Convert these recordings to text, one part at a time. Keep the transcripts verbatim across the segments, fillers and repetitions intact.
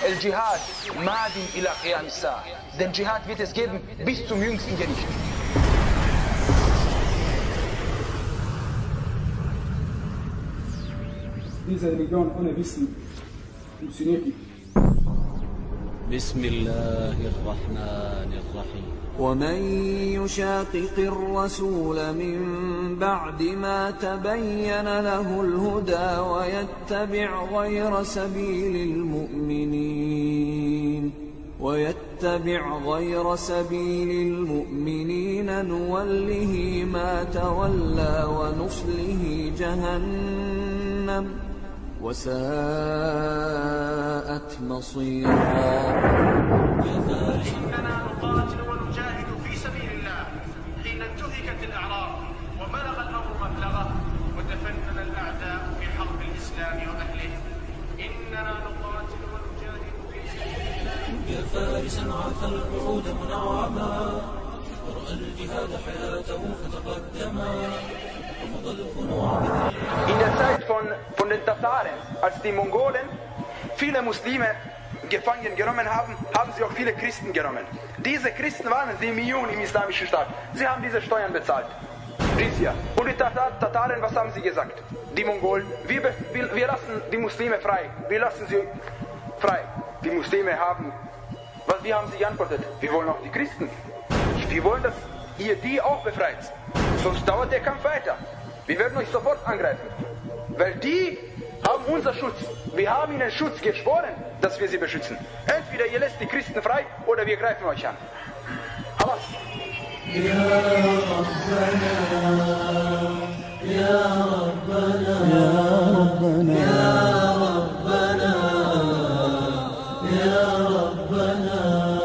El Jihad madin ila qiyam as-sa'a. Denn Jihad wird es geben bis zum jüngsten Gericht. Diese Religion ohne Wissen funktioniert nicht. بسم الله الرحمن الرحيم ومن يشاقق الرسول من بعد ما تبين له الهدى ويتبع غير سبيل المؤمنين ويتبع غير سبيل المؤمنين نوله ما تولى ونصله جهنم وساءت مصيرا. إننا نقاتل ونجاهد في سبيل الله حين انتهكت الأعراض وبلغ الأمر مبلغه وتفنن الأعداء في حرب الإسلام وأهله. إننا نقاتل ونجاهد في سبيل الله. يا فارسا عاث القعود منعما ورأى الجهاد حياته فتقدما. In der Zeit von, von den Tataren, als die Mongolen viele Muslime gefangen genommen haben, haben sie auch viele Christen genommen. Diese Christen waren die Millionen im islamischen Staat. Sie haben diese Steuern bezahlt. Jizya. Und die Tatar, Tataren, was haben sie gesagt? Die Mongolen, wir, wir, wir lassen die Muslime frei. Wir lassen sie frei. Die Muslime haben, was, wie haben sie geantwortet? Wir wollen auch die Christen. Wir wollen, dass ihr die auch befreit. Sonst dauert der Kampf weiter. Wir werden euch sofort angreifen. Weil die haben unseren Schutz. Wir haben ihnen Schutz geschworen, dass wir sie beschützen. Entweder ihr lässt die Christen frei oder wir greifen euch an. Halas. يا ربنا يا ربنا يا ربنا يا ربنا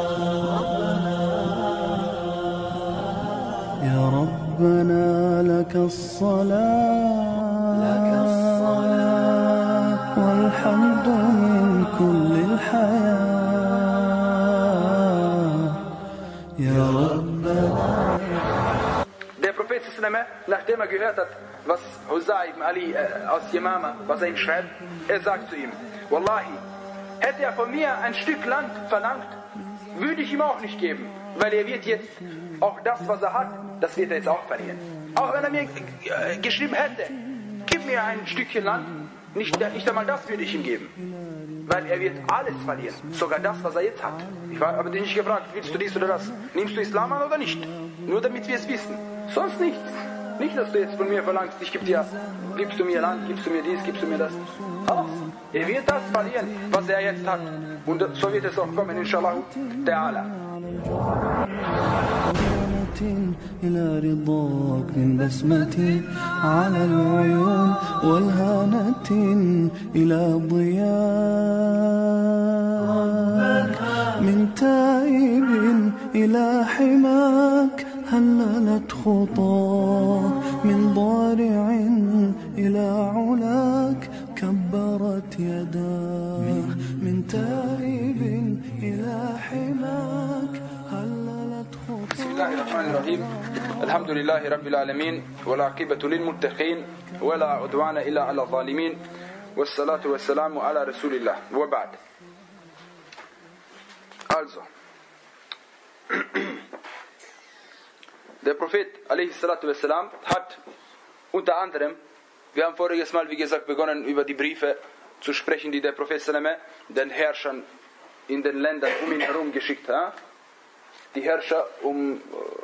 يا ربنا لك الصلاة لك الصلاة والحمد من كل الحياة يا ربنا. Der Prophet, nachdem er gehört hat, was Husa ibn Ali äh, aus Yamama, was er ihm schreibt, er sagt zu ihm, Wallahi, hätte er von mir ein Stück Land verlangt, würde ich ihm auch nicht geben, weil er wird jetzt auch das, was er hat, das wird er jetzt auch verlieren. Auch wenn er mir äh, geschrieben hätte, gib mir ein Stückchen Land, nicht, nicht einmal das würde ich ihm geben. Weil er wird alles verlieren, sogar das, was er jetzt hat. Ich habe dich nicht gefragt, willst du dies oder das? Nimmst du Islam an oder nicht? Nur damit wir es wissen. Sonst nichts. Nicht, dass du jetzt von mir verlangst, ich gebe dir, gibst du mir Land, gibst du mir dies, gibst du mir das. Aber er wird das verlieren, was er jetzt hat. Und so wird es auch kommen, inshallah ta'ala. إلى رضاك من بسمة على العيون والهانة إلى ضياك من تائب إلى حماك هللت خطاك من ضارع إلى علاك كبرت يداك من تائب إلى حماك هللت خطاك. بسم الله الرحمن الرحيم. الحمد لله رب العالمين والعاقبة للمتقين ولا عدوان إلا على الظالمين والصلاة والسلام على رسول الله وبعد. Also, der Prophet a.s. hat unter anderem, wir haben voriges Mal, wie gesagt, begonnen über die Briefe zu sprechen, die der Prophet den Herrschern in den Ländern um ihn herum geschickt hat. Die Herrscher um,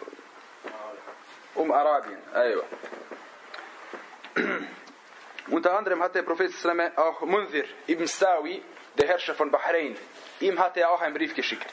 um Arabien. Aywa. Unter anderem hat der Prophet auch Munzir ibn Sawi, der Herrscher von Bahrain, ihm hat er auch einen Brief geschickt.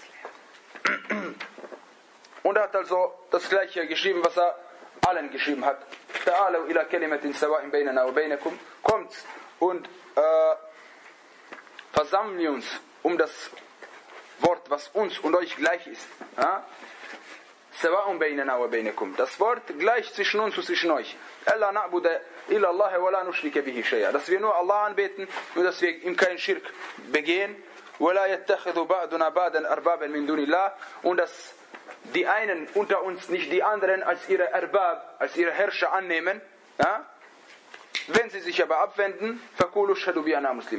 Und er hat also das gleiche geschrieben, was er allen geschrieben hat. Ta'alu ila kalimatin sawa'in baynana wa baynakum. Kommt und äh, versammeln wir uns um das Wort, was uns und euch gleich ist. Sawa'un baynana wa baynakum. Das Wort gleich zwischen uns und zwischen euch. Alla na'budu illa Allah wa la nushrika bihi shay'a. Dass wir nur Allah anbeten und dass wir ihm keinen Schirk begehen. وَلَا يَتَّخِذُ بَعْدُنَا بَعْدًا أَرْبَابًا مِنْ دُونِ اللَّهِ. Und dass die einen unter uns nicht die anderen als ihre Erbab, als ihre Herrscher annehmen. Ja? Wenn sie sich aber abwenden, فَقُولُوا اشْهَدُوا بِأَنَّا مُسْلِمُونَ.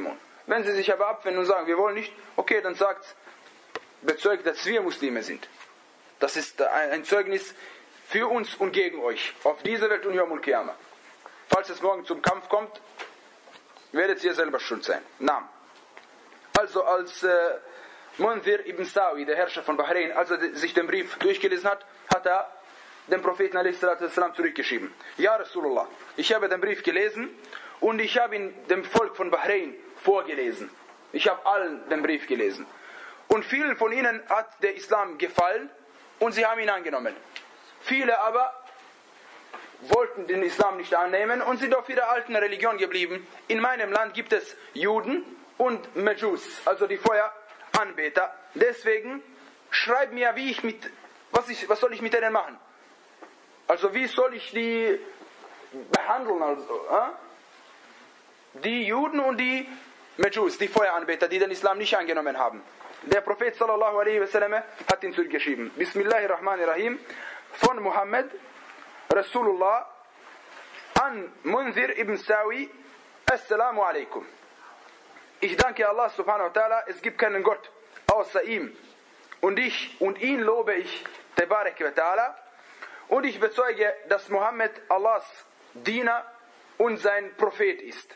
Wenn sie sich aber abwenden und sagen, wir wollen nicht, okay, dann sagt, bezeugt, dass wir Muslime sind. Das ist ein Zeugnis für uns und gegen euch. Auf dieser Welt und Yawm al-Qiyamah. Falls es morgen zum Kampf kommt, werdet ihr selber schuld sein. Naam. Also als äh, Munzir ibn Sawi, der Herrscher von Bahrain, als er sich den Brief durchgelesen hat, hat er dem Propheten a s. zurückgeschrieben. Ja, Rasulullah, ich habe den Brief gelesen und ich habe ihn dem Volk von Bahrain vorgelesen. Ich habe allen den Brief gelesen. Und vielen von ihnen hat der Islam gefallen und sie haben ihn angenommen. Viele aber wollten den Islam nicht annehmen und sind auf ihrer alten Religion geblieben. In meinem Land gibt es Juden und Majus, also die Feueranbeter. Deswegen schreib mir, wie ich mit, was, ich, was soll ich mit denen machen? Also wie soll ich die behandeln? Also, äh? Die Juden und die Majus, die Feueranbeter, die den Islam nicht angenommen haben. Der Prophet sallallahu alaihi wasallam hat ihn zurückgeschrieben. Bismillahirrahmanirrahim. Von Muhammad, Rasulullah, an Munzir ibn Sawi, Assalamu alaikum. Ich danke Allah subhanahu wa ta'ala, es gibt keinen Gott außer ihm. Und ich und ihn lobe ich, Tabarak wa ta'ala. Und ich bezeuge, dass Muhammad Allahs Diener und sein Prophet ist.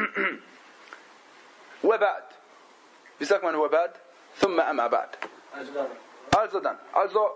Wabad. Wie sagt man Wabad? Thumma am abad. Also dann. Also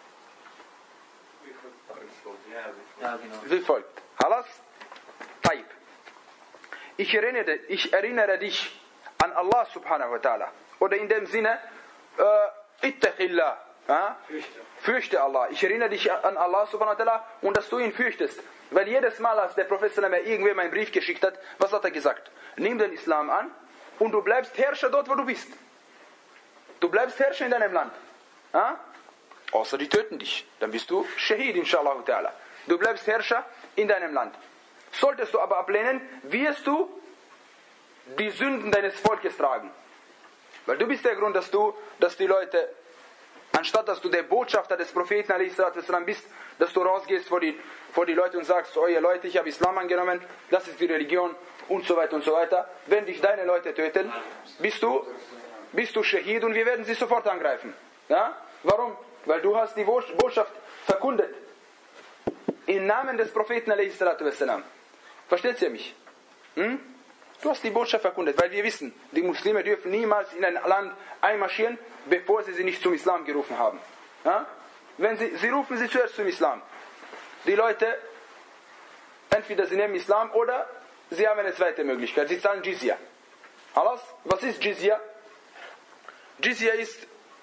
wie folgt. Halas? Taib. Ich erinnere, ich erinnere dich an Allah subhanahu wa ta'ala. Oder in dem Sinne, äh, ittaqillah. Ja? Fürchte. Fürchte Allah. Ich erinnere dich an Allah subhanahu wa ta'ala und dass du ihn fürchtest. Weil jedes Mal, als der Prophet irgendwem einen Brief geschickt hat, was hat er gesagt? Nimm den Islam an und du bleibst Herrscher dort, wo du bist. Du bleibst Herrscher in deinem Land. Ja? Außer die töten dich. Dann bist du Shahid, inshallah ta'ala. Du bleibst Herrscher in deinem Land. Solltest du aber ablehnen, wirst du die Sünden deines Volkes tragen. Weil du bist der Grund, dass du, dass die Leute, anstatt dass du der Botschafter des Propheten a s. bist, dass du rausgehst vor die, vor die Leute und sagst, oh ihr Leute, ich habe Islam angenommen, das ist die Religion und so weiter und so weiter. Wenn dich deine Leute töten, bist du, bist du Shahid und wir werden sie sofort angreifen. Ja? Warum? Weil du hast die Botschaft verkündet. Im Namen des Propheten a s. Versteht ihr mich? Hm? Du hast die Botschaft verkündet, weil wir wissen, die Muslime dürfen niemals in ein Land einmarschieren, bevor sie sie nicht zum Islam gerufen haben. Ja? Wenn sie, sie rufen sie zuerst zum Islam. Die Leute, entweder sie nehmen Islam oder sie haben eine zweite Möglichkeit. Sie zahlen Jizya. Alles? Was ist Jizya? Jizya ist,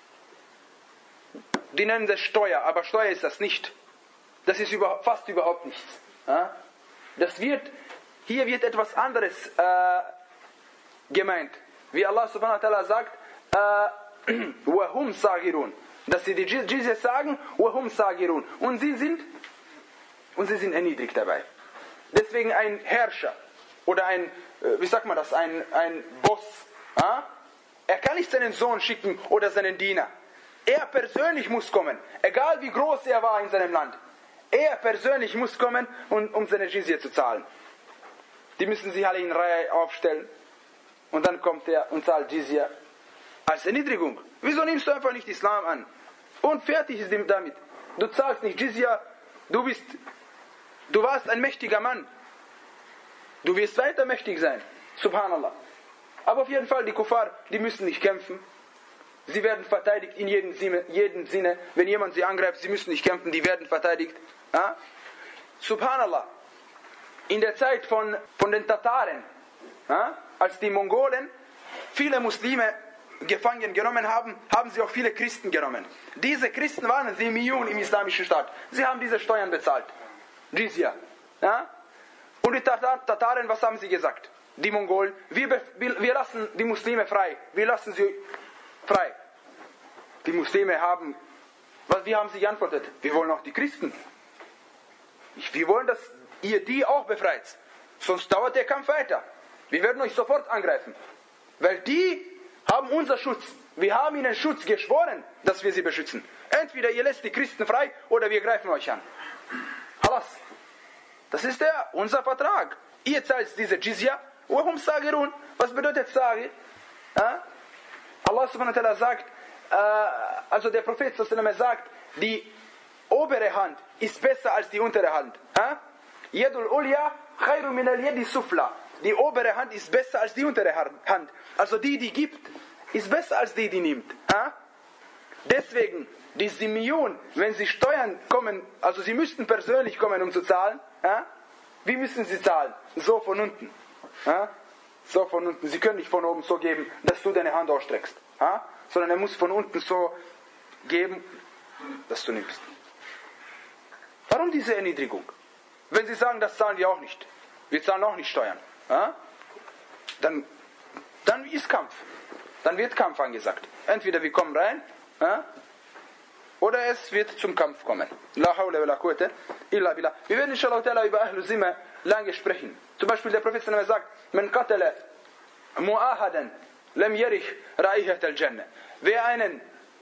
die nennen das Steuer, aber Steuer ist das nicht. Das ist über, fast überhaupt nichts. Ja? Das wird, hier wird etwas anderes äh, gemeint. Wie Allah subhanahu wa ta'ala sagt, وَهُمْ صَاغِرُونَ, dass sie die Jizya sagen, وَهُمْ صَاغِرُونَ, und sie sind und sie sind erniedrigt dabei. Deswegen ein Herrscher oder ein, wie sagt man das, ein, ein Boss, äh? er kann nicht seinen Sohn schicken oder seinen Diener. Er persönlich muss kommen, egal wie groß er war in seinem Land. Er persönlich muss kommen, und, um seine Jizya zu zahlen. Die müssen sich alle in Reihe aufstellen. Und dann kommt er und zahlt Jizya. Als Erniedrigung. Wieso nimmst du einfach nicht Islam an? Und fertig ist damit. Du zahlst nicht Jizya. Du bist, du warst ein mächtiger Mann. Du wirst weiter mächtig sein. Subhanallah. Aber auf jeden Fall, die Kuffar, die müssen nicht kämpfen. Sie werden verteidigt in jedem Sinne, jedem Sinne. Wenn jemand sie angreift, sie müssen nicht kämpfen, die werden verteidigt. Ja? Subhanallah. In der Zeit von, von den Tataren, ja, als die Mongolen viele Muslime gefangen genommen haben, haben sie auch viele Christen genommen. Diese Christen waren Dhimiyun im islamischen Staat. Sie haben diese Steuern bezahlt. Jizya. Ja? Und die Tataren, was haben sie gesagt? Die Mongolen, wir, wir lassen die Muslime frei. Wir lassen sie frei. Die Muslime haben, was, wie haben sie geantwortet? Wir wollen auch die Christen. Wir wollen, dass ihr die auch befreit. Sonst dauert der Kampf weiter. Wir werden euch sofort angreifen. Weil die haben unser Schutz. Wir haben ihnen Schutz geschworen, dass wir sie beschützen. Entweder ihr lässt die Christen frei oder wir greifen euch an. Halas. Das ist der, unser Vertrag. Ihr zahlt diese Jizya وهم صاغرون. Was bedeutet Sagir? Ja? Allah subhanahu wa ta'ala sagt, äh, also der Prophet sallallahu alaihi wasallam sagt, die obere Hand ist besser als die untere Hand. Ja? Yadul ulya khairu min al yadi sufla. Die obere Hand ist besser als die untere Hand. Also die, die gibt, ist besser als die, die nimmt. Ja? Deswegen, die Simeon, wenn sie Steuern kommen, also sie müssten persönlich kommen, um zu zahlen. Ja? Wie müssen sie zahlen? So von unten. Ja? So von unten. Sie können nicht von oben so geben, dass du deine Hand ausstreckst. Ja? Sondern er muss von unten so geben, dass du nimmst. Warum diese Erniedrigung? Wenn sie sagen, das zahlen wir auch nicht. Wir zahlen auch nicht Steuern. Ja? Dann, dann ist Kampf. Dann wird Kampf angesagt. Entweder wir kommen rein, ja? Oder es wird zum Kampf kommen. La hawla wa la quwwata illa billah. Wir werden inshallah ta'ala über Ahlul Zimma lange sprechen. Zum Beispiel der Prophet sallallahu alaihi wasallam sagt, man qatala mu'ahadan lam yarih ra'ihat al-jannah. Wer einen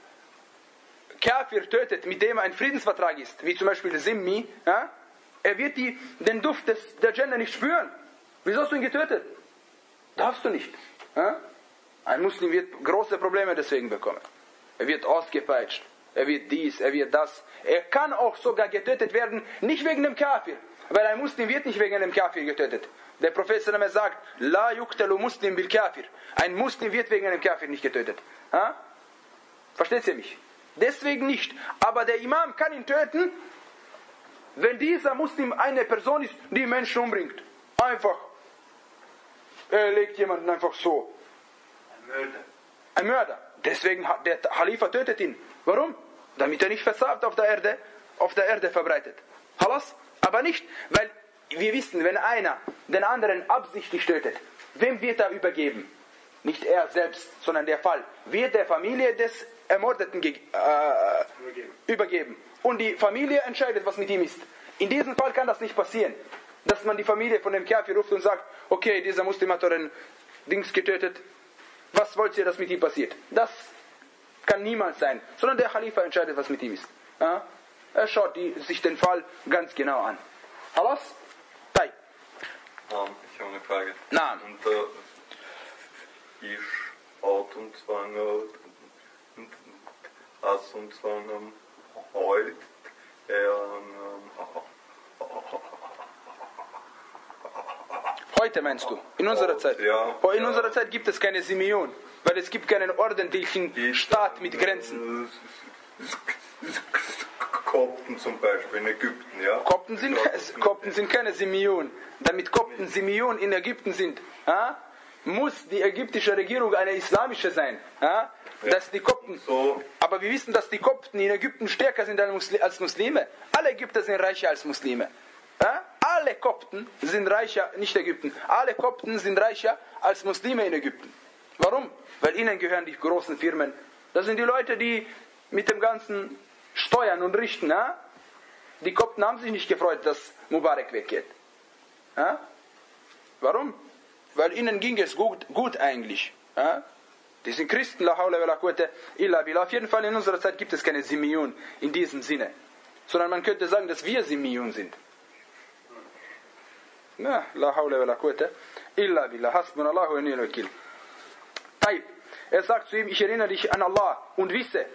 Kafir tötet, mit dem ein Friedensvertrag ist, wie zum Beispiel Zimmi, ja, er wird die, den Duft des, der Jannah nicht spüren. Wieso hast du ihn getötet? Darfst du nicht. Ja? Ein Muslim wird große Probleme deswegen bekommen. Er wird ausgepeitscht. Er wird dies, er wird das. Er kann auch sogar getötet werden, nicht wegen dem Kafir. Weil ein Muslim wird nicht wegen dem Kafir getötet. Der Prophet sallallahu alaihi wasallam sagt, La yuktalu Muslim bil Kafir. Ein Muslim wird wegen dem Kafir nicht getötet. Ha? Versteht ihr mich? Deswegen nicht. Aber der Imam kann ihn töten, wenn dieser Muslim eine Person ist, die Menschen umbringt. Einfach. Er legt jemanden einfach so. Ein Mörder. Ein Mörder. Deswegen hat der Khalifa tötet ihn. Warum? Damit er nicht verzagt auf der Erde, auf der Erde verbreitet. Halas? Aber nicht, weil wir wissen, wenn einer den anderen absichtlich tötet, wem wird er übergeben? Nicht er selbst, sondern der Fall. Wird der Familie des Ermordeten äh, übergeben. übergeben. Und die Familie entscheidet, was mit ihm ist. In diesem Fall kann das nicht passieren. Dass man die Familie von dem Kafir ruft und sagt, okay, dieser Muslim hat euren Dings getötet. Was wollt ihr, dass mit ihm passiert? Das kann niemals sein. Sondern der Khalifa entscheidet, was mit ihm ist. Ja? Er schaut die, sich den Fall ganz genau an. Halas? Tay. Um, ich habe eine Frage. Nein. Und äh, ich Atemzwanger und Atemzwanger heute Heute meinst du? In unserer Zeit? Ja. In ja. unserer Zeit gibt es keine Simeon, weil es gibt keinen ordentlichen Staat mit Grenzen. Kopten zum Beispiel in Ägypten, ja? Kopten sind, Kopten sind keine Simeon. Damit Kopten Simeon in Ägypten sind, ja, muss die ägyptische Regierung eine islamische sein. Ja? Dass die Kopten, so. Aber wir wissen, dass die Kopten in Ägypten stärker sind als Muslime. Alle Ägypter sind reicher als Muslime. Ja? Alle Kopten sind reicher, nicht Ägypten, alle Kopten sind reicher als Muslime in Ägypten. Warum? Weil ihnen gehören die großen Firmen. Das sind die Leute, die mit dem ganzen Steuern und Richten, ja? Die Kopten haben sich nicht gefreut, dass Mubarak weggeht. Ja? Warum? Weil ihnen ging es gut, gut eigentlich. Ja? Die sind Christen, la hawla wa la quwwata illa billah. Auf jeden Fall in unserer Zeit gibt es keine Simeon in diesem Sinne. Sondern man könnte sagen, dass wir Simeon sind. Ja, la hawla wa la quwwata illa billah. Hasbunallahu wa ni'mal wakil. Taib. Er sagt zu ihm, ich erinnere dich an Allah und wisse,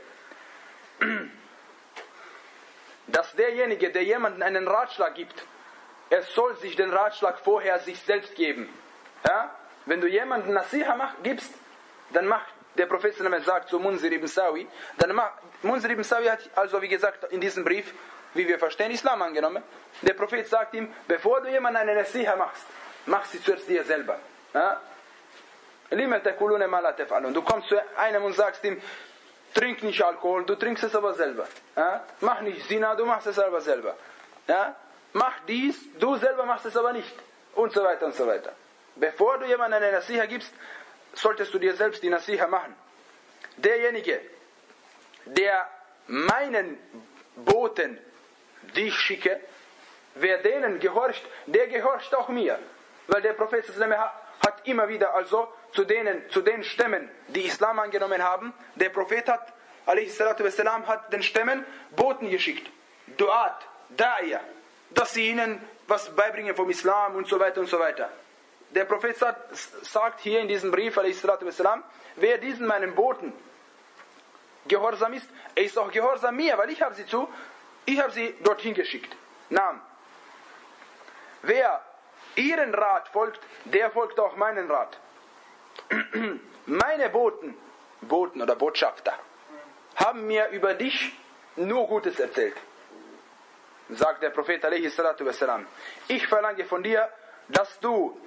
dass derjenige, der jemandem einen Ratschlag gibt, er soll sich den Ratschlag vorher sich selbst geben. Ja? Wenn du jemandem Nasiha mach, gibst, dann mach, der Prophet sagt zu Munzir ibn Sawi, dann mach, Munzir ibn Sawi hat also wie gesagt in diesem Brief, wie wir verstehen, Islam angenommen. Der Prophet sagt ihm, bevor du jemandem eine Nasiha machst, mach sie zuerst dir selber. Ja? Du kommst zu einem und sagst ihm, trink nicht Alkohol, du trinkst es aber selber. Ja? Mach nicht Zina, du machst es aber selber. Ja? Mach dies, du selber machst es aber nicht. Und so weiter und so weiter. Bevor du jemandem eine Nasiha gibst, solltest du dir selbst die Nasiha machen. Derjenige, der meinen Boten, die ich schicke, wer denen gehorcht, der gehorcht auch mir. Weil der Prophet hat immer wieder also zu denen, zu den Stämmen, die Islam angenommen haben, der Prophet hat, alaihi salatu wassalam, hat den Stämmen Boten geschickt. Duat, Da'iyah, dass sie ihnen was beibringen vom Islam und so weiter und so weiter. der Prophet sagt hier in diesem Brief, wassalam, wer diesen meinen Boten gehorsam ist, er ist auch gehorsam mir, weil ich habe sie zu, ich habe sie dorthin geschickt. Naam. Wer ihren Rat folgt, der folgt auch meinen Rat. Meine Boten, Boten oder Botschafter, haben mir über dich nur Gutes erzählt. Sagt der Prophet alaihi salatu wassalam. Ich verlange von dir, dass du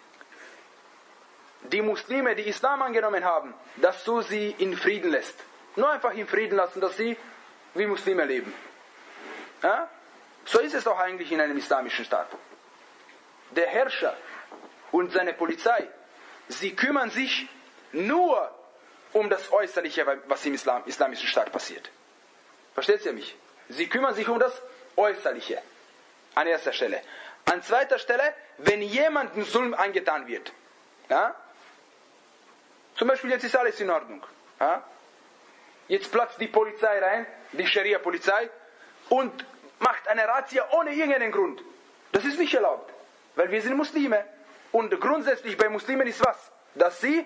die Muslime, die Islam angenommen haben, dass du sie in Frieden lässt. Nur einfach in Frieden lassen, dass sie wie Muslime leben. Ja? So ist es auch eigentlich in einem islamischen Staat. Der Herrscher und seine Polizei, sie kümmern sich nur um das Äußerliche, was im Islam, islamischen Staat passiert. Versteht ihr mich? Sie kümmern sich um das Äußerliche. An erster Stelle. An zweiter Stelle, wenn jemandem Sulm angetan wird. Ja? Zum Beispiel, jetzt ist alles in Ordnung. Ja? Jetzt platzt die Polizei rein, die Scharia-Polizei, und macht eine Razzia ohne irgendeinen Grund. Das ist nicht erlaubt. Weil wir sind Muslime. Und grundsätzlich bei Muslimen ist was? Dass sie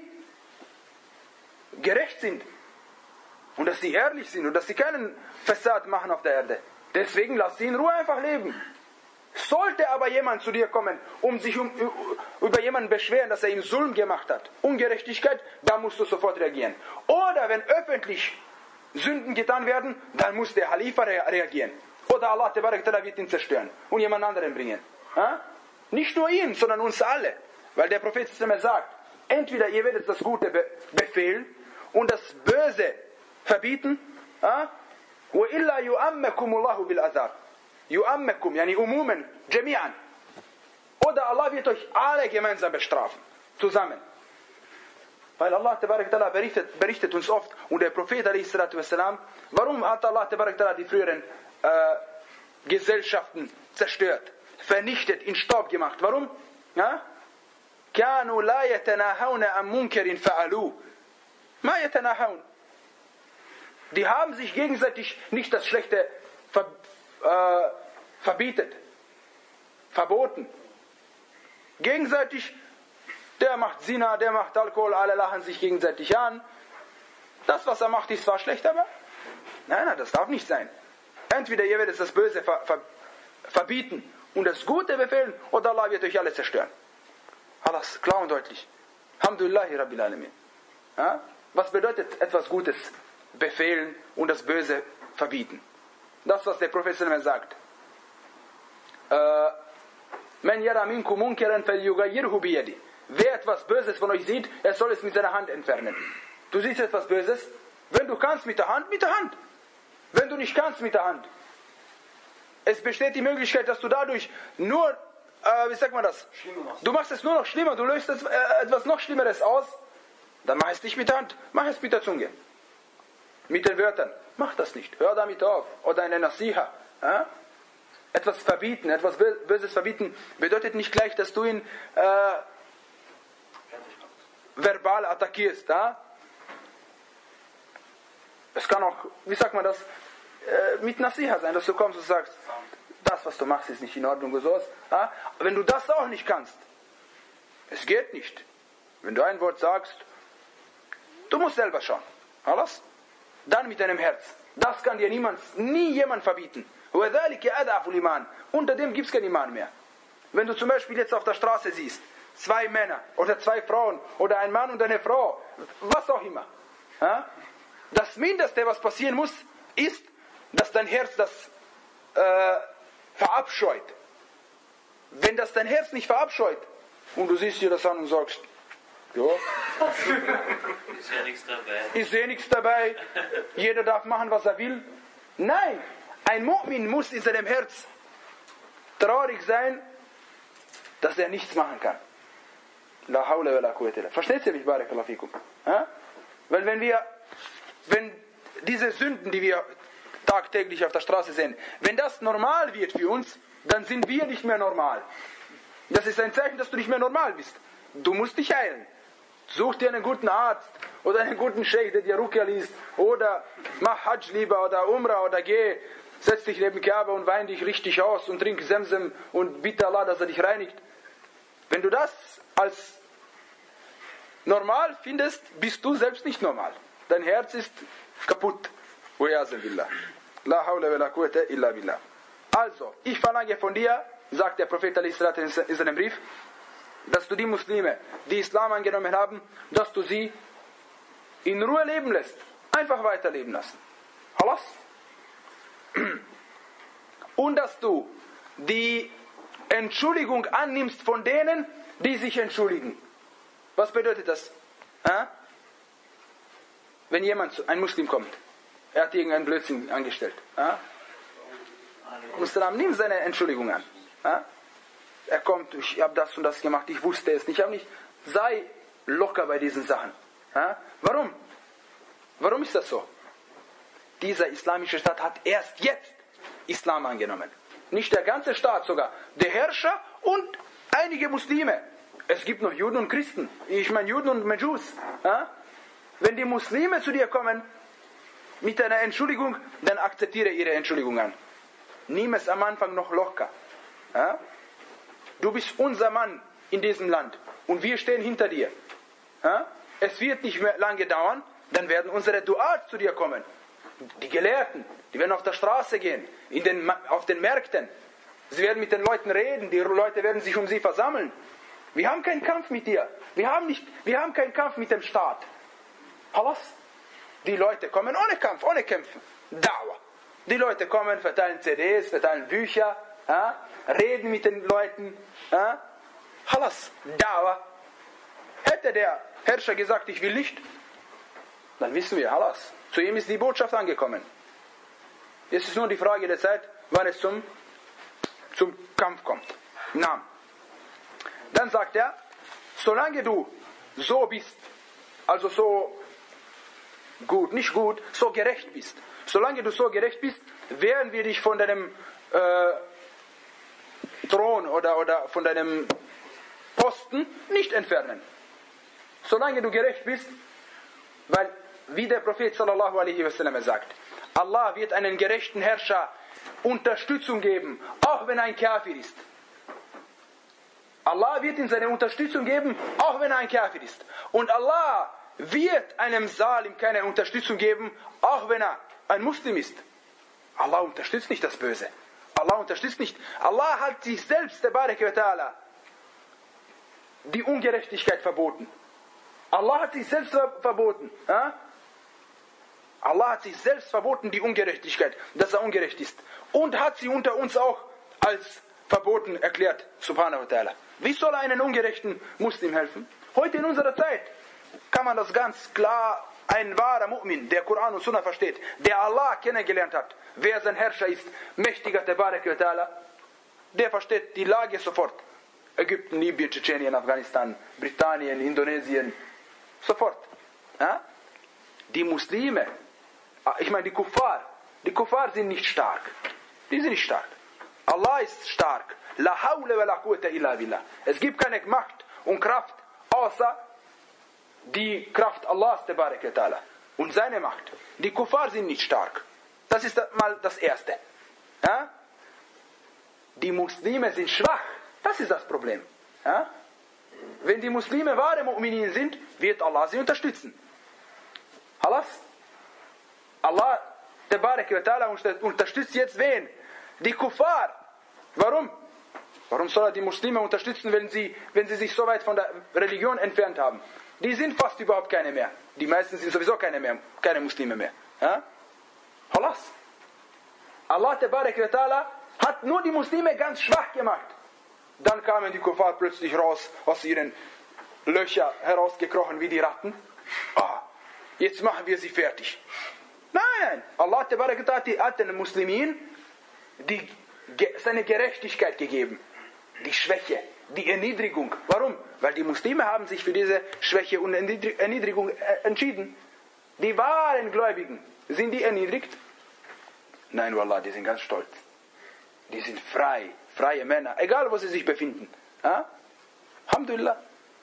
gerecht sind. Und dass sie ehrlich sind. Und dass sie keinen Fassad machen auf der Erde. Deswegen lass sie in Ruhe einfach leben. Sollte aber jemand zu dir kommen, um sich um, über jemanden beschweren, dass er ihm Sulm gemacht hat, Ungerechtigkeit, dann musst du sofort reagieren. Oder wenn öffentlich Sünden getan werden, dann muss der Khalifa reagieren. Oder Allah Tabarak Ta'ala wird ihn zerstören und jemand anderen bringen. Ha? Nicht nur ihn, sondern uns alle. Weil der Prophet sagt, entweder ihr werdet das Gute be- befehlen und das Böse verbieten, ha? وَإِلَّا يُؤَمَّكُمُ اللَّهُ بِالْعَذَابِ Yu'ammakum, yani umumen, jami'an. Oder Allah wird euch alle gemeinsam bestrafen. Zusammen. Weil Allah Tabarak Ta'ala berichtet, berichtet uns oft, und der Prophet wassalam, warum hat Allah Tabarak Ta'ala die früheren äh, Gesellschaften zerstört, vernichtet, in Staub gemacht? Warum? Ja? كَانُوا لَا يَتَنَاهَوْنَ عَنْ مُنْكَرٍ فَعَلُوا مَا يَتَنَاهَوْنَ. Die haben sich gegenseitig nicht das Schlechte ver Äh, verbietet, verboten. Gegenseitig, der macht Zina, der macht Alkohol, alle lachen sich gegenseitig an. Das, was er macht, ist zwar schlecht, aber nein, nein, das darf nicht sein. Entweder ihr werdet das Böse ver ver verbieten und das Gute befehlen, oder Allah wird euch alle zerstören. Alles klar und deutlich. Alhamdulillahi Rabbil Alamin. Ja? Was bedeutet etwas Gutes befehlen und das Böse verbieten? Das, was der Prophet sagt. Man yara minkum munkaran falyughayyirhu biyadi. Wer etwas Böses von euch sieht, er soll es mit seiner Hand entfernen. Du siehst etwas Böses? Wenn du kannst, mit der Hand, mit der Hand. Wenn du nicht kannst, mit der Hand. Es besteht die Möglichkeit, dass du dadurch nur, äh, wie sagt man das? Du machst es nur noch schlimmer, du löst es, äh, etwas noch Schlimmeres aus. Dann mach es nicht mit der Hand, mach es mit der Zunge. Mit den Wörtern. Mach das nicht. Hör damit auf. Oder eine Nasiha. Ja? Etwas verbieten, etwas Böses verbieten, bedeutet nicht gleich, dass du ihn äh, verbal attackierst. Ja? Es kann auch, wie sagt man das, äh, mit Nasiha sein, dass du kommst und sagst, das, was du machst, ist nicht in Ordnung. Und sowas. Ja? Wenn du das auch nicht kannst, es geht nicht. Wenn du ein Wort sagst, du musst selber schauen. Alles? Dann mit deinem Herz. Das kann dir niemand, nie jemand verbieten. Unter dem gibt es kein Iman mehr. Wenn du zum Beispiel jetzt auf der Straße siehst, zwei Männer oder zwei Frauen oder ein Mann und eine Frau, was auch immer. Das Mindeste, was passieren muss, ist, dass dein Herz das äh, verabscheut. Wenn das dein Herz nicht verabscheut und du siehst dir das an und sagst, ja. Ist ja nichts dabei. Ich sehe nichts dabei. Jeder darf machen, was er will. Nein, ein Mu'min muss in seinem Herz traurig sein, dass er nichts machen kann. La hawla wa la quwwata illa billah. Versteht ihr mich, barakallahu fikum? Weil wenn wir, wenn diese Sünden, die wir tagtäglich auf der Straße sehen, wenn das normal wird für uns, dann sind wir nicht mehr normal. Das ist ein Zeichen, dass du nicht mehr normal bist. Du musst dich heilen. Such dir einen guten Arzt oder einen guten Sheikh, der dir Ruqya liest, oder mach Hajj lieber oder Umrah oder geh, setz dich neben Kaaba und wein dich richtig aus und trink Zemzem und bitte Allah, dass er dich reinigt. Wenn du das als normal findest, bist du selbst nicht normal. Dein Herz ist kaputt. La hawla wa la quwwata illa billah. Also, ich verlange von dir, sagt der Prophet in seinem Brief, dass du die Muslime, die Islam angenommen haben, dass du sie in Ruhe leben lässt. Einfach weiterleben lassen. Halas? Und dass du die Entschuldigung annimmst von denen, die sich entschuldigen. Was bedeutet das? Ha? Wenn jemand, ein Muslim kommt, er hat irgendeinen Blödsinn angestellt. Ha? Muslim, nimm seine Entschuldigung an. Ha? Er kommt, ich habe das und das gemacht, ich wusste es nicht, ich habe nicht. Sei locker bei diesen Sachen. Ha? Warum? Warum ist das so? Dieser islamische Staat hat erst jetzt Islam angenommen. Nicht der ganze Staat sogar. Der Herrscher und einige Muslime. Es gibt noch Juden und Christen. Ich meine Juden und Medjus. Ja? Wenn die Muslime zu dir kommen mit einer Entschuldigung, dann akzeptiere ihre Entschuldigung an. Nimm es am Anfang noch locker. Ja? Du bist unser Mann in diesem Land und wir stehen hinter dir. Ja? Es wird nicht mehr lange dauern, dann werden unsere Duat zu dir kommen. Die Gelehrten, die werden auf der Straße gehen, in den, auf den Märkten. Sie werden mit den Leuten reden, die Leute werden sich um sie versammeln. Wir haben keinen Kampf mit dir. Wir haben, nicht, wir haben keinen Kampf mit dem Staat. Halas? Die Leute kommen ohne Kampf, ohne Kämpfen. Dauer. Die Leute kommen, verteilen C Ds, verteilen Bücher, ja? Reden mit den Leuten. Ja? Halas. Dauer. Hätte der Herrscher gesagt, ich will nicht, dann wissen wir, halas. Zu ihm ist die Botschaft angekommen. Es ist nur die Frage der Zeit, wann es zum, zum Kampf kommt. Na. Dann sagt er, solange du so bist, also so gut, nicht gut, so gerecht bist, solange du so gerecht bist, werden wir dich von deinem äh, Thron oder, oder von deinem Posten nicht entfernen. Solange du gerecht bist, weil, wie der Prophet sallallahu alaihi wasallam sagt, Allah wird einen gerechten Herrscher Unterstützung geben, auch wenn er ein Kafir ist. Allah wird ihm seine Unterstützung geben, auch wenn er ein Kafir ist. Und Allah wird einem Salim keine Unterstützung geben, auch wenn er ein Muslim ist. Allah unterstützt nicht das Böse. Allah unterstützt nicht. Allah hat sich selbst, tabaraka wa ta'ala, die Ungerechtigkeit verboten. Allah hat sich selbst verboten. Ja? Allah hat sich selbst verboten, die Ungerechtigkeit, dass er ungerecht ist. Und hat sie unter uns auch als verboten erklärt, subhanahu wa ta'ala. Wie soll er einen ungerechten Muslim helfen? Heute in unserer Zeit kann man das ganz klar, ein wahrer Mu'min, der Koran und Sunna versteht, der Allah kennengelernt hat, wer sein Herrscher ist, mächtiger tabaraka wa ta'ala, der versteht die Lage sofort. Ägypten, Libyen, Tschetschenien, Afghanistan, Britannien, Indonesien, sofort. Ja? Die Muslime, ich meine die Kuffar, die Kuffar sind nicht stark. Die sind nicht stark. Allah ist stark. La hawla wa la quwwata illa billah. Es gibt keine Macht und Kraft außer die Kraft Allahs tabaraka wa ta'ala und seine Macht. Die Kuffar sind nicht stark. Das ist mal das Erste. Ja? Die Muslime sind schwach. Das ist das Problem. Ja? Wenn die Muslime wahre Mu'minin sind, wird Allah sie unterstützen. Halas? Allah tabaraka wa ta'ala unterstützt jetzt wen? Die Kuffar. Warum? Warum soll er die Muslime unterstützen, wenn sie, wenn sie sich so weit von der Religion entfernt haben? Die sind fast überhaupt keine mehr. Die meisten sind sowieso keine mehr, keine Muslime mehr. Ja? Halas? Allah tabaraka wa ta'ala hat nur die Muslime ganz schwach gemacht. Dann kamen die Kuffar plötzlich raus, aus ihren Löchern herausgekrochen wie die Ratten. Ah, jetzt machen wir sie fertig. Nein, Allah tabaraka wa ta'ala hat den Muslimen die, seine Gerechtigkeit gegeben. Die Schwäche, die Erniedrigung. Warum? Weil die Muslime haben sich für diese Schwäche und Erniedrigung entschieden. Die wahren Gläubigen, sind die erniedrigt? Nein, Wallah, die sind ganz stolz. Die sind frei, freie Männer, egal wo sie sich befinden. Ja? Alhamdulillah.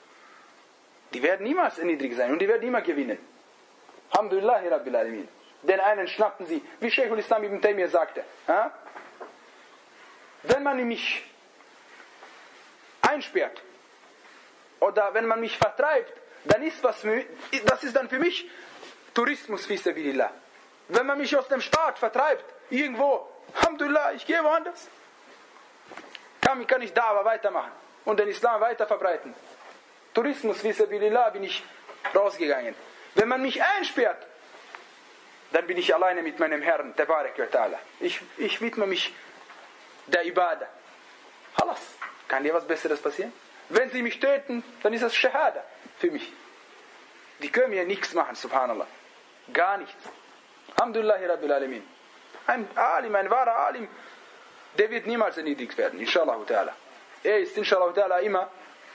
Die werden niemals erniedrigt sein und die werden immer gewinnen. Alhamdulillah, Rabbil Alamin. Den einen schnappten sie, wie Sheikhul Islam ibn Taymiyyah sagte. Ja? Wenn man mich einsperrt oder wenn man mich vertreibt, dann ist was für, das ist dann für mich Tourismus fi sabilillah. Wenn man mich aus dem Staat vertreibt, irgendwo, Alhamdulillah, ich gehe woanders, kann, kann ich Da'wah weitermachen und den Islam weiter verbreiten. Tourismus fi sabilillah bin ich rausgegangen. Wenn man mich einsperrt, dann bin ich alleine mit meinem Herrn, Tabarak wa Ta'ala. Ich, ich widme mich der Ibadah. Halas, kann dir was Besseres passieren? Wenn sie mich töten, dann ist das Shahada für mich. Die können mir nichts machen, subhanallah. Gar nichts. Alhamdulillahi Rabbil Alamin. Ein Alim, ein wahrer Alim, der wird niemals erniedrigt werden, inshallah ta'ala. Er ist inshallah ta'ala immer,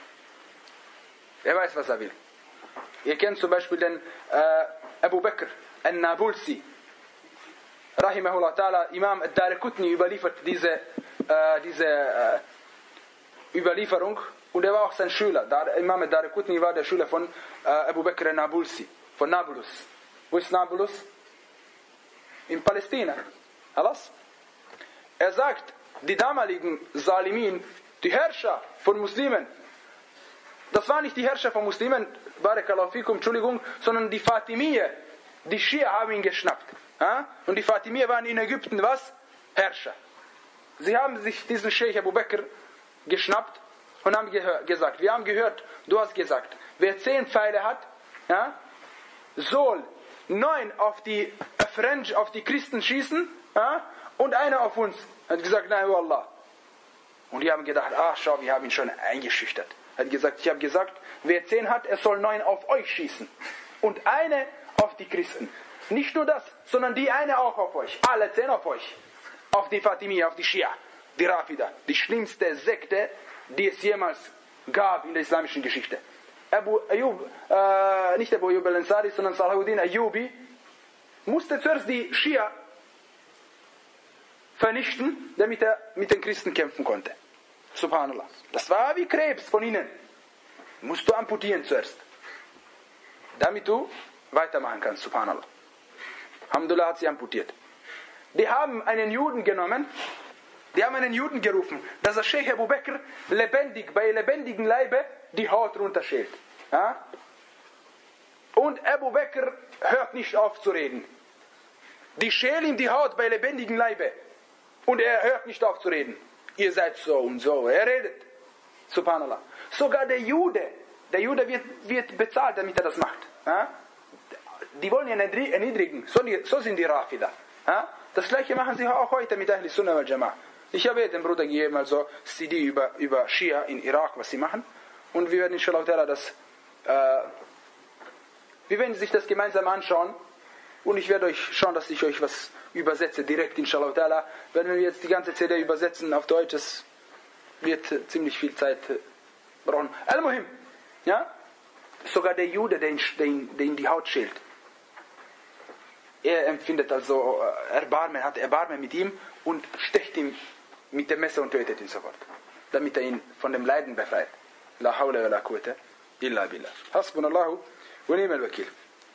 er weiß, was er will. Ihr kennt zum Beispiel den äh, Abu Bakr al-Nabulsi, rahimahullah ta'ala, Imam al-Daraqutni überliefert diese, äh, diese äh, Überlieferung und er war auch sein Schüler. Der Imam al-Daraqutni war der Schüler von äh, Abu Bakr al-Nabulsi, von Nablus. Wo ist Nablus? In Palästina. Alles? Er sagt, die damaligen Salimin, die Herrscher von Muslimen, das waren nicht die Herrscher von Muslimen, Barakallahu fikum, Entschuldigung, sondern die Fatimiyye, die Schia haben ihn geschnappt. Ja? Und die Fatimiyye waren in Ägypten was? Herrscher. Sie haben sich diesen Sheikh Abu Bakr geschnappt und haben gehör, gesagt, wir haben gehört, du hast gesagt, wer zehn Pfeile hat, ja, soll neun auf die French, auf die Christen schießen, ja, und einer auf uns. Er hat gesagt, nein, Wallah. Und die haben gedacht, ah, schau, wir haben ihn schon eingeschüchtert. Er hat gesagt, ich habe gesagt, wer zehn hat, er soll neun auf euch schießen. Und eine auf die Christen. Nicht nur das, sondern die eine auch auf euch. Alle zehn auf euch. Auf die Fatimiyya, auf die Schia, die Rafida. Die schlimmste Sekte, die es jemals gab in der islamischen Geschichte. Abu Ayyub, äh, nicht Abu Ayyub al-Ansari, sondern Salahuddin Ayyubi, musste zuerst die Schia vernichten, damit er mit den Christen kämpfen konnte. Subhanallah. Das war wie Krebs von ihnen. Musst du amputieren zuerst. Damit du weitermachen kannst. Subhanallah. Alhamdulillah hat sie amputiert. Die haben einen Juden genommen, die haben einen Juden gerufen, dass der Sheikh Abu Bakr lebendig, bei lebendigem Leibe die Haut runterschält. Ja? Und Abu Bakr hört nicht auf zu reden. Die schälen ihm die Haut bei lebendigem Leibe. Und er hört nicht auf zu reden. Ihr seid so und so. Er redet. Subhanallah. Sogar der Jude, der Jude wird, wird bezahlt, damit er das macht. Ja? Die wollen ihn erniedrigen. So, die, so sind die Rafida. Ja? Das gleiche machen sie auch heute mit Ahli Sunnah wal Jama'ah. Ich habe dem Bruder gegeben, also C D über, über Schia in Irak, was sie machen. Und wir werden inshallah das, äh, wir werden sich das gemeinsam anschauen. Und ich werde euch schauen, dass ich euch was übersetze, direkt inshallah ta'ala. Wenn wir jetzt die ganze C D übersetzen auf Deutsch, das wird ziemlich viel Zeit brauchen. Al-Muhim, ja? Sogar der Jude, der ihn, den die Haut schält. Er empfindet also Erbarmen, hat Erbarmen mit ihm und stecht ihm mit dem Messer und tötet ihn sofort. Damit er ihn von dem Leiden befreit. La hawla wa la quwwata illa billah. Hasbunallahu wa ni'mal wakil.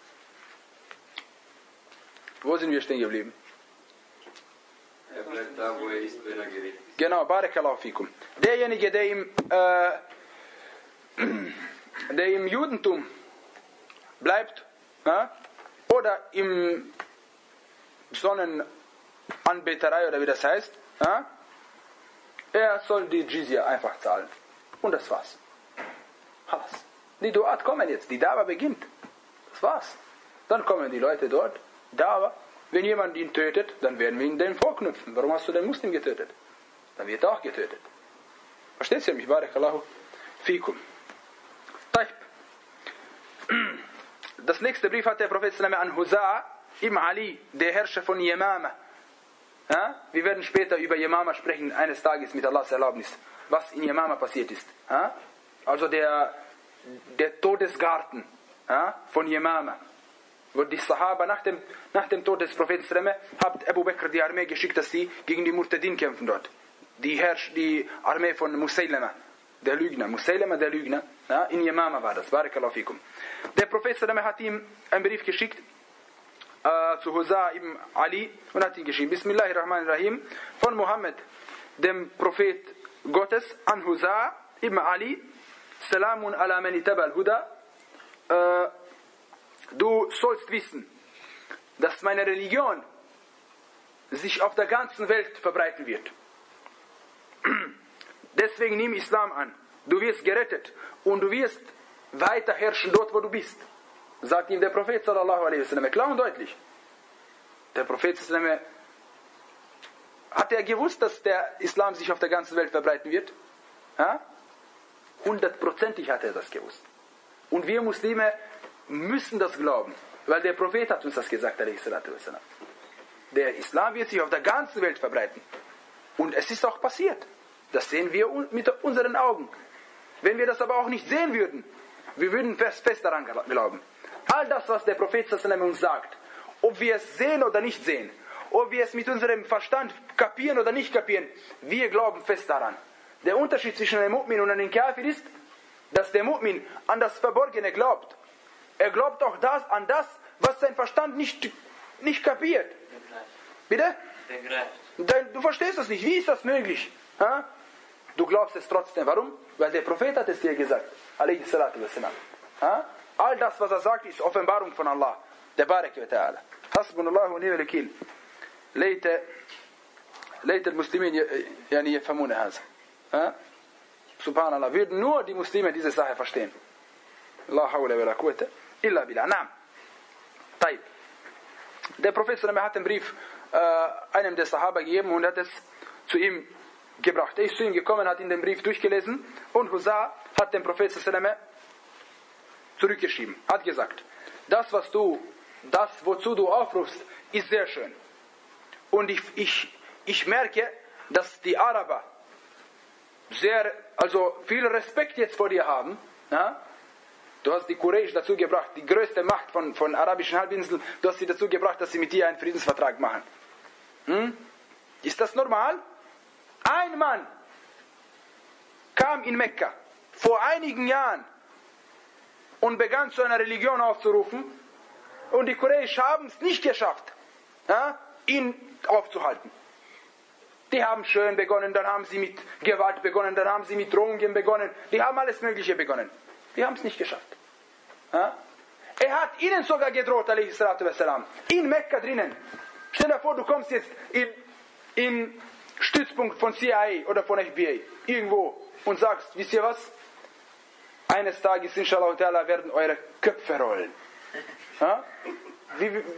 Wo sind wir stehen geblieben? Er bleibt da, wo er ist, wenn er geht. Genau, Barakallahu fikum. Derjenige, der im, äh, der im Judentum bleibt, ja, oder im Sonnenanbeterei, oder wie das heißt, ja, er soll die Jizya einfach zahlen. Und das war's. Halas. Die Duat kommen jetzt, die Dawa beginnt. Das war's. Dann kommen die Leute dort. Dawa, wenn jemand ihn tötet, dann werden wir ihn dem vorknüpfen. Warum hast du den Muslim getötet? Dann wird er auch getötet. Versteht ihr mich? Barakallahu fikum. Taib. Das nächste Brief hat der Prophet an Huza'a ibn Ali, der Herrscher von Yamama. Ja? Wir werden später über Yamama sprechen, eines Tages mit Allahs Erlaubnis, was in Yamama passiert ist. Ja? Also der, der Todesgarten, ja, von Yamama. Wo die Sahaba nach dem, nach dem Tod des Propheten hat Abu Bakr die Armee geschickt, dass sie gegen die Murtadin kämpfen dort. Die, Herrsch, die Armee von Musaylama, der Lügner. Musaylama, der Lügner. Ja, in Yamama war das. Barakallahu fikum. Der Prophet hat ihm einen Brief geschickt äh, zu Huza'a ibn Ali und hat ihn geschrieben. Bismillahirrahmanirrahim. Von Mohammed, dem Prophet Gottes, an Huza'a ibn Ali, Salamun ala man ittaba al-huda. Äh, du sollst wissen, dass meine Religion sich auf der ganzen Welt verbreiten wird. Deswegen nimm Islam an. Du wirst gerettet und du wirst weiter herrschen dort, wo du bist. Sagt ihm der Prophet sallallahu alaihi wasallam, klar und deutlich. Der Prophet sallallahu alaihi wasallam, hat er gewusst, dass der Islam sich auf der ganzen Welt verbreiten wird? Ja? Hundertprozentig hat er das gewusst. Und wir Muslime müssen das glauben, weil der Prophet hat uns das gesagt, alaihi salatu wasallam. Der Islam wird sich auf der ganzen Welt verbreiten. Und es ist auch passiert. Das sehen wir mit unseren Augen. Wenn wir das aber auch nicht sehen würden, wir würden fest, fest daran glauben. All das, was der Prophet sallallahu uns sagt, ob wir es sehen oder nicht sehen, ob wir es mit unserem Verstand kapieren oder nicht kapieren, wir glauben fest daran. Der Unterschied zwischen einem Mu'min und einem Kafir ist, dass der Mu'min an das Verborgene glaubt. Er glaubt auch das, an das, was sein Verstand nicht, nicht kapiert. Bitte? Du verstehst das nicht. Wie ist das möglich? Ha? Du glaubst es trotzdem. Warum? Weil der Prophet hat es dir gesagt. Alayhi salatu wassalam. Ha? All das, was er sagt, ist Offenbarung von Allah. Der Barak wa ta'ala. Hasbunallahu wa ni'mal wakil. ليت ليت المسلمين يعني يفهمون هذا. ها؟ سبحان الله. Würden nur die Muslime diese Sache verstehen. La hawla wa la quwwata illa billah. Naam. طيب. Der Prophet sallallahu hat den Brief äh, einem der Sahaba gegeben und hat es zu ihm gebracht. Er ist zu ihm gekommen, hat ihn den Brief durchgelesen und Husa hat den Prophet sallallahu zurückgeschrieben. Hat gesagt, das was du, das wozu du aufrufst, ist sehr schön. Und ich, ich, ich merke, dass die Araber sehr, also viel Respekt jetzt vor dir haben. Ja? Du hast die Quraysh dazu gebracht, die größte Macht von, von arabischen Halbinseln, du hast sie dazu gebracht, dass sie mit dir einen Friedensvertrag machen. Hm? Ist das normal? Ein Mann kam in Mekka vor einigen Jahren und begann zu einer Religion aufzurufen und die Quraysh haben es nicht geschafft, ja, ihn aufzuhalten. Die haben schön begonnen, dann haben sie mit Gewalt begonnen, dann haben sie mit Drohungen begonnen, die haben alles Mögliche begonnen. Die haben es nicht geschafft. Ja? Er hat ihnen sogar gedroht, alaihi salatu wassalam, in Mekka drinnen. Stell dir vor, du kommst jetzt in, in Stützpunkt von C I A oder von F B I, irgendwo, und sagst, wisst ihr was? Eines Tages, inshallah ta'ala, werden eure Köpfe rollen. Ja? Wie, wie,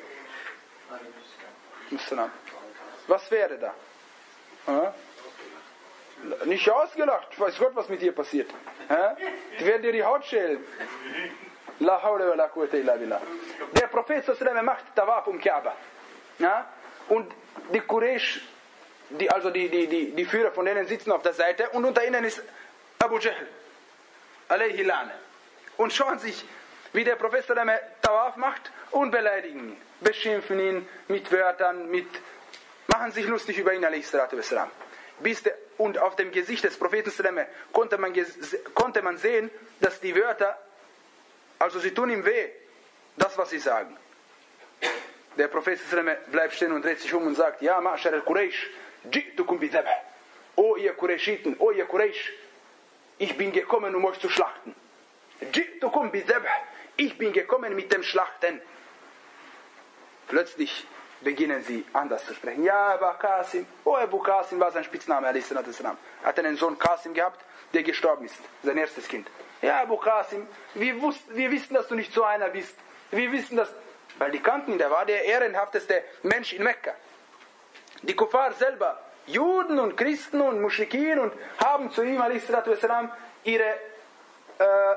was wäre da? Ja? Nicht ausgelacht, weiß Gott, was mit dir passiert. Ja? Die werden dir die Haut schälen. La hawla wa la quwwata illa billah. Der Prophet sallallahu macht Tawaf um Kaaba. Ja? Und die Quraysh, die, also die, die, die, die Führer von denen sitzen auf der Seite und unter ihnen ist Abu Jahl. Alayhi la'na. Und schauen sich, wie der Prophet sallallahu Tawaf macht und beleidigen ihn. Beschimpfen ihn mit Wörtern, mit, machen sich lustig über ihn, alayhi salatu wassalam. Bis der, und auf dem Gesicht des Propheten sallallahu konnte man, konnte man sehen, dass die Wörter, also sie tun ihm weh, das was sie sagen. Der Prophet sallallahu bleibt stehen und dreht sich um und sagt, ja, ma'ashar al-Quraysh, ji'tukum bi dhabh. O ihr Qurayshiten, o ihr Quraysh, ich bin gekommen, um euch zu schlachten. Ji'tukum bi dhabh. Ich bin gekommen mit dem Schlachten. Plötzlich beginnen sie anders zu sprechen. Ja, Abu Qasim. Oh, Abu Qasim war sein Spitzname, alaihi salatu wassalam. Er hat einen Sohn Qasim gehabt, der gestorben ist. Sein erstes Kind. Ja, Abu Qasim, wir, wussten, wir wissen, dass du nicht so einer bist. Wir wissen, dass... Weil die kannten ihn, der war der ehrenhafteste Mensch in Mekka. Die Kuffar selber, Juden und Christen und Muschrikin, und haben zu ihm, alaihi salatu wassalam, ihre... Äh,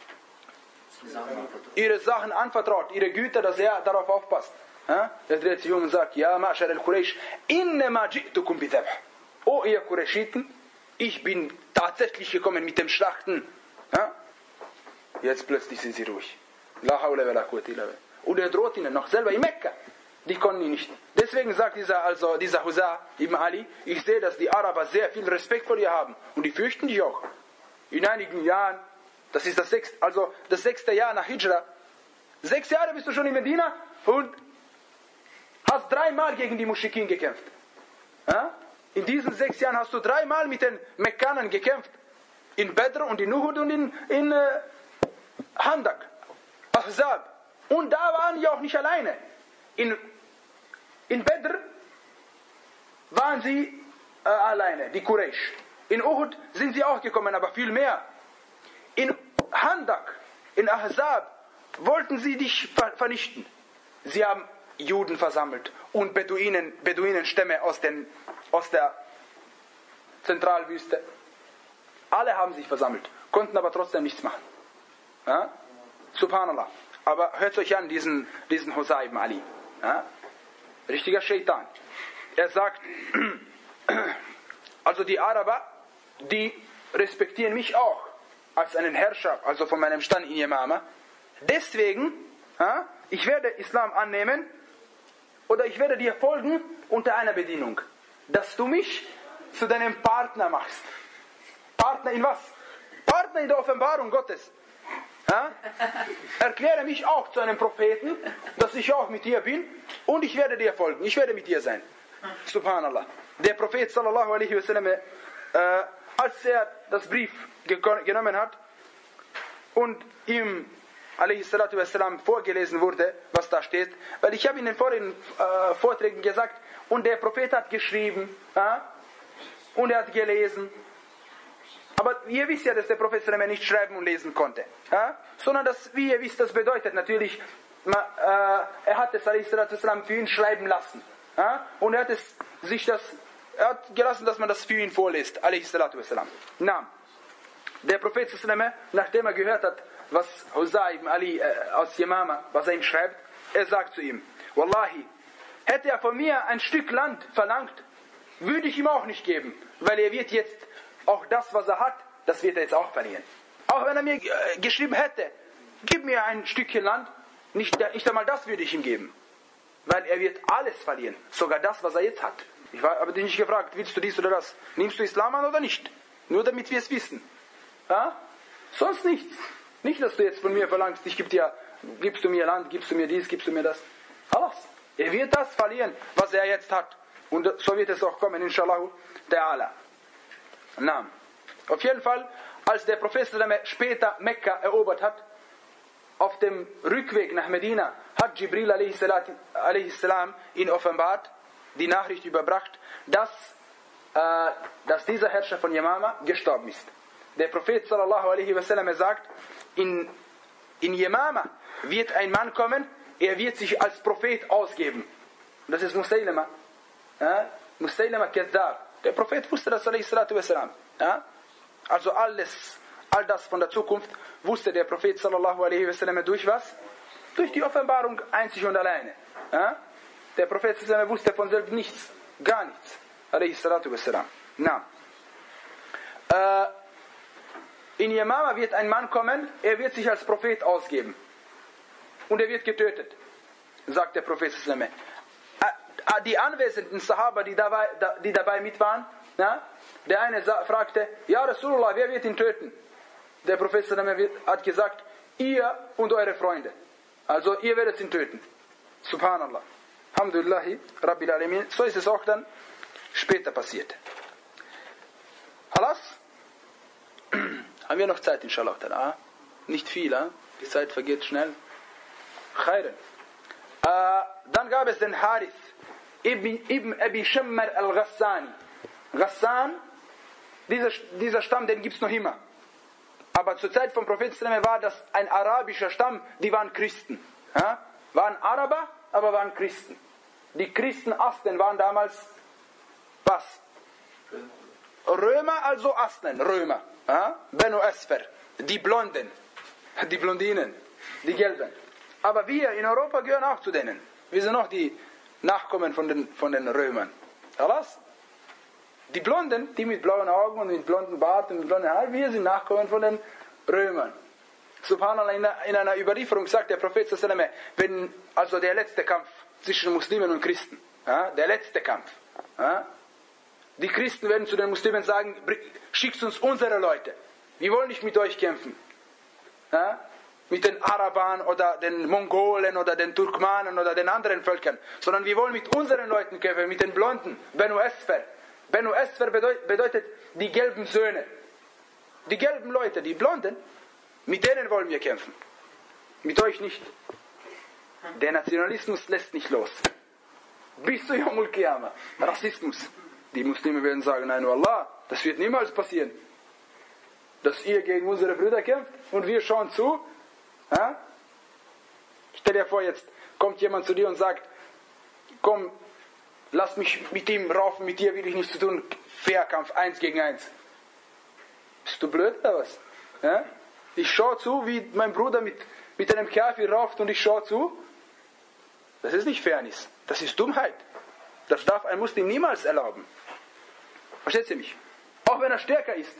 ihre Sachen anvertraut, ihre Güter, dass er darauf aufpasst. Ja? Er dreht sich um und sagt, ja, ma'ashar al-Quraysh, innama ji'tukum bi dhabh. O ihr Qurayshiten, ich bin tatsächlich gekommen mit dem Schlachten. Ja? Jetzt plötzlich sind sie ruhig. La hawla wa la quwwata illa billah. Und er droht ihnen noch selber in Mekka. Die konnten ihn nicht. Deswegen sagt dieser, also dieser Husa ibn Ali, ich sehe, dass die Araber sehr viel Respekt vor dir haben. Und die fürchten dich auch. In einigen Jahren, das ist das sechste, also das sechste Jahr nach Hijra. Sechs Jahre bist du schon in Medina und hast dreimal gegen die Muschrikin gekämpft. Ja? In diesen sechs Jahren hast du dreimal mit den Mekkanern gekämpft. In Badr und in Uhud und in, in äh, Handak. Ahzab. Und da waren die auch nicht alleine. In, in Badr waren sie äh, alleine, die Quraysh. In Uhud sind sie auch gekommen, aber viel mehr. In Handak, in Ahzab, wollten sie dich vernichten. Sie haben Juden versammelt und Beduinen, Beduinenstämme aus, den, aus der Zentralwüste. Alle haben sich versammelt, konnten aber trotzdem nichts machen. Ja? Subhanallah. Aber hört euch an, diesen, diesen Husay ibn Ali. Ja? Richtiger Shaitan. Er sagt, also die Araber, die respektieren mich auch als einen Herrscher, also von meinem Stand in Yamama. Deswegen, ja, ich werde Islam annehmen oder ich werde dir folgen unter einer Bedingung, dass du mich zu deinem Partner machst. Partner in was? Partner in der Offenbarung Gottes. Ja? Erkläre mich auch zu einem Propheten, dass ich auch mit dir bin und ich werde dir folgen, ich werde mit dir sein. Subhanallah. Der Prophet sallallahu alaihi wasallam, äh, als er das Brief genommen hat und ihm alaihi salatu wassalam vorgelesen wurde, was da steht, weil ich habe in den vorigen äh, Vorträgen gesagt, und der Prophet hat geschrieben, äh, und er hat gelesen, aber ihr wisst ja, dass der Prophet nicht schreiben und lesen konnte, äh, sondern dass, wie ihr wisst, das bedeutet natürlich, ma, äh, er hat es alaihi salatu wassalam für ihn schreiben lassen, äh, und er hat es sich das Er hat gelassen, dass man das für ihn vorliest. Alayhi salatu wassalam. Na, der Prophet, nachdem er gehört hat, was Husay ibn Ali äh, aus Yamama, was er ihm schreibt, er sagt zu ihm, Wallahi, hätte er von mir ein Stück Land verlangt, würde ich ihm auch nicht geben. Weil er wird jetzt auch das, was er hat, das wird er jetzt auch verlieren. Auch wenn er mir äh, geschrieben hätte, gib mir ein Stückchen Land, nicht, nicht einmal das würde ich ihm geben. Weil er wird alles verlieren. Sogar das, was er jetzt hat. Ich habe dich nicht gefragt, willst du dies oder das? Nimmst du Islam an oder nicht? Nur damit wir es wissen. Ja? Sonst nichts. Nicht, dass du jetzt von mir verlangst, ich geb dir, gibst du mir Land, gibst du mir dies, gibst du mir das. Alles. Er wird das verlieren, was er jetzt hat. Und so wird es auch kommen, inshallah ta'ala. Na. Auf jeden Fall, als der Prophet später Mekka erobert hat, auf dem Rückweg nach Medina, hat Jibril alaihi salam ihn offenbart, die Nachricht überbracht, dass, äh, dass dieser Herrscher von Yamama gestorben ist. Der Prophet sallallahu alaihi wasallam sagt, in, in Yamama wird ein Mann kommen, er wird sich als Prophet ausgeben. Das ist Musaylama. Ja? Musaylama Kadhab. Der Prophet wusste das alaihi salatu wasallam. Ja? Also alles, all das von der Zukunft wusste der Prophet sallallahu alaihi wasallam durch was? Durch die Offenbarung einzig und alleine. Ja? Der Prophet wusste von selbst nichts, gar nichts. Alayhi salatu wassalam. Na. Äh, in Yamama wird ein Mann kommen, er wird sich als Prophet ausgeben. Und er wird getötet, sagt der Prophet. Die anwesenden Sahaba, die dabei, die dabei mit waren, na, der eine fragte, Ja Rasulullah, wer wird ihn töten? Der Prophet hat gesagt, ihr und eure Freunde. Also ihr werdet ihn töten. Subhanallah. Alhamdulillahi Rabbil Alamin. So ist es auch dann später passiert. Halas? Haben wir noch Zeit, inshallah. Ah? Nicht viel, ah? Die Zeit vergeht schnell. Khairan. Äh, dann gab es den Harith ibn, ibn Abi Shammar al-Ghassani. Ghassan, dieser, dieser Stamm, den gibt es noch immer. Aber zur Zeit vom Propheten war das ein arabischer Stamm, die waren Christen. Ja? Waren Araber, aber waren Christen. Die Christen-Asten waren damals was? Römer, also Asten, Römer. Ja? Benu Esfer, die Blonden, die Blondinen, die Gelben. Aber wir in Europa gehören auch zu denen. Wir sind auch die Nachkommen von den, von den Römern. Alles? Die Blonden, die mit blauen Augen und mit blonden Bart und mit blonden Haaren, wir sind Nachkommen von den Römern. Subhanallah, in einer Überlieferung sagt der Prophet, wenn also der letzte Kampf zwischen Muslimen und Christen, ja, der letzte Kampf, ja, die Christen werden zu den Muslimen sagen, schickt uns unsere Leute, wir wollen nicht mit euch kämpfen, ja, mit den Arabern oder den Mongolen oder den Turkmanen oder den anderen Völkern, sondern wir wollen mit unseren Leuten kämpfen, mit den Blonden, Benu Esfer. Benu Esfer bedeutet die gelben Söhne. die gelben Leute, die Blonden, mit denen wollen wir kämpfen. Mit euch nicht. Der Nationalismus lässt nicht los. Bis zu Yawmul Qiyamah. Rassismus. Die Muslime werden sagen, nein, Wallah, das wird niemals passieren. Dass ihr gegen unsere Brüder kämpft und wir schauen zu. Ja? Stell dir vor, jetzt kommt jemand zu dir und sagt, komm, lass mich mit ihm raufen, mit dir will ich nichts zu tun. Fairkampf, eins gegen eins. Bist du blöd oder was? Ja? Ich schaue zu, wie mein Bruder mit, mit einem Kafir rauft und ich schaue zu. Das ist nicht Fairness. Das ist Dummheit. Das darf ein Muslim niemals erlauben. Versteht ihr mich? Auch wenn er stärker ist.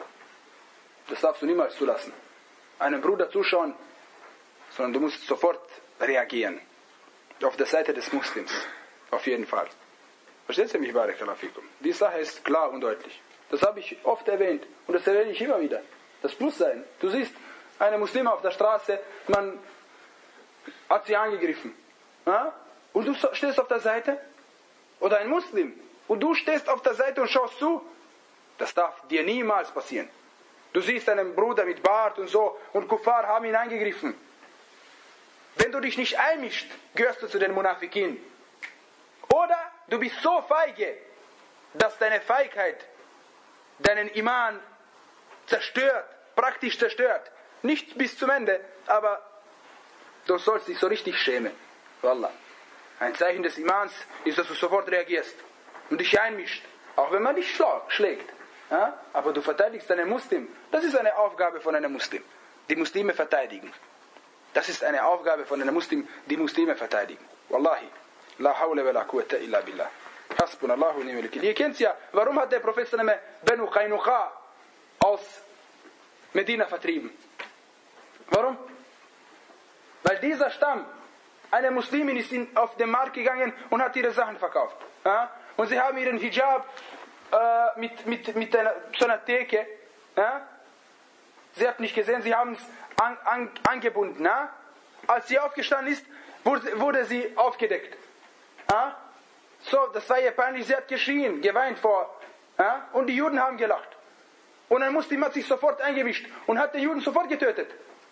Das darfst du niemals zulassen. Einem Bruder zuschauen, sondern du musst sofort reagieren. Auf der Seite des Muslims. Auf jeden Fall. Versteht ihr mich, Barakallahu fikum? Die Sache ist klar und deutlich. Das habe ich oft erwähnt. Und das erwähne ich immer wieder. Das muss sein. Du siehst eine Muslime auf der Straße, man hat sie angegriffen. Ja? Und du stehst auf der Seite? Oder ein Muslim. Und du stehst auf der Seite und schaust zu? Das darf dir niemals passieren. Du siehst einen Bruder mit Bart und so und Kuffar haben ihn angegriffen. Wenn du dich nicht einmischst, gehörst du zu den Munafikin. Oder du bist so feige, dass deine Feigheit deinen Iman zerstört, praktisch zerstört. Nicht bis zum Ende, aber du sollst dich so richtig schämen. Wallah. Ein Zeichen des Imans ist, dass du sofort reagierst und dich einmischst, auch wenn man dich schlägt. Ja? Aber du verteidigst einen Muslim. Das ist eine Aufgabe von einem Muslim. Die Muslime verteidigen. Das ist eine Aufgabe von einem Muslim, die Muslime verteidigen. Wallahi. La hawla wa la quwwata illa billah. Hasbunallahu wa ni'mal wakeel. Ihr kennt ja, warum hat der Prophet Banu Qaynuqa aus Medina vertrieben? Warum? Weil dieser Stamm, eine Muslimin ist in, auf den Markt gegangen und hat ihre Sachen verkauft. Ja? Und sie haben ihren Hijab äh, mit, mit, mit einer, so einer Theke. Ja? Sie hat nicht gesehen, sie haben es an, an, angebunden. Ja? Als sie aufgestanden ist, wurde, wurde sie aufgedeckt. Ja? So, das war ihr peinlich, sie hat geschrien, geweint vor. Ja? Und die Juden haben gelacht. Und ein Muslim hat sich sofort eingemischt und hat den Juden sofort getötet.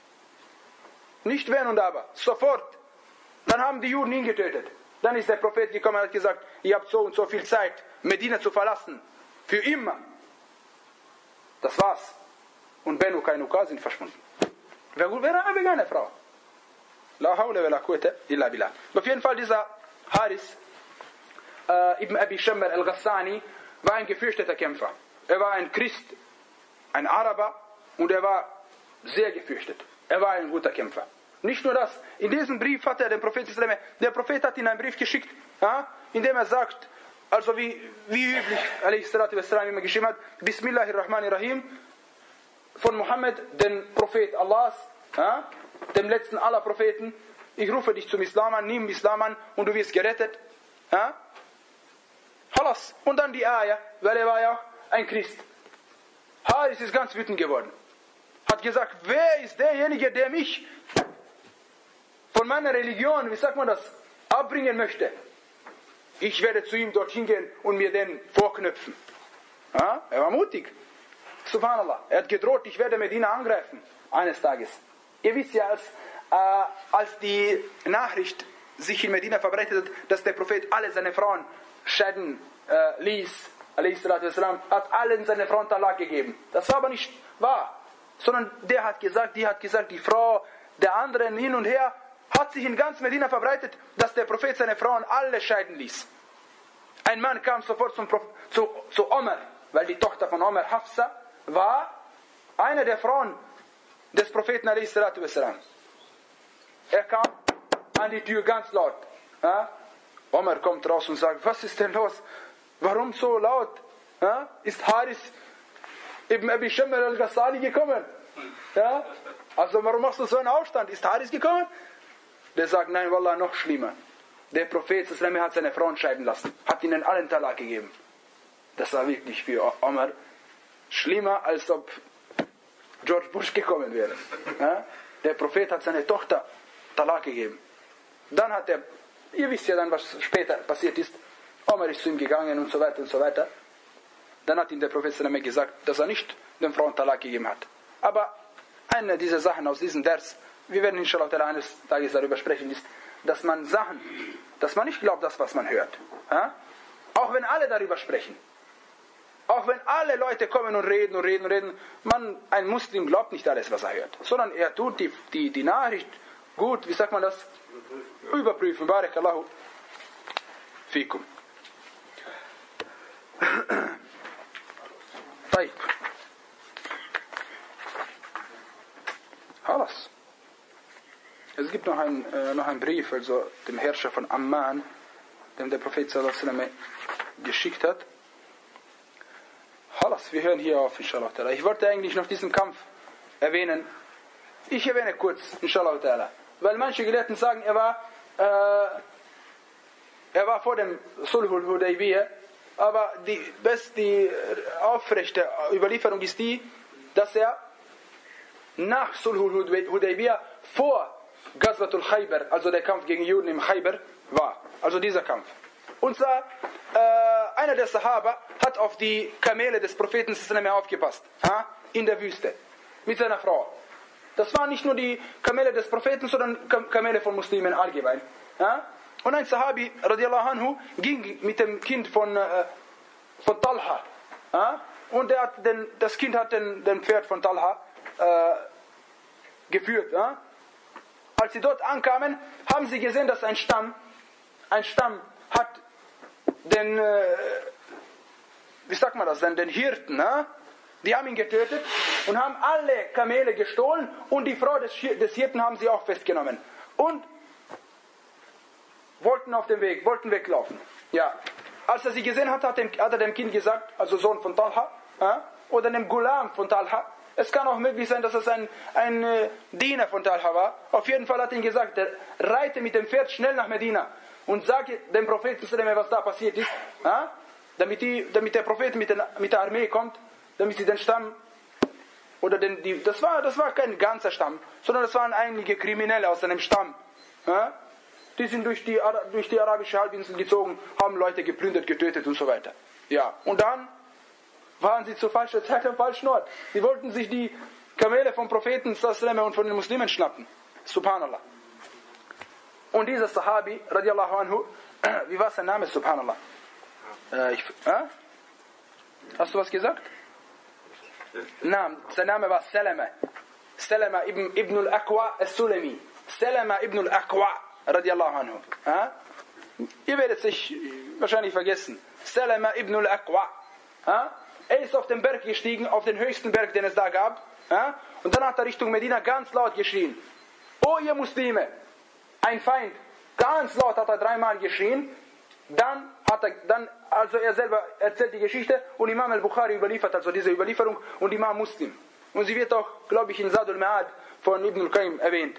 Nicht wenn und aber, sofort. Dann haben die Juden ihn getötet. Dann ist der Prophet gekommen und hat gesagt, ihr habt so und so viel Zeit, Medina zu verlassen. Für immer. Das war's. Und Banu Qaynuqa sind verschwunden. Wer war eine Frau? La hawla wa la quwwata illa billah. Auf jeden Fall dieser Haris äh, Ibn Abi Shamr al-Ghassani war ein gefürchteter Kämpfer. Er war ein Christ, ein Araber und er war sehr gefürchtet. Er war ein guter Kämpfer. Nicht nur das, in diesem Brief hat er den Prophet, der Prophet hat ihm einen Brief geschickt, ja, in dem er sagt, also wie, wie üblich, alayhi salatu wassalam, immer geschrieben hat, Bismillahirrahmanirrahim, von Mohammed, den Prophet Allahs, ja, dem letzten aller Propheten, ich rufe dich zum Islam an, nimm Islam an und du wirst gerettet. Ja? Halas. Und dann die Ayah, weil er war ja ein Christ. Haris ist ganz wütend geworden. Hat gesagt, wer ist derjenige, der mich von meiner Religion, wie sagt man das, abbringen möchte? Ich werde zu ihm dorthin gehen und mir den vorknöpfen. Ja? Er war mutig. Subhanallah. Er hat gedroht, ich werde Medina angreifen. Eines Tages. Ihr wisst ja, als, äh, als die Nachricht sich in Medina verbreitet hat, dass der Prophet alle seine Frauen scheiden äh, ließ, wassalam, hat allen seine Frauen Talak gegeben. Das war aber nicht wahr. Sondern der hat gesagt, die hat gesagt, die Frau der anderen hin und her, hat sich in ganz Medina verbreitet, dass der Prophet seine Frauen alle scheiden ließ. Ein Mann kam sofort zum Proph- zu, zu Omar, weil die Tochter von Omar, Hafsa, war eine der Frauen des Propheten wassalam. Er kam an die Tür ganz laut. Ja? Omar kommt raus und sagt, was ist denn los? Warum so laut? Ja? Ist Haris Ibn Abi Shamr al-Ghassani gekommen? Ja? Also warum machst du so einen Aufstand? Ist Haris gekommen? Der sagt, nein, Wallah, noch schlimmer. Der Prophet hat seine Frauen scheiden lassen. Hat ihnen allen Talak gegeben. Das war wirklich für Omar schlimmer, als ob George Bush gekommen wäre. Ja? Der Prophet hat seine Tochter Talak gegeben. Dann hat er, ihr wisst ja dann, was später passiert ist, Omar ist zu ihm gegangen und so weiter und so weiter. dann hat ihm der Prophet gesagt, dass er nicht den Frauen Talak gegeben hat. Aber eine dieser Sachen aus diesem Vers, wir werden inshallah eines Tages darüber sprechen, ist, dass man Sachen, dass man nicht glaubt, das, was man hört. Ja? Auch wenn alle darüber sprechen. Auch wenn alle Leute kommen und reden und reden und reden, man, ein Muslim glaubt nicht alles, was er hört, sondern er tut die, die, die Nachricht gut, wie sagt man das? Überprüfen. Barakallahu fikum. Taib. Halas. Es gibt noch ein, äh, noch einen Brief, also dem Herrscher von Amman, dem der Prophet sallallahu alaihi wasallam geschickt hat. Halas, wir hören hier auf, inshallah ta'ala. Ich wollte eigentlich noch diesen Kampf erwähnen. Ich erwähne kurz, inshallah ta'ala. Weil manche Gelehrten sagen, er war, äh, er war vor dem Sulhul Hudaybiyah, aber die beste aufrechte Überlieferung ist die, dass er nach Sulhul Hudaybiyah vor Ghazwatul Khaybar, also der Kampf gegen Juden im Khaybar, war. Also dieser Kampf. Und zwar, äh, einer der Sahaba hat auf die Kamele des Propheten aufgepasst, ha? In der Wüste, mit seiner Frau. Das waren nicht nur die Kamele des Propheten, sondern Kamele von Muslimen allgemein. Ha? Und ein Sahabi, radiallahu anhu, ging mit dem Kind von, äh, von Talha. Ha? Und der hat den, das Kind hat den, den Pferd von Talha äh, geführt. Ha? Als sie dort ankamen, haben sie gesehen, dass ein Stamm, ein Stamm hat den, äh, wie sagt man das denn, den Hirten, ha? Die haben ihn getötet und haben alle Kamele gestohlen und die Frau des, des Hirten haben sie auch festgenommen. Und wollten auf dem Weg, wollten weglaufen. Ja. Als er sie gesehen hat, hat, dem, hat er dem Kind gesagt, also Sohn von Talha, ha? Oder dem Gulam von Talha. Es kann auch möglich sein, dass es ein, ein äh, Diener von Talha war. Auf jeden Fall hat er ihm gesagt, er reite mit dem Pferd schnell nach Medina und sage dem Propheten, was da passiert ist, ha? Damit, die, damit der Prophet mit, den, mit der Armee kommt, damit sie den Stamm, oder den, die, das, war, das war kein ganzer Stamm, sondern das waren einige Kriminelle aus einem Stamm. Ja? Die sind durch die, durch die arabische Halbinsel gezogen, haben Leute geplündert, getötet und so weiter. Ja, und dann waren sie zur falschen Zeit am falschen Ort. Sie wollten sich die Kamele vom Propheten und von den Muslimen schnappen. Subhanallah. Und dieser Sahabi, radiallahu anhu, wie war sein Name? Subhanallah. Äh, ich, äh? Hast du was gesagt? Nein, sein Name war Salama. Salama ibn, ibn al-Aqwa al-Sulami. Salama ibn al-Aqwa, radiallahu anhu. Ha? Ihr werdet es sich wahrscheinlich vergessen. Salama ibn al-Aqwa. Ha? Er ist auf den Berg gestiegen, auf den höchsten Berg, den es da gab. Ha? Und dann hat er Richtung Medina ganz laut geschrien. O ihr Muslime, ein Feind. Ganz laut hat er dreimal geschrien. Dann hat er, dann, also er selber erzählt die Geschichte und Imam al-Bukhari überliefert also diese Überlieferung und Imam Muslim. Und sie wird auch, glaube ich, in Zadul Ma'ad von Ibn al-Qayyim erwähnt.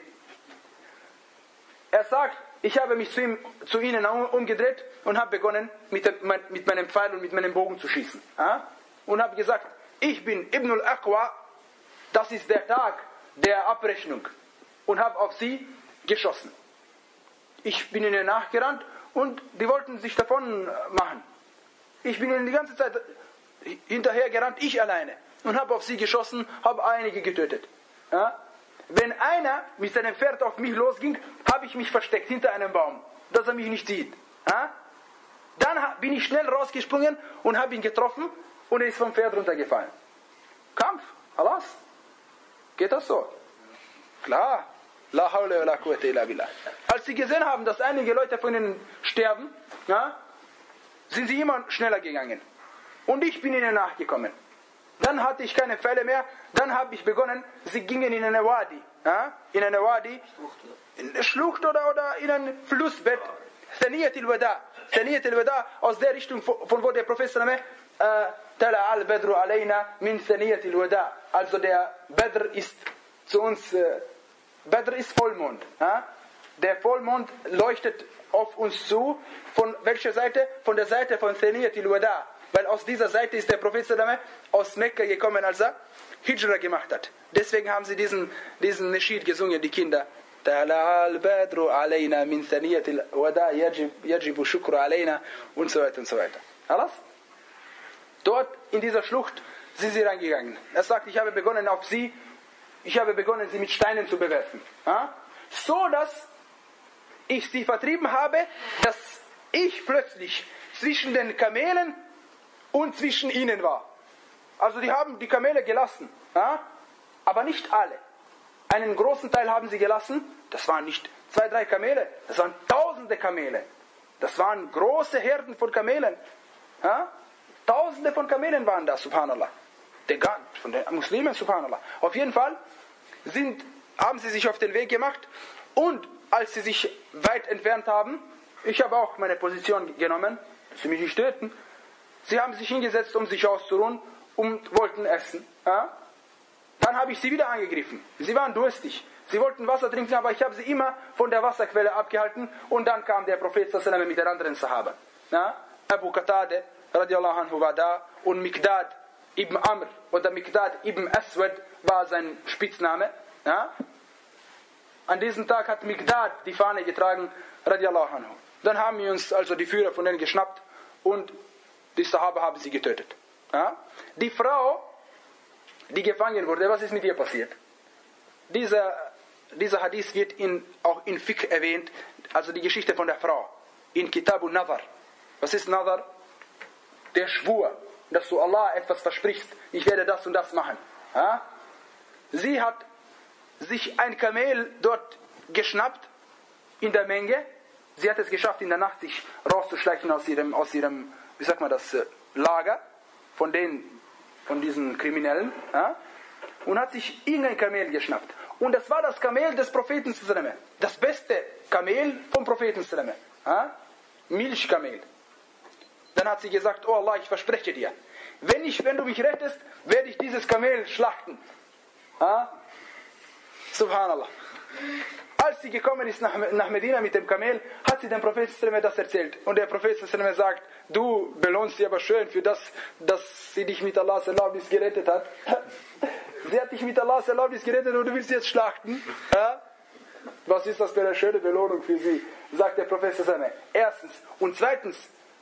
Er sagt, ich habe mich zu, ihm, zu ihnen umgedreht und habe begonnen, mit, dem, mit meinem Pfeil und mit meinem Bogen zu schießen. Und habe gesagt, ich bin Ibn al-Aqwa, das ist der Tag der Abrechnung. Und habe auf sie geschossen. Ich bin ihnen nachgerannt und die wollten sich davon machen. Ich bin ihnen die ganze Zeit hinterher gerannt, ich alleine. Und habe auf sie geschossen, habe einige getötet. Ja? Wenn einer mit seinem Pferd auf mich losging, habe ich mich versteckt hinter einem Baum, dass er mich nicht sieht. Ja? Dann bin ich schnell rausgesprungen und habe ihn getroffen und er ist vom Pferd runtergefallen. Kampf, Alas. Geht das so? Klar. La hawla wa la quwwata illa billah. Als sie gesehen haben, dass einige Leute von ihnen sterben, ja, sind sie immer schneller gegangen. Und ich bin ihnen nachgekommen. Dann hatte ich keine Pfeile mehr. Dann habe ich begonnen, sie gingen in eine Wadi. Ja, in eine Wadi. In eine Schlucht oder, oder in ein Flussbett. Thaniyat al-Wada. Thaniyat al-Wada, aus der Richtung, von wo der Prophet sallallahu alaihi wasallam Tala al-Badru alayna min Thaniyat al-Wada. Also der Badr ist zu uns... Äh, Badr ist Vollmond. Ja? Der Vollmond leuchtet auf uns zu. Von welcher Seite? Von der Seite von Thaniyat al-Wada. Weil aus dieser Seite ist der Prophet sallallahu alaihi wasallam aus Mekka gekommen, als er Hijra gemacht hat. Deswegen haben sie diesen, diesen Nashid gesungen, die Kinder. Tala al-Badru alayna min Thaniyat al-Wada yajibu shukru alayna und so weiter und so weiter. Alles? Dort in dieser Schlucht sind sie reingegangen. Er sagt, ich habe begonnen auf sie, ich habe begonnen sie mit Steinen zu bewerfen. Ja? So dass ich sie vertrieben habe, dass ich plötzlich zwischen den Kamelen und zwischen ihnen war. Also die haben die Kamele gelassen, ja? Aber nicht alle. Einen großen Teil haben sie gelassen, das waren nicht zwei, drei Kamele, das waren tausende Kamele. Das waren große Herden von Kamelen. Ja? Tausende von Kamelen waren da, subhanallah. Der Gan von den Muslimen, subhanallah. Auf jeden Fall sind, haben sie sich auf den Weg gemacht und als sie sich weit entfernt haben, ich habe auch meine Position genommen, dass sie mich nicht töten, sie haben sich hingesetzt, um sich auszuruhen und wollten essen. Ja? Dann habe ich sie wieder angegriffen. Sie waren durstig. Sie wollten Wasser trinken, aber ich habe sie immer von der Wasserquelle abgehalten. Und dann kam der Prophet sallallahu alaihi wasallam mit den anderen Sahaba. Ja? Abu Qatade radiallahu anhu war da und Miqdad ibn Amr oder Miqdad ibn Aswad war sein Spitzname. Ja? An diesem Tag hat Miqdad die Fahne getragen radiallahu anhu. Dann haben wir uns also die Führer von denen geschnappt und die Sahaba haben sie getötet. Ja? Die Frau, die gefangen wurde, was ist mit ihr passiert? Dieser, dieser Hadith wird in, auch in Fiqh erwähnt, also die Geschichte von der Frau. In Kitab al-Nadhar. Was ist Nadhar? Der Schwur, dass du Allah etwas versprichst, ich werde das und das machen. Ja? Sie hat sich ein Kamel dort geschnappt, in der Menge. Sie hat es geschafft, in der Nacht sich rauszuschleichen aus ihrem, aus ihrem, wie sagt man das, Lager, von den, von diesen Kriminellen, ja? Und hat sich irgendein Kamel geschnappt. Und das war das Kamel des Propheten, das beste Kamel vom Propheten, ja? Milchkamel. Dann hat sie gesagt, oh Allah, ich verspreche dir, wenn, ich, wenn du mich rettest, werde ich dieses Kamel schlachten. Ja? Subhanallah. Als sie gekommen ist nach, nach Medina mit dem Kamel, hat sie dem Propheten das erzählt. Und der Prophet sagt, du belohnst sie aber schön für das, dass sie dich mit Allahs Erlaubnis gerettet hat. Sie hat dich mit Allahs Erlaubnis gerettet und du willst sie jetzt schlachten. Ja? Was ist das für eine schöne Belohnung für sie? Sagt der Prophet. Erstens. Und zweitens,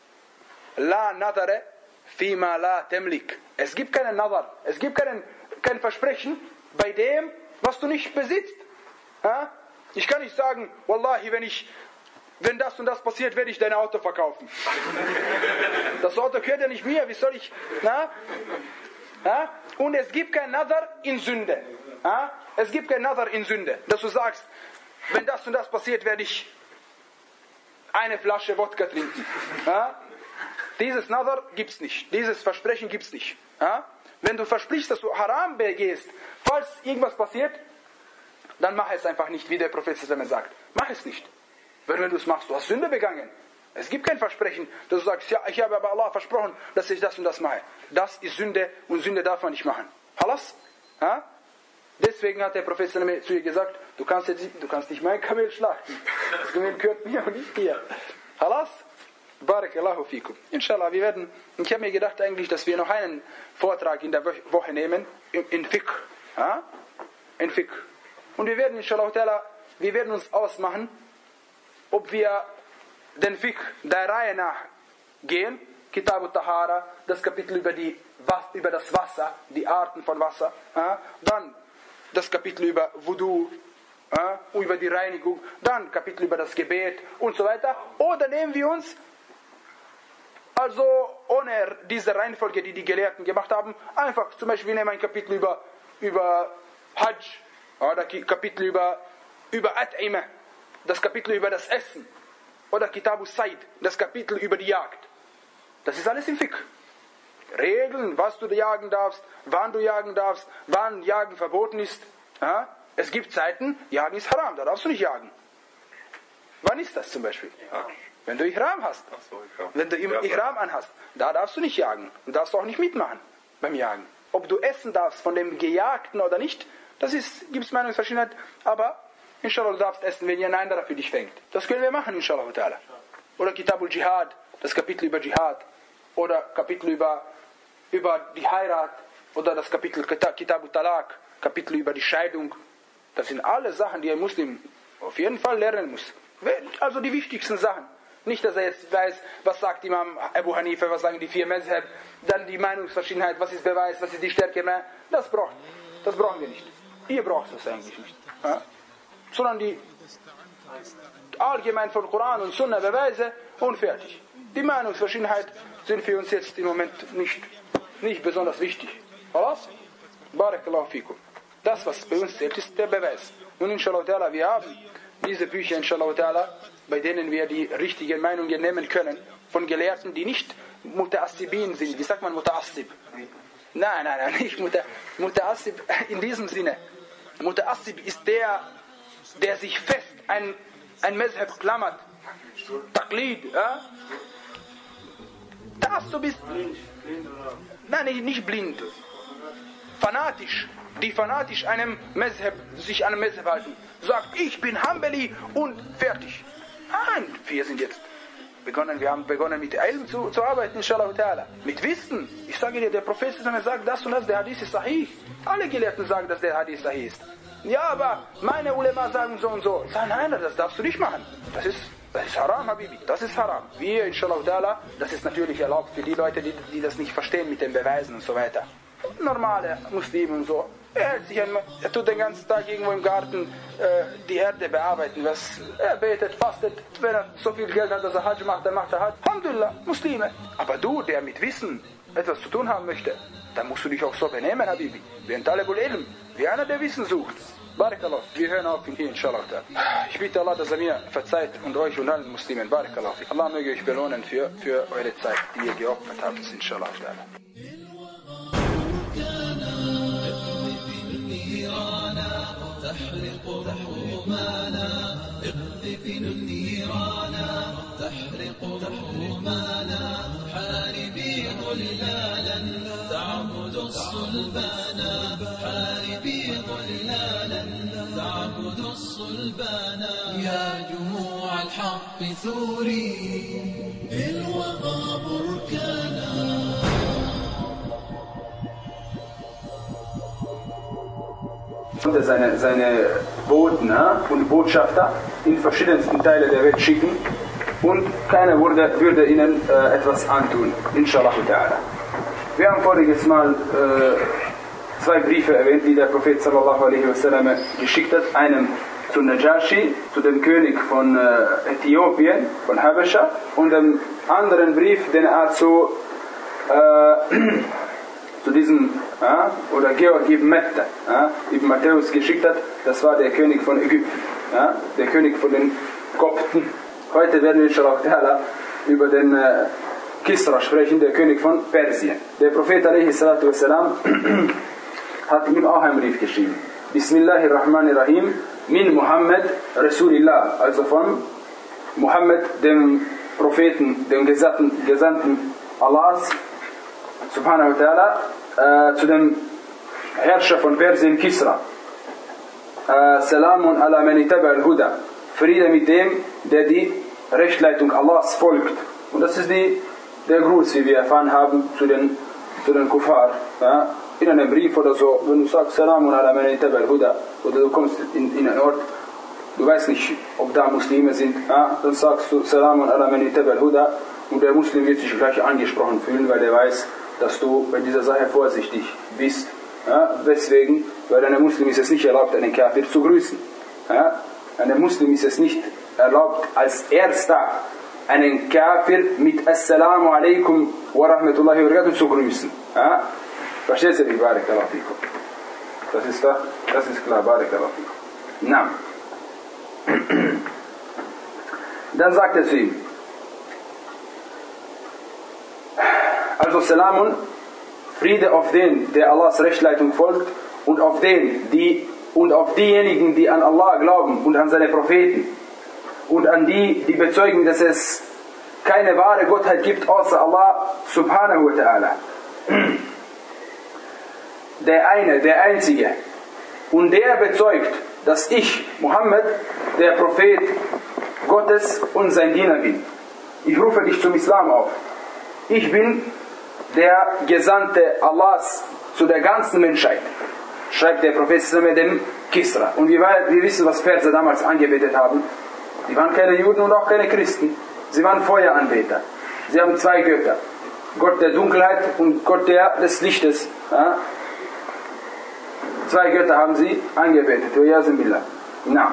La nadare fima la temlik. Es gibt keinen Nadar. Es gibt keinen, kein Versprechen bei dem, was du nicht besitzt. Ja? Ich kann nicht sagen, Wallahi, wenn ich, wenn das und das passiert, werde ich dein Auto verkaufen. Das Auto gehört ja nicht mir, wie soll ich, na? Ja? Und es gibt kein Nadar in Sünde. Ja? Es gibt kein Nadar in Sünde, dass du sagst, wenn das und das passiert, werde ich eine Flasche Wodka trinken. Ja? Dieses Nadar gibt's nicht. Dieses Versprechen gibt's nicht. Ja? Wenn du versprichst, dass du Haram begehst, falls irgendwas passiert, dann mach es einfach nicht, wie der Prophet sagt. Mach es nicht. Weil wenn du es machst, du hast Sünde begangen. Es gibt kein Versprechen, dass du sagst, ja, ich habe aber Allah versprochen, dass ich das und das mache. Das ist Sünde und Sünde darf man nicht machen. Halas? Ja? Deswegen hat der Prophet zu ihr gesagt, du kannst, jetzt, du kannst nicht mein Kamel schlachten. Das Kamel gehört mir und nicht dir. Halas? Barakallahu fikum. Inshallah, wir werden, ich habe mir gedacht eigentlich, dass wir noch einen Vortrag in der Woche nehmen, in, in Fiqh. Ja? In Fiqh. Und wir werden, inshallah, wir werden uns ausmachen, ob wir den Fiqh der Reihe nach gehen, Kitab al-Tahara, das Kapitel über, die, über das Wasser, die Arten von Wasser, ja? Dann das Kapitel über Wudu, ja? Über die Reinigung, dann Kapitel über das Gebet und so weiter. Oder nehmen wir uns, also ohne diese Reihenfolge, die die Gelehrten gemacht haben, einfach zum Beispiel, wir nehmen ein Kapitel über, über Hajj, oder Kapitel über, über At'imah, das Kapitel über das Essen, oder Kitab al-Said, das Kapitel über die Jagd. Das ist alles im Fiqh. Regeln, was du jagen darfst, wann du jagen darfst, wann Jagen verboten ist. Ja? Es gibt Zeiten, Jagen ist haram, da darfst du nicht jagen. Wann ist das zum Beispiel? Ja. Wenn du Ihram hast. Ach so, Ihram. Wenn du Ihram anhast, da darfst du nicht jagen. Und darfst du auch nicht mitmachen beim Jagen. Ob du essen darfst von dem Gejagten oder nicht, das ist, gibt es Meinungsverschiedenheit, aber inshallah, du darfst essen, wenn ein anderer für dich fängt. Das können wir machen, inshallah. Oder Kitab al-Jihad, das Kapitel über Jihad. Oder Kapitel über, über die Heirat. Oder das Kapitel Kitab al-Talaq, Kapitel über die Scheidung. Das sind alle Sachen, die ein Muslim auf jeden Fall lernen muss. Also die wichtigsten Sachen. Nicht, dass er jetzt weiß, was sagt Imam Abu Hanifa, was sagen die vier Mazhab, dann die Meinungsverschiedenheit, was ist Beweis, was ist die Stärke, das braucht, das brauchen wir nicht. Ihr braucht das eigentlich nicht. Ja? Sondern die allgemein von Koran und Sunna Beweise und fertig. Die Meinungsverschiedenheit sind für uns jetzt im Moment nicht, nicht besonders wichtig. Was? Barakallahu fikum. Das, was bei uns zählt, ist der Beweis. Und inshallah ta'ala, wir haben diese Bücher, inshallah ta'ala, bei denen wir die richtigen Meinungen nehmen können, von Gelehrten, die nicht Mutaassibin sind. Wie sagt man Mutaassib? Nein, nein, nein, nicht Muta, Mutaassib in diesem Sinne. Mutaassib ist der, der sich fest ein, ein Mazhab klammert. Taqlid, ja? Taassub ist... Nein, nicht, nicht blind. Fanatisch. Die fanatisch einem Mazhab, sich an einem Mazhab halten. Sagt, ich bin Hanbali und fertig. Nein, wir sind jetzt begonnen, wir haben begonnen mit Ilm zu, zu arbeiten, inshallah ta'ala. Mit Wissen. Ich sage dir, der Prophet sagt das und das, der Hadith ist sahih. Alle Gelehrten sagen, dass der Hadith sahih ist. Ja, aber meine Ulema sagen so und so. Ich sage, nein, das darfst du nicht machen. Das ist, das ist haram, Habibi. Das ist haram. Wir, inshallah ta'ala, das ist natürlich erlaubt für die Leute, die, die das nicht verstehen mit den Beweisen und so weiter. Normale Muslime und so. Er, hält sich ein, er tut den ganzen Tag irgendwo im Garten äh, die Erde bearbeiten. Was, er betet, fastet. Wenn er so viel Geld hat, dass er Hajj macht, dann macht er Hajj. Alhamdulillah, Muslime. Aber du, der mit Wissen etwas zu tun haben möchte, dann musst du dich auch so benehmen, Habibi. Wie ein Talibul Ilm. Wie einer, der Wissen sucht. Barakallah. Wir hören auf ihn hier, inshallah. Ich bitte Allah, dass er mir verzeiht und euch und allen Muslimen. Barakallah. Allah möge euch belohnen für, für eure Zeit, die ihr geopfert habt, inshallah. تحرق همومنا اقذف النيرانا تحرق همومنا حاربي ظلالا تعبد الصلبانا حاربي ظلالا تعبد الصلبانا يا جموع الحق ثوري بالوغى بركانا Seine, seine Boten ja, und Botschafter in verschiedensten Teile der Welt schicken und keiner würde, würde ihnen äh, etwas antun, inshallah ta'ala. Wir haben voriges Mal äh, zwei Briefe erwähnt, die der Prophet sallallahu alaihi wasallam geschickt hat. Einen zu Najashi, zu dem König von äh, Äthiopien, von Habascha, und den anderen Brief, den er zu äh, zu diesem, ja, oder Georg ibn Metta, ja, ibn Matthäus geschickt hat, das war der König von Ägypten, ja, der König von den Kopten. Heute werden wir inshallah über den äh, Kisra sprechen, der König von Persien. Der Prophet alaihi salatu wassalam hat ihm auch einen Brief geschrieben. Bismillahirrahmanirrahim, min Muhammad Rasulillah, also von Muhammad, dem Propheten, dem Gesandten, Gesandten Allahs, subhanahu wa ta'ala, äh, zu dem Herrscher von Persien, Kisra. Äh, Salamun ala man ittaba al-huda. Friede mit dem, der die Rechtleitung Allahs folgt. Und das ist die, der Gruß, wie wir erfahren haben, zu den, zu den Kuffar. Ja? In einem Brief oder so, wenn du sagst Salamun ala man ittaba al-huda, oder du kommst in, in einen Ort, du weißt nicht, ob da Muslime sind, ja? Dann sagst du Salamun ala man ittaba al-huda, und der Muslim wird sich gleich angesprochen fühlen, weil er weiß, dass du bei dieser Sache vorsichtig bist. Ja, weswegen? Weil einem Muslim ist es nicht erlaubt, einen Kafir zu grüßen. Ja, einem Muslim ist es nicht erlaubt, als erster einen Kafir mit Assalamu alaikum wa rahmatullahi wa barakatuh zu grüßen. Ja, versteht ihr, Barakallahu fikum? Das ist da, das ist klar, Barakallahu fikum. Na. Dann sagt er zu ihm, also Salamun, Friede auf den, der Allahs Rechtleitung folgt, und auf den, die und auf diejenigen, die an Allah glauben und an seine Propheten, und an die, die bezeugen, dass es keine wahre Gottheit gibt außer Allah subhanahu wa ta'ala. Der eine, der einzige, und der bezeugt, dass ich, Muhammad, der Prophet Gottes und sein Diener bin. Ich rufe dich zum Islam auf. Ich bin der Gesandte Allahs zu der ganzen Menschheit, schreibt der Prophet mit dem Kisra. Und wir, wir wissen, was Perser damals angebetet haben. Die waren keine Juden und auch keine Christen. Sie waren Feueranbeter. Sie haben zwei Götter. Gott der Dunkelheit und Gott der, des Lichtes. Ja? Zwei Götter haben sie angebetet. Na.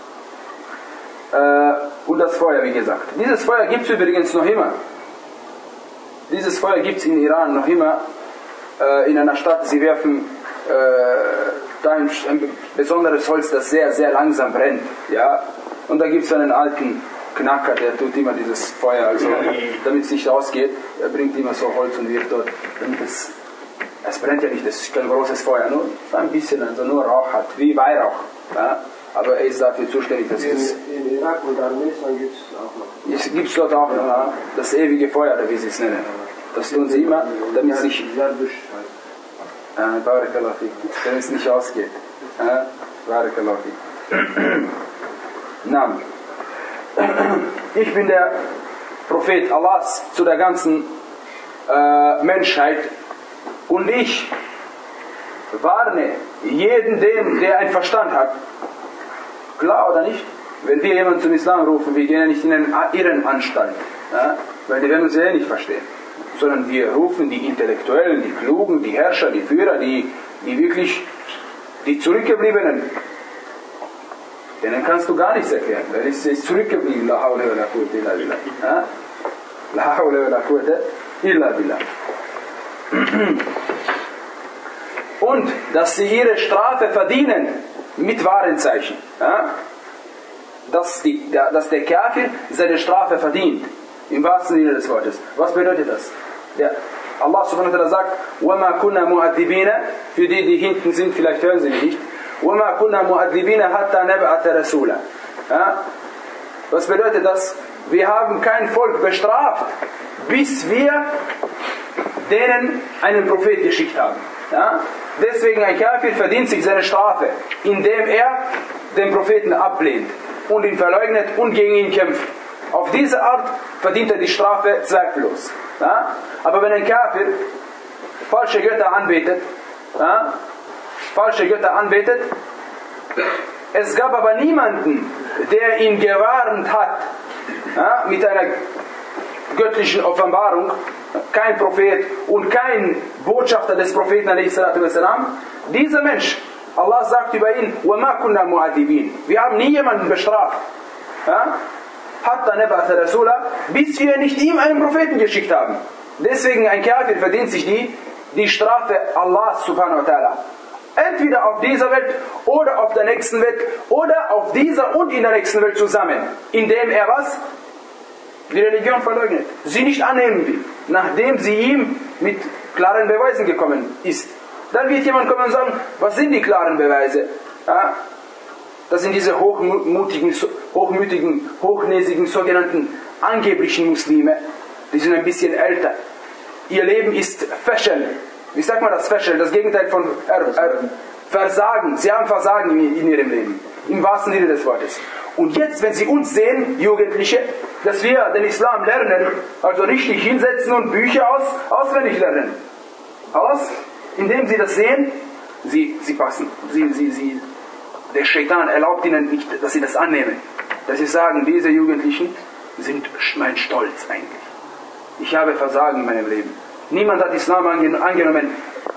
Äh, und das Feuer, wie gesagt. Dieses Feuer gibt es übrigens noch immer. Dieses Feuer gibt es in Iran noch immer. Äh, in einer Stadt, sie werfen äh, da ein, ein besonderes Holz, das sehr, sehr langsam brennt. Ja? Und da gibt es einen alten Knacker, der tut immer dieses Feuer, also damit es nicht ausgeht, er bringt immer so Holz und wirft dort, damit es, es brennt ja nicht, das ist kein großes Feuer, nur ein bisschen, also nur Rauch hat, wie Weihrauch. Ja? Aber er ist dafür zuständig, dass es... In Irak und Armenistan gibt es auch noch. Es gibt dort auch noch, ja? Das ewige Feuer, wie sie es nennen. Das tun sie immer, damit es nicht... Äh, damit es nicht ausgeht. Äh, Namen. Ich bin der Prophet Allahs zu der ganzen äh, Menschheit und ich warne jeden den, der einen Verstand hat. Klar oder nicht? Wenn wir jemanden zum Islam rufen, wir gehen ja nicht in eine Irrenanstalt, ja? Weil die werden uns ja nicht verstehen. Sondern wir rufen die Intellektuellen, die Klugen, die Herrscher, die Führer, die, die wirklich, die Zurückgebliebenen. Denen kannst du gar nichts erklären. Der ist, ist zurückgeblieben. La hawla wa la quwwata illa billah. La hawla wa la quwwata illa billah. Und dass sie ihre Strafe verdienen mit Warenzeichen. Ja? Dass, die, dass der Kafir seine Strafe verdient. Im wahrsten Sinne des Wortes. Was bedeutet das? Der Allah subhanahu wa ta'ala sagt, وَمَا كُنَّا مُعَذِّبِينَ, für die, die hinten sind, vielleicht hören sie mich nicht, وَمَا كُنَّا مُعَذِّبِينَ حَتَّى نَبْعَثَ رَسُولًا. Ja? Was bedeutet das? Wir haben kein Volk bestraft, bis wir denen einen Prophet geschickt haben. Ja? Deswegen ein Kafir verdient sich seine Strafe, indem er den Propheten ablehnt und ihn verleugnet und gegen ihn kämpft. Auf diese Art verdient er die Strafe zweifellos. Ja? Aber wenn ein Kafir falsche Götter anbetet, ja? falsche Götter anbetet, es gab aber niemanden, der ihn gewarnt hat, ja? mit einer göttlichen Offenbarung, kein Prophet und kein Botschafter des Propheten a s. Dieser Mensch, Allah sagt über ihn, وَمَا كُنَّا مُعَذِّبِينَ, wir haben nie jemanden bestraft. Ja? Hatta neb'atha rasula, bis wir nicht ihm einen Propheten geschickt haben. Deswegen ein Kafir verdient sich die, die Strafe Allah subhanahu wa ta'ala. Entweder auf dieser Welt oder auf der nächsten Welt oder auf dieser und in der nächsten Welt zusammen. Indem er was? Die Religion verleugnet. Sie nicht annehmen will. Nachdem sie ihm mit klaren Beweisen gekommen ist. Dann wird jemand kommen und sagen, was sind die klaren Beweise? Ja? Das sind diese hochmutigen, hochmütigen, hochnäsigen, sogenannten angeblichen Muslime. Die sind ein bisschen älter. Ihr Leben ist Fashel. Wie sagt man das Fashel? Das Gegenteil von er, er, Versagen. Sie haben Versagen in, in ihrem Leben. Im wahrsten Sinne des Wortes. Und jetzt, wenn sie uns sehen, Jugendliche, dass wir den Islam lernen, also richtig hinsetzen und Bücher aus, auswendig lernen. Aus, indem sie das sehen, sie, sie passen. Sie, sie, sie, der Shaitan erlaubt ihnen nicht, dass sie das annehmen. Dass sie sagen, diese Jugendlichen sind mein Stolz eigentlich. Ich habe Versagen in meinem Leben. Niemand hat Islam angenommen,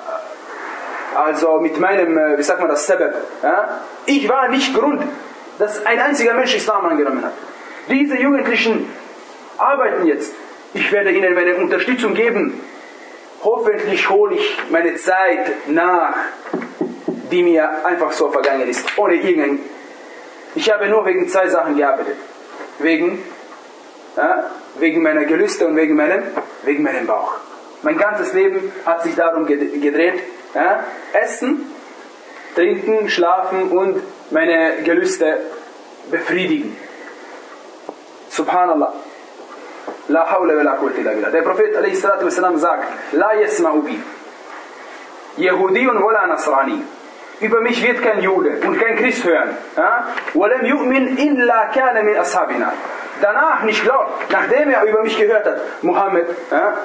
also mit meinem, wie sagt man das, Sabab. Ja? Ich war nicht Grund, dass ein einziger Mensch Islam angenommen hat. Diese Jugendlichen arbeiten jetzt. Ich werde ihnen meine Unterstützung geben. Hoffentlich hole ich meine Zeit nach, die mir einfach so vergangen ist, ohne irgendein... Ich habe nur wegen zwei Sachen gearbeitet. Wegen, ja, wegen meiner Gelüste und wegen meinem, wegen meinem Bauch. Mein ganzes Leben hat sich darum gedreht, ja, essen, trinken, schlafen und meine Gelüste befriedigen. Subhanallah. La hawla wa la quwwata illa billah. Der Prophet a s. sagt, La yasma'u bi. Yehudiyun wala Nasrani. Über mich wird kein Jude und kein Christ hören. وَلَمْ يُؤْمِنْ إِلَّا كَانَ مِنْ أَصْحَابِنَا. Danach nicht glaubt, nachdem er über mich gehört hat, Muhammad, ja,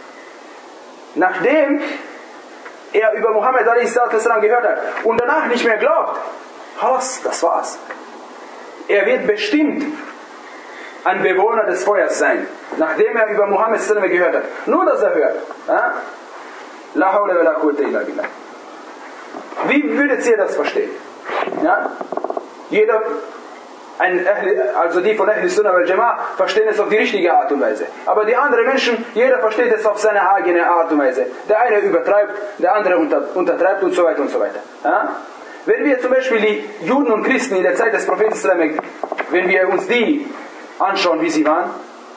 nachdem er über Muhammad a s. gehört hat und danach nicht mehr glaubt, das war's. Er wird bestimmt ein Bewohner des Feuers sein, nachdem er über Mohammed gehört hat. Nur, dass er hört. Ja? La hawla wa la quwwata illa billah. Wie würdet ihr das verstehen? Ja? Jeder, ein Ahli, also die von Ahl Sunnah wal Jama'ah, verstehen es auf die richtige Art und Weise. Aber die anderen Menschen, jeder versteht es auf seine eigene Art und Weise. Der eine übertreibt, der andere unter, untertreibt und so weiter und so weiter. Ja? Wenn wir zum Beispiel die Juden und Christen in der Zeit des Propheten, wenn wir uns die anschauen, wie sie waren,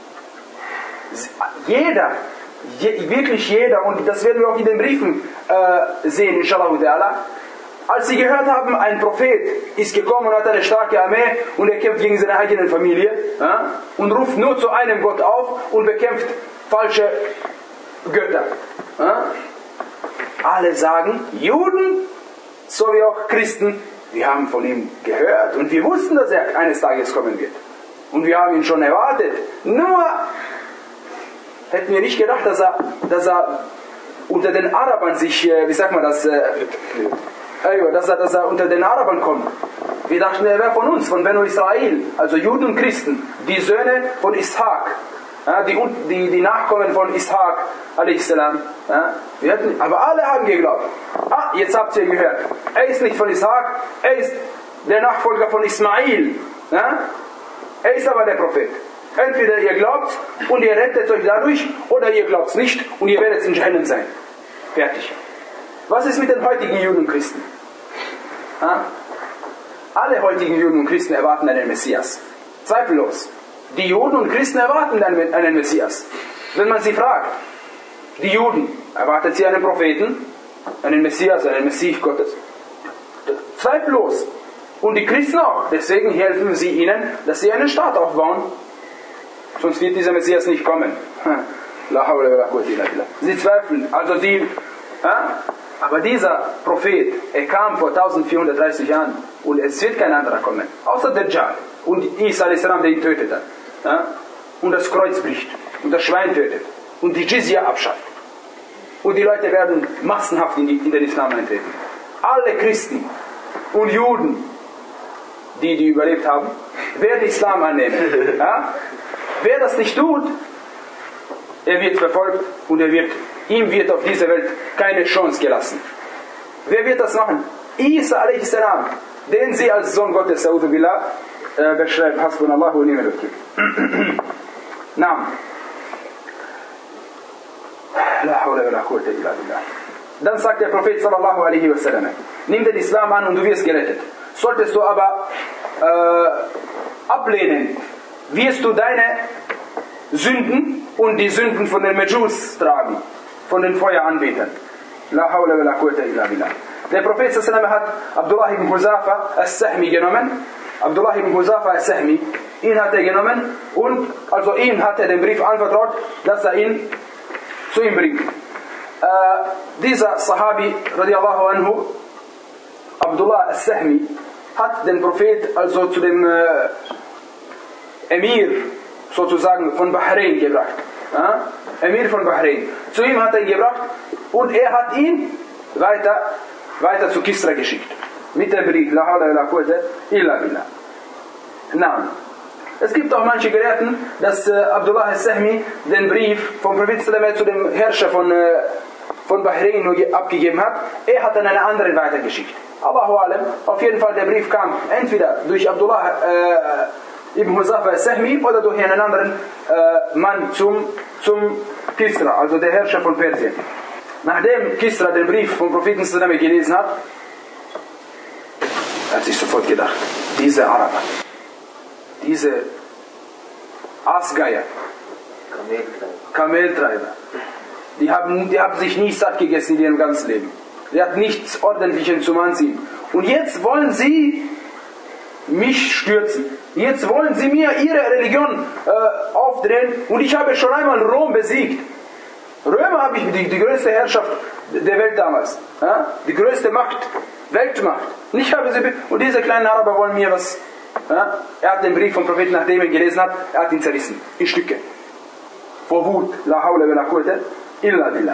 jeder, je, wirklich jeder, und das werden wir auch in den Briefen äh, sehen, inshallah ta'ala, als sie gehört haben, ein Prophet ist gekommen und hat eine starke Armee und er kämpft gegen seine eigene Familie ja, und ruft nur zu einem Gott auf und bekämpft falsche Götter. Ja. Alle sagen, Juden, so wie auch Christen, wir haben von ihm gehört und wir wussten, dass er eines Tages kommen wird. Und wir haben ihn schon erwartet. Nur hätten wir nicht gedacht, dass er, dass er unter den Arabern sich, wie sagt man das, äh, dass er, dass er unter den Arabern kommt. Wir dachten, er wäre von uns, von Benu Israel, also Juden und Christen, die Söhne von Ishak, ja, die, die, die Nachkommen von Ishak, a.s. Ja, wir hatten, aber alle haben geglaubt. Ah, jetzt habt ihr gehört. Er ist nicht von Ishak, er ist der Nachfolger von Ismail. Ja? Er ist aber der Prophet. Entweder ihr glaubt und ihr rettet euch dadurch, oder ihr glaubt es nicht und ihr werdet in Jahannam sein. Fertig. Was ist mit den heutigen Juden und Christen? Ja? Alle heutigen Juden und Christen erwarten einen Messias. Zweifellos. Die Juden und Christen erwarten einen, einen Messias. Wenn man sie fragt, die Juden, erwartet sie einen Propheten, einen Messias, einen Messias Gottes? Zweifellos. Und die Christen auch. Deswegen helfen sie ihnen, dass sie einen Staat aufbauen. Sonst wird dieser Messias nicht kommen. La hawla wa la quwwata illa billah. Sie zweifeln. Also sie... Ja? Aber dieser Prophet, er kam vor eintausendvierhundertdreißig Jahren und es wird kein anderer kommen. Außer Dajjal und Isa a.s., der ihn tötet dann. Ja? Und das Kreuz bricht und das Schwein tötet und die Jizya abschafft. Und die Leute werden massenhaft in, die, in den Islam eintreten. Alle Christen und Juden, die, die überlebt haben, werden Islam annehmen. Ja? Wer das nicht tut, er wird verfolgt und er wird, ihm wird auf dieser Welt keine Chance gelassen. Wer wird das machen? Isa a.s., den sie als Sohn Gottes, A'udhu Billah, äh, beschreibt. Hasbunallah wa ni'mal wakeel. Naam. La hawla wa la quwwata illa billah. Dann sagt der Prophet sallallahu alaihi wasallam, nimm den Islam an und du wirst gerettet. Solltest du aber äh, ablehnen, wirst du deine Sünden und die Sünden von den Majus tragen, von den Feueranbetern. La hawla wa la quwwata illa billah. Der Prophet sallallahu alaihi wasallam hat Abdullah ibn Huzafa as-Sahmi genommen. Abdullah ibn Huzafa as-Sahmi, ihn hat er genommen und also ihm hat er den Brief anvertraut, dass er ihn zu ihm bringt. Äh, dieser Sahabi radiallahu anhu, Abdullah as-Sahmi, hat den Prophet also zu dem äh, Emir sozusagen von Bahrain gebracht. Ja? Emir von Bahrain. Zu ihm hat er ihn gebracht und er hat ihn weiter, weiter zu Kisra geschickt. Mit dem Brief, la hawla wa la quwwata illa billah. Nein. Es gibt auch manche Gelehrten, dass äh, Abdullah as-Sahmi den Brief vom Prophet zu dem Herrscher von, äh, von Bahrain abgegeben hat. Er hat dann einen anderen weitergeschickt. Allahu alam, auf jeden Fall der Brief kam entweder durch Abdullah äh, ibn Huzafa as-Sahmi oder durch einen anderen äh, Mann zum, zum Kisra, also der Herrscher von Persien. Nachdem Kisra den Brief vom Propheten gelesen hat, hat sich sofort gedacht, diese Araber, diese Aasgeier, Kameltreiber, die haben, die haben sich nie satt gegessen in ihrem ganzen Leben. Die hat nichts Ordentliches zum Anziehen. Und jetzt wollen sie mich stürzen. Jetzt wollen sie mir ihre Religion äh, aufdrehen und ich habe schon einmal Rom besiegt. Römer habe ich die, die größte Herrschaft der Welt damals. Ja? Die größte Macht, Weltmacht. Und, ich habe sie und diese kleinen Araber wollen mir was. Ja? Er hat den Brief vom Propheten, nachdem er ihn gelesen hat, er hat ihn zerrissen. In Stücke. Vor Wut. La hawla wa la quwwata illa billah.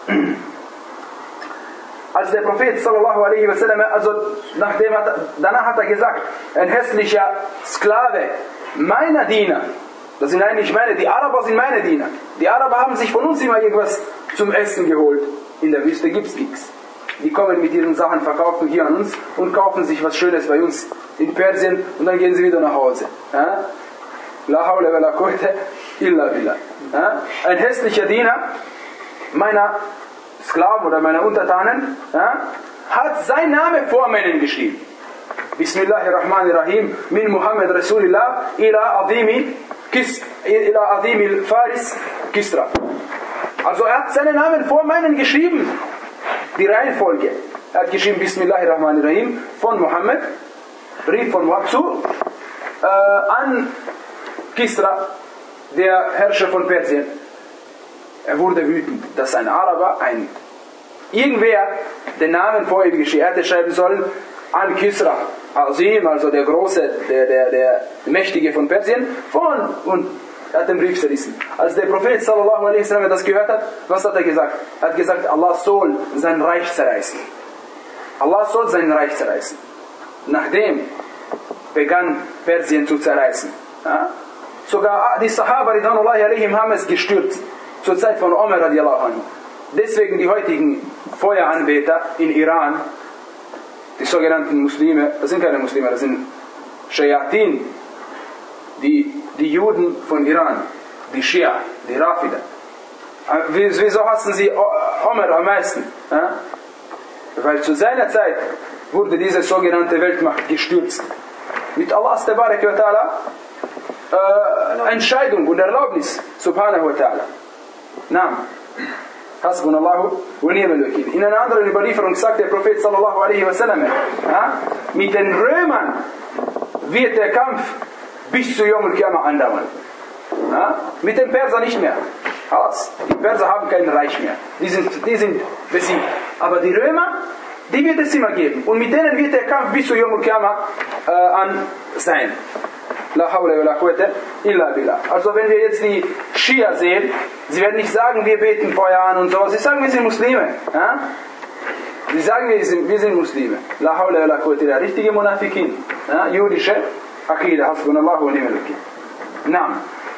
Als der Prophet sallallahu alaihi wasallam, also nachdem hat, danach hat er gesagt, ein hässlicher Sklave meiner Diener Das sind eigentlich meine, die Araber sind meine Diener. Die Araber haben sich von uns immer irgendwas zum Essen geholt. In der Wüste gibt es nichts. Die kommen mit ihren Sachen, verkaufen hier an uns und kaufen sich was Schönes bei uns in Persien und dann gehen sie wieder nach Hause. Ja? La hawla wa la quwwata illa billah. Ja? Ein hässlicher Diener meiner Sklaven oder meiner Untertanen, ja, hat sein Name vor Männern geschrieben. Bismillahirrahmanirrahim, min Muhammad Rasulillah ila Azimi Kis, ila Azimi Faris Kisra. Also er hat seinen Namen vor Männern geschrieben. Die Reihenfolge. Er hat geschrieben Bismillahirrahmanirrahim von Muhammad, Brief von Muhammad zu äh, an Kisra, der Herrscher von Persien. Er wurde wütend, dass ein Araber, ein irgendwer, den Namen vor ihm geschrieben hätte schreiben sollen, an Kisra, Azim, also der Große, der, der, der Mächtige von Persien, von, und er hat den Brief zerrissen. Als der Prophet sallallahu alaihi wasallam das gehört hat, was hat er gesagt? Er hat gesagt, Allah soll sein Reich zerreißen. Allah soll sein Reich zerreißen. Nachdem begann Persien zu zerreißen. Ja? Sogar die Sahaba ridwanullahi alaihim haben es gestürzt. Zur Zeit von Umar radiallahu anhu. Deswegen die heutigen Feueranbeter in Iran, die sogenannten Muslime, das sind keine Muslime, das sind Shayatin, die, die Juden von Iran, die Shia, die Rafida. Wieso hassen sie Umar am meisten? Ja? Weil zu seiner Zeit wurde diese sogenannte Weltmacht gestürzt. Mit Allahs Tabarak wa Ta'ala äh, Entscheidung und Erlaubnis, subhanahu wa ta'ala. Naam. Hasbunallahu wa ni'mal wakil. In einer anderen Überlieferung sagt der Prophet sallallahu alaihi wasallam, ja, mit den Römern wird der Kampf bis zu Yom al-Qiyamah andauern. Ja, mit den Persern nicht mehr. Alles. Die Perser haben kein Reich mehr. Die sind, die sind besiegt. Aber die Römer, die wird es immer geben. Und mit denen wird der Kampf bis zu Yom al-Qiyamah äh, an sein. La hawla wa la quwwata illa billah. Also wenn wir jetzt die Schia sehen, sie werden nicht sagen, wir beten Feuer an und sowas. Sie sagen, wir sind Muslime. Ja? Sie sagen, wir sind, wir sind Muslime. La hawla wa la quwwata illa. Richtige Munafikin. Ja? Jüdische Akida. Hasbunallahu wa ni'mal wakil. Naam.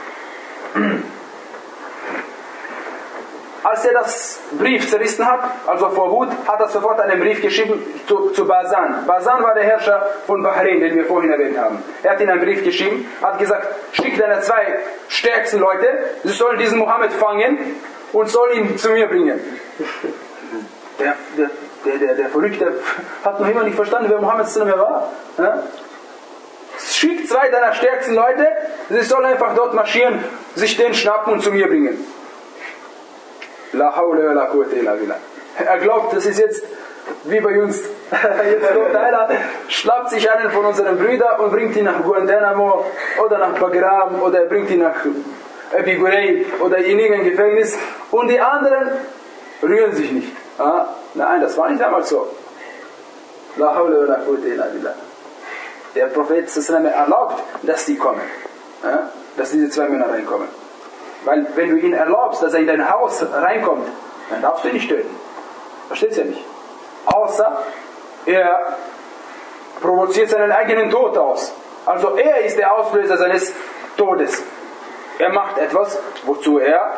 Als er das Brief zerrissen hat, also vor Wut, hat er sofort einen Brief geschrieben zu, zu Basan. Basan war der Herrscher von Bahrain, den wir vorhin erwähnt haben. Er hat ihm einen Brief geschrieben, hat gesagt, schick deine zwei stärksten Leute, sie sollen diesen Mohammed fangen und sollen ihn zu mir bringen. Der, der, der, der, der Verrückte hat noch immer nicht verstanden, wer Mohammed war. Ja? Schickt zwei deiner stärksten Leute, sie sollen einfach dort marschieren, sich den schnappen und zu mir bringen. La hawla wa la quwwata illa billah. Er glaubt, das ist jetzt wie bei uns. Jetzt kommt einer, schnappt sich einen von unseren Brüdern und bringt ihn nach Guantanamo oder nach Bagram oder er bringt ihn nach Abu Ghraib oder in irgendein Gefängnis und die anderen rühren sich nicht. Ah, nein, das war nicht damals so. La hawla wa la quwwata illa billah. Der Prophet erlaubt, dass die kommen. Ja? Dass diese zwei Männer reinkommen. Weil wenn du ihn erlaubst, dass er in dein Haus reinkommt, dann darfst du ihn nicht töten. Versteht's ja nicht. Außer er provoziert seinen eigenen Tod aus. Also er ist der Auslöser seines Todes. Er macht etwas, wozu er,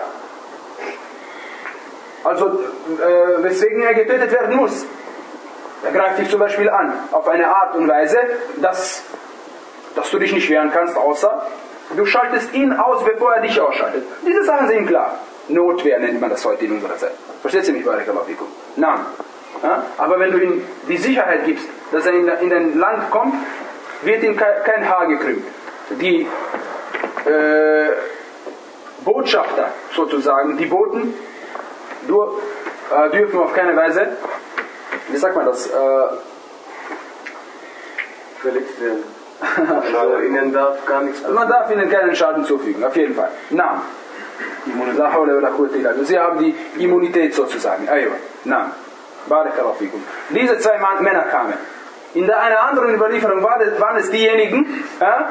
also äh, weswegen er getötet werden muss. Er greift dich zum Beispiel an, auf eine Art und Weise, dass, dass du dich nicht wehren kannst, außer du schaltest ihn aus, bevor er dich ausschaltet. Diese Sachen sind klar. Notwehr nennt man das heute in unserer Zeit. Versteht ihr mich, Barakallahu fikum? Nein. Ja? Aber wenn du ihm die Sicherheit gibst, dass er in, in dein Land kommt, wird ihm kein Haar gekrümmt. Die äh, Botschafter sozusagen, die Boten, du, äh, dürfen auf keine Weise, wie sagt man das, äh, verletzt werden. Also ihnen darf gar nichts passieren. Man darf ihnen keinen Schaden zufügen, auf jeden Fall. Naam. Sie haben die Immunität sozusagen. Naam. Barakallahu fikum. Diese zwei Männer kamen. In einer anderen Überlieferung waren es diejenigen,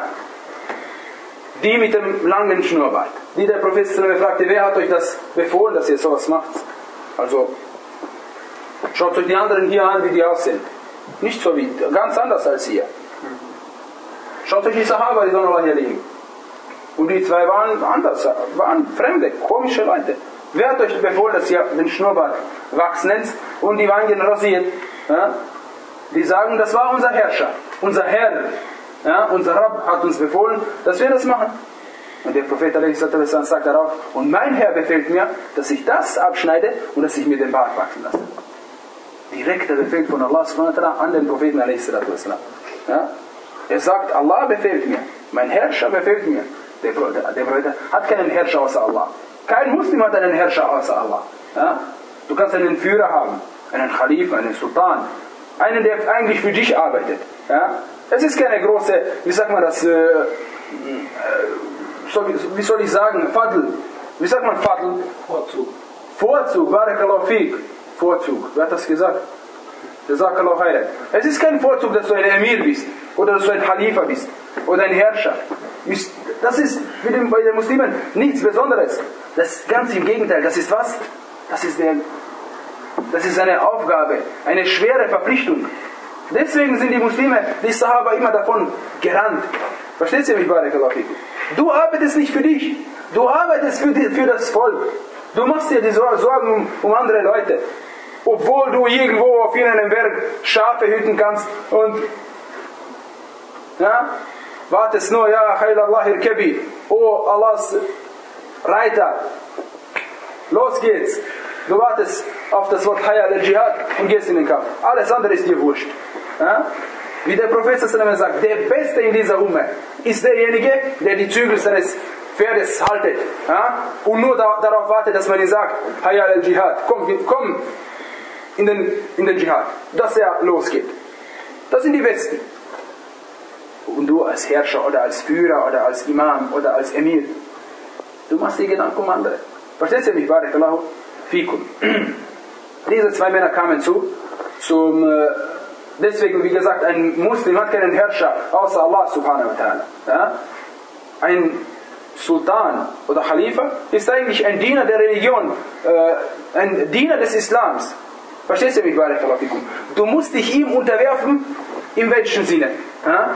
die mit dem langen Schnurrbart. Die der Prophet fragte, wer hat euch das befohlen, dass ihr sowas macht? Also, schaut euch die anderen hier an, wie die aussehen. Nicht so wie, ganz anders als hier. Schaut euch die Sahaba, die sollen Allah hier liegen. Und die zwei waren anders, waren Fremde, komische Leute. Wer hat euch befohlen, dass ihr den Schnurrbart wachsen lässt und die Wangen rasiert? Ja? Die sagen, das war unser Herrscher, unser Herr, ja? Unser Rabb hat uns befohlen, dass wir das machen. Und der Prophet sagt darauf, und mein Herr befehlt mir, dass ich das abschneide und dass ich mir den Bart wachsen lasse. Direkter Befehl von Allah subhanahu wa ta'ala an den Propheten alaihi salatu wassalam. Ja? Er sagt, Allah befehlt mir, mein Herrscher befehlt mir. Der Prophet hat keinen Herrscher außer Allah. Kein Muslim hat einen Herrscher außer Allah. Ja? Du kannst einen Führer haben, einen Khalifa, einen Sultan, einen, der eigentlich für dich arbeitet. Ja? Es ist keine große, wie sagt man das, äh, äh, soll, wie soll ich sagen, Fadl. Wie sagt man Fadl? Vorzug. Vorzug, Barakallahu Fik. Vorzug. Wer hat das gesagt? Jazakallahu khairan. Es ist kein Vorzug, dass du ein Emir bist oder dass du ein Khalifa bist oder ein Herrscher. Das ist für den, bei den Muslimen nichts Besonderes. Das ist ganz im Gegenteil. Das ist was? Das ist, der, das ist eine Aufgabe, eine schwere Verpflichtung. Deswegen sind die Muslime, die Sahaba, immer davon gerannt. Versteht ihr mich, Barakallahu fikum? Du arbeitest nicht für dich. Du arbeitest für, die, für das Volk. Du machst dir die Sorgen um, um andere Leute. Obwohl du irgendwo auf irgendeinem Berg Schafe hüten kannst und ja, wartest nur, ja, Khayl Allah irkabi, oh Allahs Reiter, los geht's. Du wartest auf das Wort Hayya al-Jihad und gehst in den Kampf. Alles andere ist dir wurscht. Ja? Wie der Prophet sagt, der Beste in dieser Umme ist derjenige, der die Zügel seines Pferdes haltet. Ja? Und nur da, darauf wartet, dass man ihm sagt, Hayya al-Jihad, komm, komm in den, in den Dschihad, dass er losgeht. Das sind die Besten. Und du als Herrscher oder als Führer oder als Imam oder als Emir, du machst dir Gedanken um andere. Verstehst du mich? Barakallahu fikum. Diese zwei Männer kamen zu, zum, äh, deswegen, wie gesagt, ein Muslim hat keinen Herrscher außer Allah subhanahu wa ta'ala. Ja? Ein Sultan oder Khalifa ist eigentlich ein Diener der Religion, äh, ein Diener des Islams. Verstehst du mich, Barakallahu fikum? Du musst dich ihm unterwerfen, in welchem Sinne? Ja?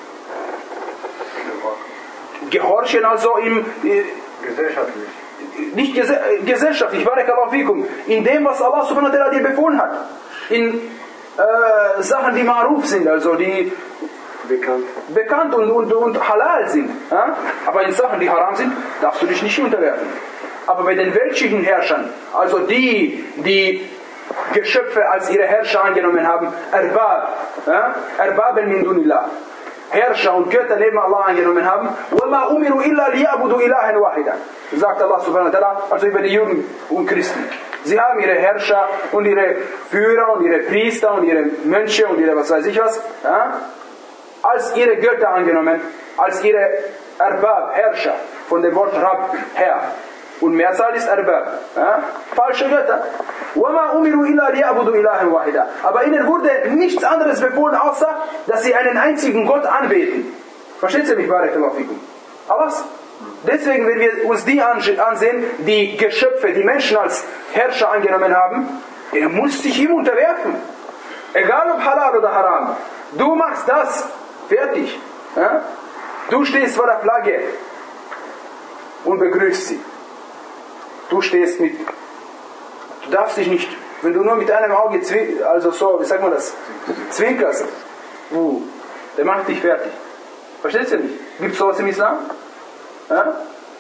Gehorchen also im... Äh, gesellschaftlich. Nicht ges gesellschaftlich, Barakallahu fikum. In dem, was Allah subhanahu wa ta'ala dir befohlen hat. In äh, Sachen, die Ma'ruf sind, also die bekannt, bekannt und, und, und halal sind. Ja? Aber in Sachen, die haram sind, darfst du dich nicht unterwerfen. Aber bei den weltlichen Herrschern, also die, die Geschöpfe als ihre Herrscher angenommen haben, Erbab, ja? Erbaben min dunillah, Herrscher und Götter neben Allah angenommen haben, وَمَا أُمِرُوا إِلَّا لِيَعْبُدُوا إِلَهًا وَاحِدًا, sagt Allah subhanahu wa ta'ala, also über die Juden und Christen. Sie haben ihre Herrscher und ihre Führer und ihre Priester und ihre Mönche und ihre was weiß ich was, ja? als ihre Götter angenommen, als ihre Erbab, Herrscher, von dem Wort Rabb, Herr. Und Mehrzahl ist Erbab. Ja? Falsche Götter. وَمَا أُمِرُوا إِلَّا لِيَعْبُدُوا إِلَهًا وَاحِدًا. Aber ihnen wurde nichts anderes befohlen, außer, dass sie einen einzigen Gott anbeten. Versteht ihr mich, Barakallahu fikum? Aber deswegen, wenn wir uns die ansehen, die Geschöpfe, die Menschen als Herrscher angenommen haben, er muss sich ihm unterwerfen. Egal ob halal oder haram. Du machst das, fertig. Ja? Du stehst vor der Flagge und begrüßt sie. Du stehst mit, du darfst dich nicht, wenn du nur mit einem Auge, also so, wie sagt man das, zwinkerst, uh, der macht dich fertig. Verstehst du nicht? Gibt es sowas im Islam? Ja?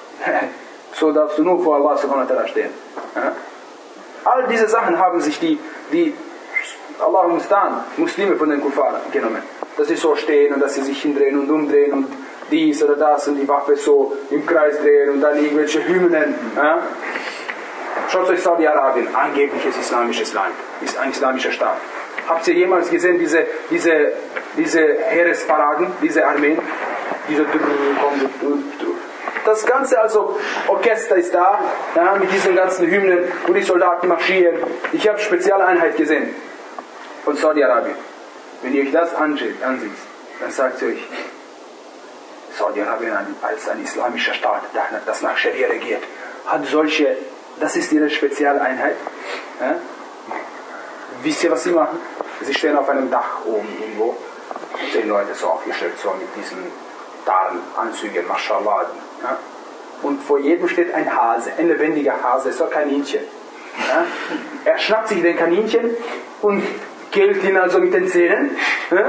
So darfst du nur vor Allah subhanahu wa ta'ala stehen. Ja? All diese Sachen haben sich die, die Allah mustan, Muslime von den Kuffar genommen. Dass sie so stehen und dass sie sich hindrehen und umdrehen und dies oder das und die Waffe so im Kreis drehen und dann irgendwelche Hymnen. Ja? Schaut euch Saudi-Arabien, angebliches islamisches Land, ist ein islamischer Staat. Habt ihr jemals gesehen, diese, diese, diese Heeresparaden, diese Armeen? Diese das ganze also Orchester ist da, ja, mit diesen ganzen Hymnen und die Soldaten marschieren. Ich habe Spezialeinheit gesehen von Saudi-Arabien. Wenn ihr euch das ansieht, dann sagt ihr euch, Saudi-Arabien als ein islamischer Staat, das nach Scharia regiert, hat solche, das ist ihre Spezialeinheit. Ja? Wisst ihr, was sie machen? Sie stehen auf einem Dach oben irgendwo, zehn Leute so aufgestellt, so mit diesen Tarnanzügen, mashallah. Ja? Und vor jedem steht ein Hase, ein lebendiger Hase, so ein Kaninchen. Ja? Er schnappt sich den Kaninchen und killt ihn also mit den Zähnen. Ja?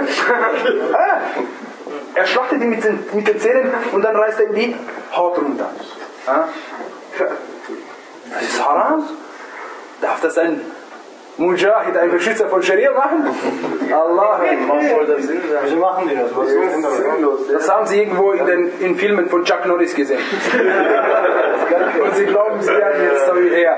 Er schlachtet ihn mit den, mit den Zähnen und dann reißt er ihm die Haut runter. Ja? Das ist haram. Darf das ein Mujahid, ein Beschützer von Scharia machen? Allah. Was soll das Sinn sein? Wieso machen die das? Was ist sinnlos? Das haben sie irgendwo in den in Filmen von Chuck Norris gesehen. Und sie glauben, sie werden jetzt so wie er.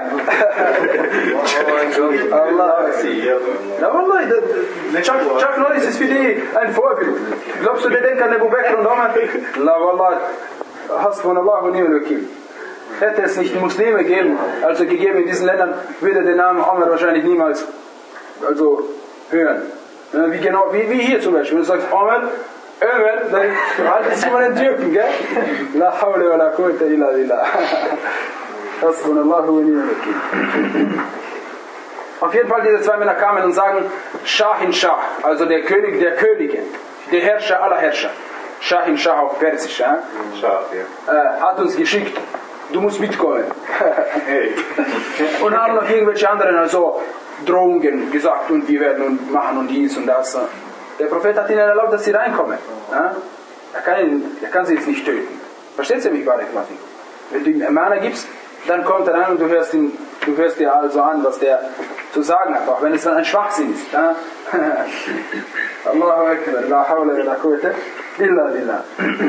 Allah. Na wallahi, Chuck, Chuck Norris ist für die ein Vorbild. Glaubst du, der denkt an Abu Bakr und Omar? La wallah, hasbunallah wa ni'mal wakil. Hätte es nicht Muslime gegeben, also gegeben in diesen Ländern, würde der Name Omar wahrscheinlich niemals also hören. Wie genau, wie, wie hier zum Beispiel. Wenn du sagst Omar, Ömer, dann halt es immer den Türken, gell? La hawla wa la quwwata illa billah. Hasbunallahu wa ni'mal wakil. Auf jeden Fall, diese zwei Männer kamen und sagen, Shahin Shah, also der König der Könige, der Herrscher aller Herrscher. Shahin Shah auf Persisch, ja? Schaf, ja. Äh, hat uns geschickt, du musst mitkommen. Und haben noch irgendwelche anderen also Drohungen gesagt und wir werden und machen und dies und das. Der Prophet hat ihnen erlaubt, dass sie reinkommen. Ja? Er, kann ihn, er kann sie jetzt nicht töten. Versteht ihr mich, Barakallahu? Wenn du ihm Amana gibst, dann kommt er rein und du hörst, ihn, du hörst dir also an, was der zu sagen hat, auch wenn es dann ein Schwachsinn ist. Ja? Allahu Akbar, la hawla wa la quwwata illa billah.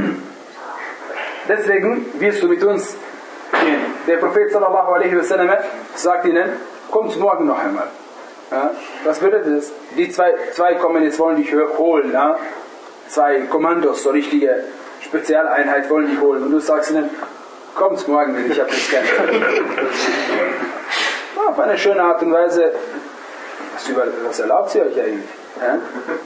Deswegen wirst du mit uns gehen. Der Prophet sallallahu alaihi wasallam sagt ihnen, kommt morgen noch einmal. Ja? Was bedeutet das? Die zwei, zwei kommen jetzt, wollen dich holen. Ja? Zwei Kommandos, so richtige Spezialeinheit wollen dich holen. Und du sagst ihnen, kommt morgen, wenn ich habe das gerne. Auf eine schöne Art und Weise. Was, über, was erlaubt sie euch eigentlich? Ja?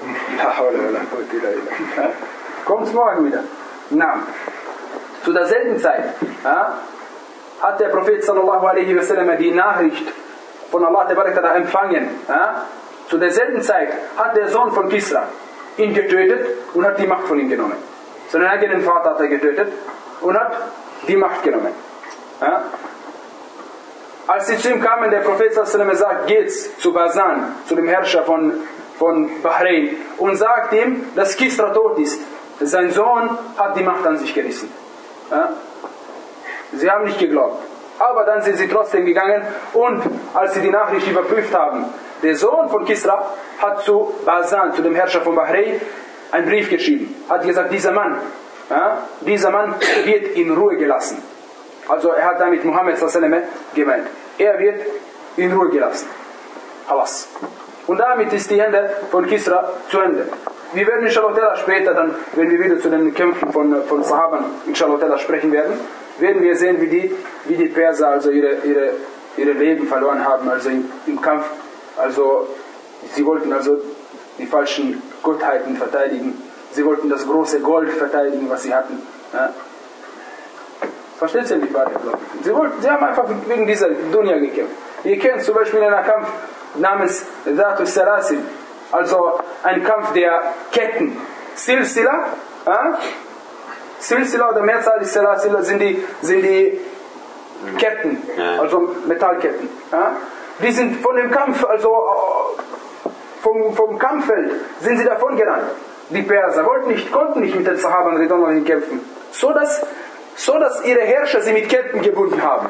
Kommt morgen wieder. Na, zu derselben Zeit ja, hat der Prophet sallallahu alaihi wasallam die Nachricht von Allah empfangen. Ja? Zu derselben Zeit hat der Sohn von Kisra ihn getötet und hat die Macht von ihm genommen. Seinen eigenen Vater hat er getötet und hat die Macht genommen. Ja? Als sie zu ihm kamen, der Prophet sallallahu alaihi wasallam sagt, geht's zu Basan, zu dem Herrscher von, von Bahrain und sagt ihm, dass Kisra tot ist. Sein Sohn hat die Macht an sich gerissen. Ja? Sie haben nicht geglaubt. Aber dann sind sie trotzdem gegangen und als sie die Nachricht überprüft haben, der Sohn von Kisra hat zu Basan, zu dem Herrscher von Bahrain, einen Brief geschrieben. Hat gesagt, dieser Mann, ja, dieser Mann wird in Ruhe gelassen. Also er hat damit Muhammad sallallahu alaihi wasallam gemeint. Er wird in Ruhe gelassen. Halas. Und damit ist die Hände von Kisra zu Ende. Wir werden inshallah später dann, wenn wir wieder zu den Kämpfen von, von Sahaban inshallah sprechen werden, werden wir sehen, wie die, wie die Perser also ihre, ihre, ihre Leben verloren haben, also im, im Kampf. Also sie wollten also die falschen Gottheiten verteidigen. Sie wollten das große Gold verteidigen, was sie hatten. Ja. Versteht ihr nicht, Barre? Sie, wollten, sie haben einfach wegen dieser Dunya gekämpft. Ihr kennt zum Beispiel einen Kampf namens Dhatus Salasil, also ein Kampf der Ketten. Silsila, ja? Silsila oder Mehrzahl ist Salasil sind die, sind die Ketten, also Metallketten. Ja? Die sind von dem Kampf, also vom, vom Kampffeld sind sie davon gerannt. Die Perser wollten nicht, konnten nicht mit den Sahabern Ridwanullah kämpfen, so dass, so dass ihre Herrscher sie mit Ketten gebunden haben.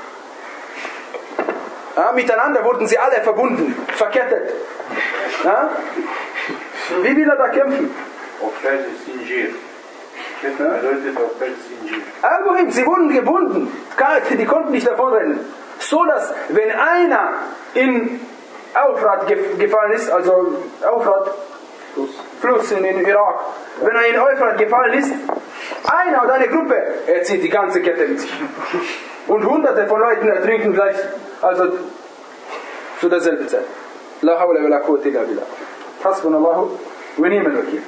Ja, miteinander wurden sie alle verbunden, verkettet. Ja? Wie will er da kämpfen? Auf Persisch Sinjir. Ketten bedeutet auf Persisch Sinjir. Irgendwohin, sie wurden gebunden. Die konnten nicht davonrennen. So dass, wenn einer in Euphrat gefallen ist, also Euphrat, Fluss in den Irak, wenn er in Euphrat gefallen ist, einer oder eine Gruppe, er zieht die ganze Kette mit sich. Und hunderte von Leuten ertrinken gleich, also zu derselben Zeit. La hawla wa la quwwata illa billah. Hasbunallahu wa ni'mal wakil.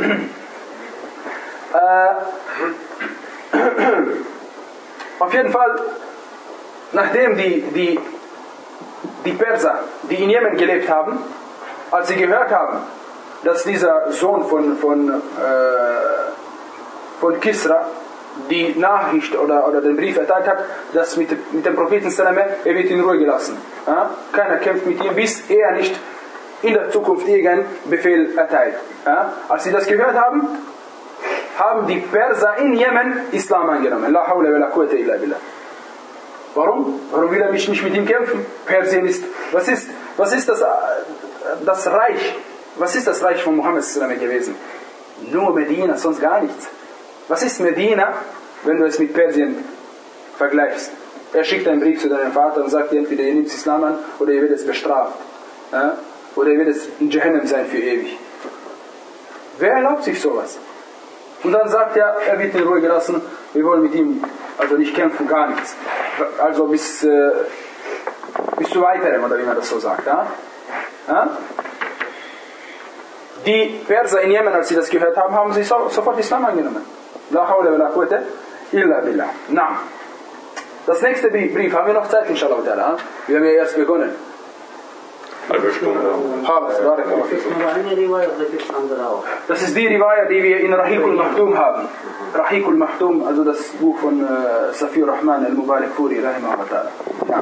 Auf jeden Fall, nachdem die, die, die Perser, die in Jemen gelebt haben, als sie gehört haben, dass dieser Sohn von, von, äh, von Kisra die Nachricht oder, oder den Brief erteilt hat, dass mit, mit dem Propheten Salame, er wird in Ruhe gelassen. Ja? Keiner kämpft mit ihm, bis er nicht in der Zukunft irgendeinen Befehl erteilt. Ja? Als sie das gehört haben, haben die Perser in Jemen Islam angenommen. La hawla wa la quwwata illa billah. Warum? Warum will er mich nicht mit ihm kämpfen? Persien ist, was ist, was ist das, das Reich, was ist das Reich von Mohammed gewesen? Nur Medina, sonst gar nichts. Was ist Medina, wenn du es mit Persien vergleichst? Er schickt einen Brief zu deinem Vater und sagt, entweder ihr nehmt Islam an oder ihr werdet es bestraft. Ja? Oder ihr werdet in Jahannam sein für ewig. Wer erlaubt sich sowas? Und dann sagt er, er wird in Ruhe gelassen, wir wollen mit ihm also nicht kämpfen, gar nichts. Also bis, äh, bis zu weiterem, oder wie man das so sagt. Ja? Ja? Die Perser in Jemen, als sie das gehört haben, haben sie so, sofort Islam angenommen. La hawla wa la quwwata illa billah. Na. Das nächste Brief, haben wir noch Zeit, inshallah. Wir haben ja erst begonnen. Halbe Stunde. Das ist die Riwaya, die wir in Rahiqul Mahtum haben. Rahiqul Mahtum, also das Buch von äh, Safir Rahman al-Mubarak Furi, rahimahullah. Ja.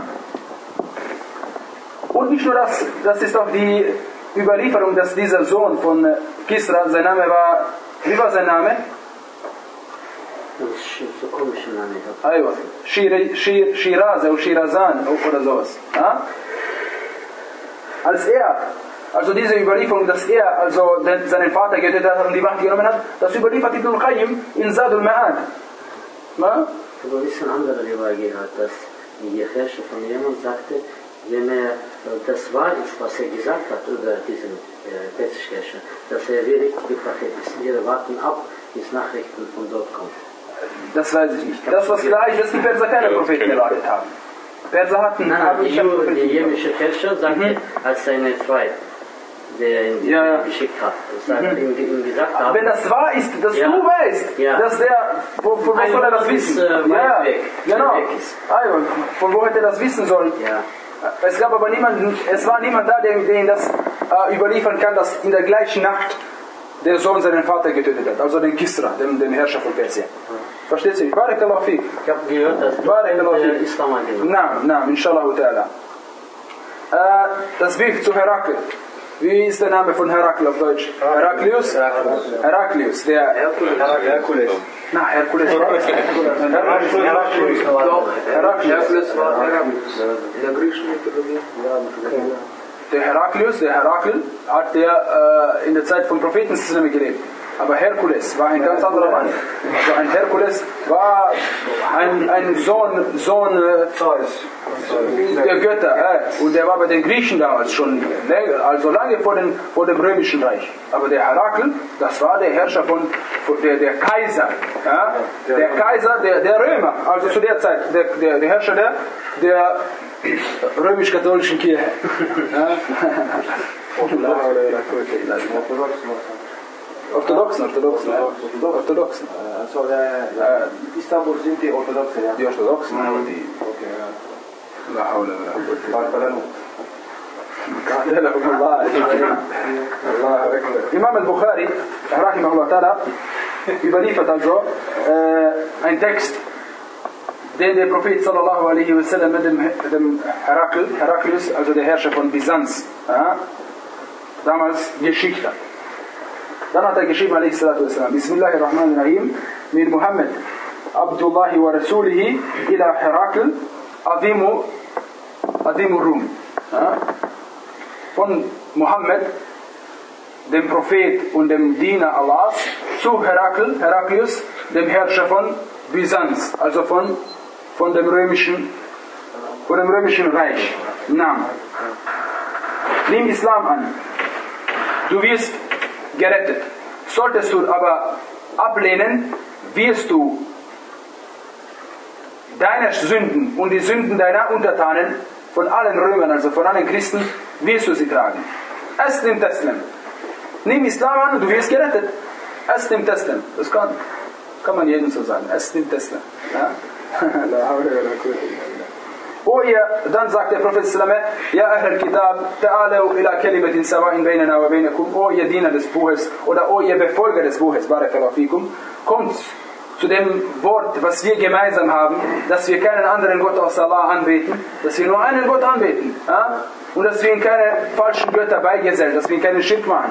Und nicht nur das, das ist auch die Überlieferung, dass dieser Sohn von äh, Kisra, sein Name war, wie war sein Name? Das ist so komisch Name. Aywa, Shir, Shir, Shiraz oder Shirazan oder sowas. Ja? Als er, also diese Überlieferung, dass er also den, seinen Vater getötet hat und die Macht genommen hat, das überliefert Ibn al-Qayyim in Zadul Ma'ad. Aber wie es ein anderer Riwaya hat, dass die Herrscher von Jemen sagte, wenn er das wahr ist, was er gesagt hat über diesen äh, persischen Herrscher, dass er der richtige Prophet ist. Wir warten ab, bis Nachrichten von dort kommen. Das weiß ich nicht. Das, was klar ist, dass die Perser keine Propheten gewartet haben. Perser hatten... Nein, nein, die, die jemische Herrscher sagte, mhm. als seine Freund, der ihn ja, ja. geschickt hat, das mhm. ihm, ihm gesagt hat. Wenn das wahr ist, dass ja. du weißt, ja. dass der... Von wo soll er das wissen? Ist, äh, ja, weg, genau. Weg ist. Also, von wo hätte er das wissen sollen? Ja. Es gab aber niemanden, es war niemand da, der ihn das äh, überliefern kann, dass in der gleichen Nacht der Sohn seinen Vater getötet hat, also den Kisra, den, den Herrscher von Persien. Versteht ihr? Barakallahu fiik. Ich habe gehört, dass der Islam angenommen. Naam, naam, inshallah ta'ala. Äh, das Brief zu Herakl. Wie ist der Name von Herakl auf Deutsch? Heraklius? Heraklius, der... Herkules. Na, Herkules war es. Heraklius. Herkules war Heraklius. In der griechischen Mythologie. Der Heraklius, der Herakl, hat der äh, in der Zeit vom Propheten gelebt. Aber Herkules war ein ganz anderer Mann. Also ein Herkules war ein, ein Sohn, Sohn äh, der Götter. Äh, und der war bei den Griechen damals schon, also lange vor, den, vor dem römischen Reich. Aber der Herakl, das war der Herrscher von, von der, der Kaiser. Ja? Der Kaiser der, der Römer, also zu der Zeit, der, der, der Herrscher der, der römisch-katholischen Kirche. Ja? Orthodoxen, Orthodoxen, Orthodoxen. Also äh, Istanbul sind die Orthodoxen, ja? Die Orthodoxen, aber die... Okay, ja. La hawla wa la quwwata. Imam al-Bukhari, rahimahullah ta'ala, überliefert also äh, einen Text, den der Prophet sallallahu alaihi wasallam mit dem, dem Herakl, Heraklius, also der Herrscher von Byzanz, ja, damals geschickt hat. Dann hat er geschrieben, alaihi salatu wassalam, Bismillahirrahmanirrahim, min Muhammad, Abdullahi wa Rasulihi, ila Herakl, Adimu, Adimu Rum. Ja? Von Muhammad, dem Prophet und dem Diener Allahs, zu Herakl, Heraklius, dem Herrscher von Byzanz, also von, von, dem römischen, von dem römischen Reich. Naam. Nimm Islam an. Du wirst gerettet. Solltest du aber ablehnen, wirst du deine Sünden und die Sünden deiner Untertanen von allen Römern, also von allen Christen, wirst du sie tragen. Aslim taslim. Nimm Islam an und du wirst gerettet. Aslim taslim. Das kann, kann man jedem so sagen. Aslim taslim. Ja? Oh ihr, dann sagt der Prophet sallallahu alaihi wasallam, ja Ahl al-Kitab, ta'alau ila kalimatin sawa'in bainana wa bainakum, oh ihr Diener des Buches oder oh ihr Befolger des Buches, barakallahu fikum, kommt zu dem Wort, was wir gemeinsam haben, dass wir keinen anderen Gott außer Allah anbeten, dass wir nur einen Gott anbeten. Ja? Und dass wir ihn keine falschen Götter beigesellen, dass wir ihn keinen Schirk machen.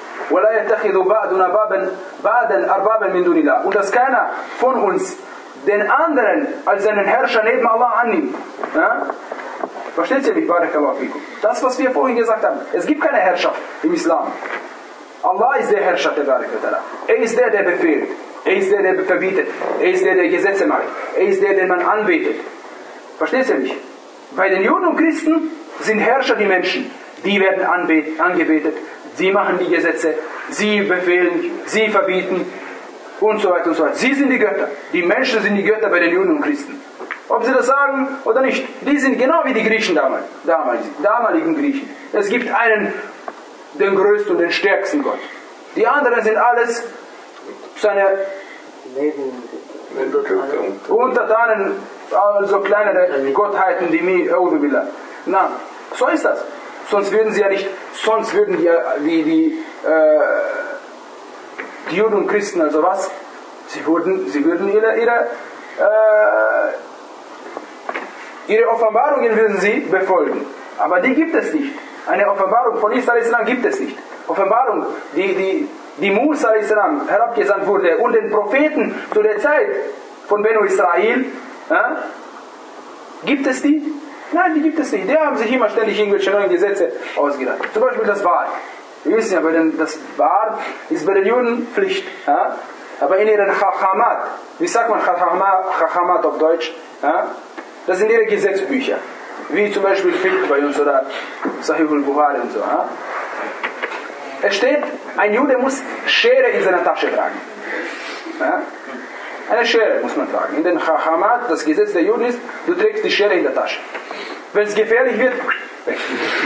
Und dass keiner von uns den anderen als seinen Herrscher neben Allah annimmt. Ja? Versteht ihr mich? Barakallahu fikum. Das, was wir vorhin gesagt haben. Es gibt keine Herrschaft im Islam. Allah ist der Herrscher, der Barakallahu. Er ist der, der befehlt. Er ist der, der verbietet. Er ist der, der Gesetze macht. Er ist der, den man anbetet. Versteht ihr mich? Bei den Juden und Christen sind Herrscher die Menschen. Die werden angebetet. Sie machen die Gesetze. Sie befehlen. Sie verbieten. Und so weiter und so weiter. Sie sind die Götter. Die Menschen sind die Götter bei den Juden und Christen. Ob sie das sagen oder nicht. Die sind genau wie die Griechen damals. damals damaligen Griechen. Es gibt einen, den größten und den stärksten Gott. Die anderen sind alles seine Untertanen, also kleinere Gottheiten, die mir Billah. Na, so ist das. Sonst würden sie ja nicht, sonst würden die, die, die, äh, die Juden und Christen, also was? Sie würden, sie würden ihre, ihre, äh, ihre Offenbarungen würden sie befolgen. Aber die gibt es nicht. Eine Offenbarung von Isa a.s. gibt es nicht. Offenbarung, die, die, die Musa a.s. herabgesandt wurde und den Propheten zu der Zeit von Benu Israel, ja, gibt es die? Nein, die gibt es nicht. Die haben sich immer ständig irgendwelche neuen Gesetze ausgedacht. Zum Beispiel das Bad. Wir wissen ja, bei den, das Bad ist bei den Juden Pflicht. Ja? Aber in ihren Chachamat, wie sagt man Chachamat auf Deutsch? Ja? Das sind ihre Gesetzbücher. Wie zum Beispiel Fiqh bei uns oder Sahih al-Bukhari und so. Ja? Es steht, ein Jude muss Schere in seiner Tasche tragen. Ja? Eine Schere muss man tragen. In den Chachamat, das Gesetz der Juden ist, du trägst die Schere in der Tasche. Wenn es gefährlich wird, weg.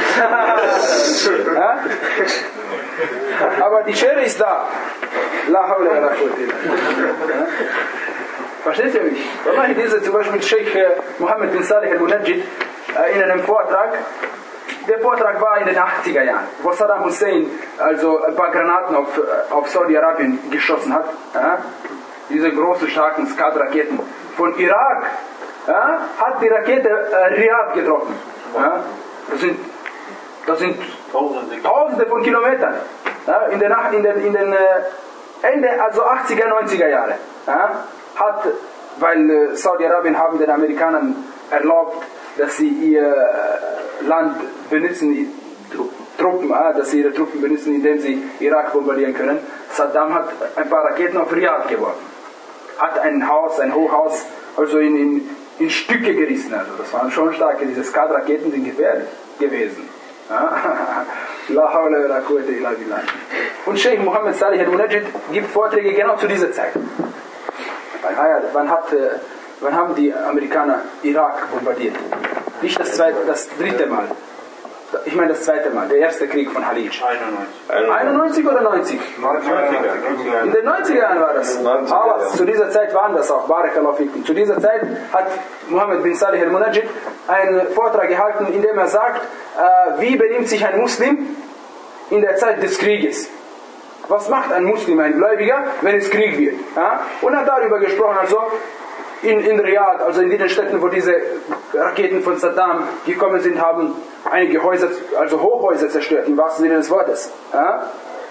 Ja? Aber die Schere ist da. La hawla wa la quwwata illa billah. Versteht ihr mich? Wallahi, diese zum Beispiel Sheikh Mohammed bin Salih al-Munajjid in einem Vortrag, der Vortrag war in den achtziger Jahren, wo Saddam Hussein also ein paar Granaten auf, auf Saudi-Arabien geschossen hat. Ja? Diese großen, starken Scud-Raketen. Von Irak ja, hat die Rakete äh, Riyadh getroffen. Ja? Das sind, das sind Tausende von Kilometern. Ja? In den, in den, in den äh, Ende, also achtziger, neunziger Jahre. Ja? Hat, weil äh, Saudi-Arabien haben den Amerikanern erlaubt, dass sie ihr äh, Land benutzen, Truppen, äh, dass sie ihre Truppen benutzen, indem sie Irak bombardieren können. Saddam hat ein paar Raketen auf Riyadh geworfen. Hat ein Haus, ein Hochhaus, also in, in, in Stücke gerissen. Also das waren schon starke, diese Scud-Raketen sind gefährlich gewesen. La hawla wa la quwwata illa billah. Und Sheikh Mohammed Salih al-Munajjid gibt Vorträge genau zu dieser Zeit. Wann, hat, wann haben die Amerikaner Irak bombardiert? Nicht das zweite, das dritte Mal. Ich meine das zweite Mal, der erste Krieg von Halij. einundneunzig. einundneunzig oder neunzig? neunziger. In den neunziger Jahren war das. Aber zu dieser Zeit waren das auch. Barakallahu fikum. Zu dieser Zeit hat Mohammed bin Salih al-Munajjid einen Vortrag gehalten, in dem er sagt, äh, wie benimmt sich ein Muslim in der Zeit des Krieges. Was macht ein Muslim, ein Gläubiger, wenn es Krieg wird? Ja? Und er hat darüber gesprochen, also in, in Riyadh, also in den Städten, wo diese Raketen von Saddam gekommen sind, haben einige Häuser, also Hochhäuser zerstört, im wahrsten Sinne des Wortes. Ja?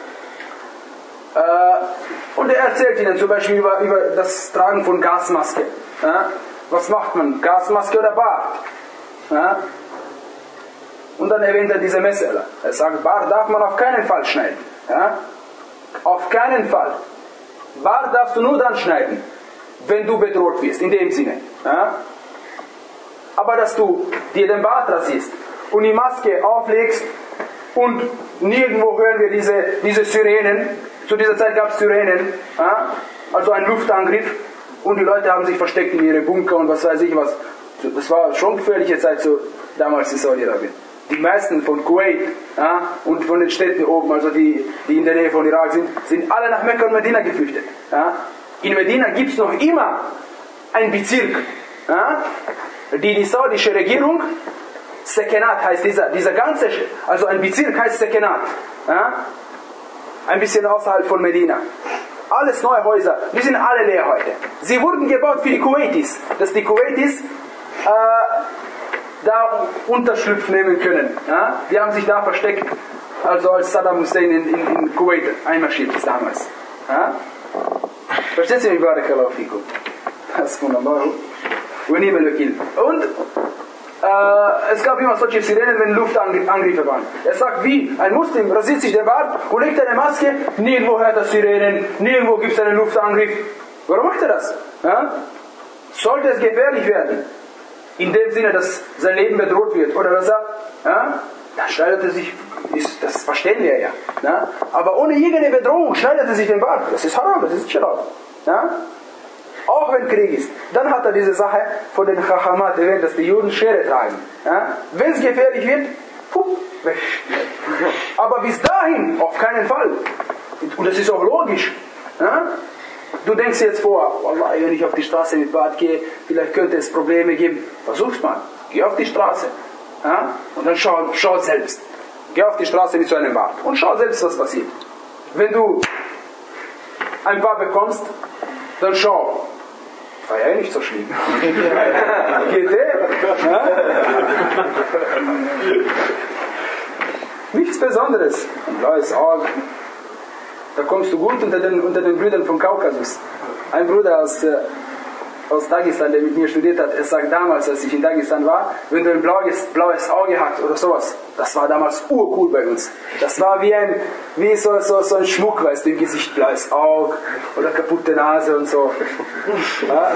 Äh, und er erzählt ihnen zum Beispiel über, über das Tragen von Gasmaske. Ja? Was macht man? Gasmaske oder Bart? Ja? Und dann erwähnt er diese Messer. Er sagt, Bart darf man auf keinen Fall schneiden. Ja? Auf keinen Fall. Bart darfst du nur dann schneiden, wenn du bedroht wirst, in dem Sinne. Ja? Aber dass du dir den Bart rasierst und die Maske auflegst und nirgendwo hören wir diese, diese Sirenen, zu dieser Zeit gab es Sirenen, ja? Also ein Luftangriff und die Leute haben sich versteckt in ihre Bunker und was weiß ich was. Das war schon gefährliche Zeit so damals in Saudi-Arabien. Die meisten von Kuwait ja, und von den Städten oben, also die, die in der Nähe von Irak sind, sind alle nach Mekka und Medina geflüchtet. Ja. In Medina gibt es noch immer einen Bezirk, ja, die die saudische Regierung, Sekenat heißt dieser, dieser ganze, also ein Bezirk heißt Sekenat, ja, ein bisschen außerhalb von Medina. alles neue Häuser, die sind alle leer heute. Sie wurden gebaut für die Kuwaitis, dass die Kuwaitis äh, da Unterschlupf nehmen können. Ja? Die haben sich da versteckt, also als Saddam Hussein in, in, in Kuwait einmarschiert ist damals. Ja? Versteht ihr mich, Barakallahu fikum? Das ist wunderbar. Und äh, es gab immer solche Sirenen, wenn Luftangriffe waren. Er sagt, wie? Ein Muslim rasiert sich den Bart und legt eine Maske, nirgendwo hört er Sirenen, nirgendwo gibt es einen Luftangriff. Warum macht er das? Ja? Sollte es gefährlich werden, in dem Sinne, dass sein Leben bedroht wird, oder dass er, ja, dann schneidet er sich, ist, das verstehen wir ja, ja. Aber ohne irgendeine Bedrohung schneidet er sich den Bart. Das ist haram, das ist nicht erlaubt. Ja? Auch wenn Krieg ist. Dann hat er diese Sache von den Chachamat erwähnt, dass die Juden Schere tragen. Ja? Wenn es gefährlich wird, puh, weg. Aber bis dahin auf keinen Fall. Und das ist auch logisch. Ja? Du denkst jetzt vor, Wallah, wenn ich auf die Straße mit Bart gehe, vielleicht könnte es Probleme geben. Versuch's mal. Geh auf die Straße. Ja? Und dann schau, schau selbst. Geh auf die Straße mit so einem Bart. Und schau selbst, was passiert. Wenn du ein Bart bekommst, dann schau. War ja nicht so schlimm. Geht der? Ja? Nichts Besonderes. Ein blaues Auge. Da kommst du gut unter den, unter den Brüdern vom Kaukasus. Ein Bruder aus, äh, aus Dagestan, der mit mir studiert hat, er sagt damals, als ich in Dagestan war, wenn du ein blaues, blaues Auge hast oder sowas, das war damals urcool bei uns. Das war wie ein, wie so, so, so ein Schmuck, weißt du, im Gesicht, blaues Auge oder kaputte Nase und so. Ja?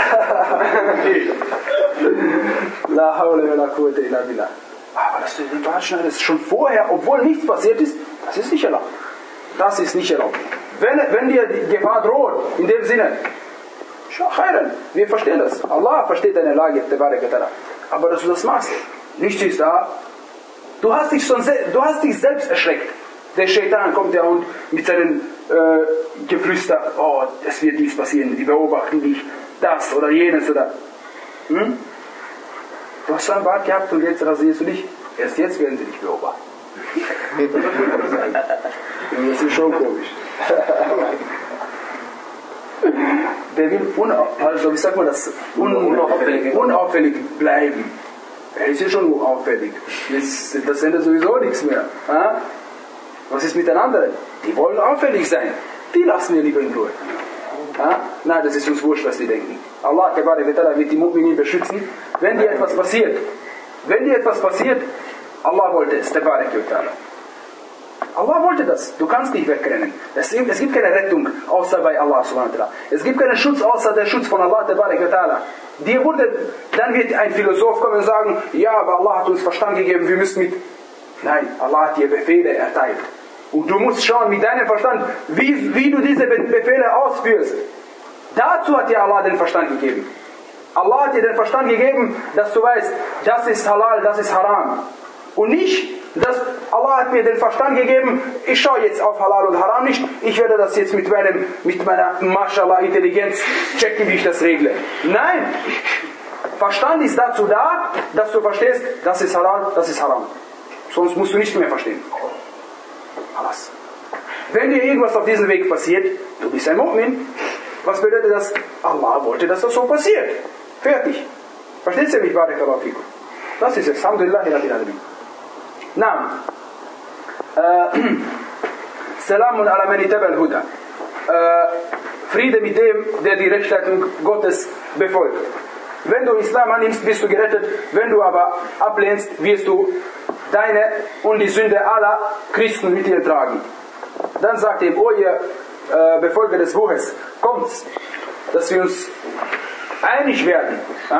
La hawla wa la quwwata illa billah. Aber dass du den Bart schneidest, schon vorher, obwohl nichts passiert ist, das ist nicht erlaubt. Das ist nicht erlaubt. Wenn, wenn dir die Gefahr droht, in dem Sinne, schau, Khairan, wir verstehen das. Allah versteht deine Lage, aber dass du das machst, nichts ist da. Du hast dich, schon, du hast dich selbst erschreckt. Der Shaitan kommt ja und mit seinem äh, Geflüster, oh, es wird dies passieren, die beobachten dich, das oder jenes oder. Hm? Du hast schon einen Bart gehabt und jetzt rasierst du dich. Erst jetzt werden sie dich beobachten. Das ist schon komisch. Der will unau also wie sagt man das? Un unauffällig. unauffällig bleiben. Er ist ja schon unauffällig. Das, das ändert sowieso nichts mehr. Ha? Was ist mit den anderen? Die wollen auffällig sein. Die lassen wir lieber in Ruhe. Ha? Nein, das ist uns wurscht, was die denken. Allah wird die Mu'minin beschützen, wenn dir etwas passiert. Wenn dir etwas passiert, Allah wollte es. Allah wollte das. Du kannst nicht wegrennen. Es gibt, es gibt keine Rettung außer bei Allah subhanahu wa ta'ala. Es gibt keinen Schutz außer der Schutz von Allah ta'ala. Dir wurde, dann wird ein Philosoph kommen und sagen, ja, aber Allah hat uns Verstand gegeben, wir müssen mit... Nein, Allah hat dir Befehle erteilt. Und du musst schauen mit deinem Verstand, wie, wie du diese Befehle ausführst. Dazu hat dir Allah den Verstand gegeben. Allah hat dir den Verstand gegeben, dass du weißt, das ist halal, das ist haram. Und nicht, dass Allah hat mir den Verstand gegeben, ich schaue jetzt auf Halal und Haram nicht, ich werde das jetzt mit, meinem, mit meiner Mashallah Intelligenz checken, wie ich das regle. Nein! Verstand ist dazu da, dass du verstehst, das ist Halal, das ist Haram. Sonst musst du nicht mehr verstehen. Alles. Wenn dir irgendwas auf diesem Weg passiert, du bist ein Mu'min. Was bedeutet das? Allah wollte, dass das so passiert. Fertig. Versteht ihr mich, Barakallahu fikum? Das ist es. Alhamdulillah, Rabbil Alamin. Naam. Salamun ala man ittaba al-huda. Friede mit dem, der die Rechtsleitung Gottes befolgt. Wenn du Islam annimmst, bist du gerettet. Wenn du aber ablehnst, wirst du deine und die Sünde aller Christen mit dir tragen. Dann sagt er, oh ihr äh, Befolger des Buches, kommt, dass wir uns einig werden.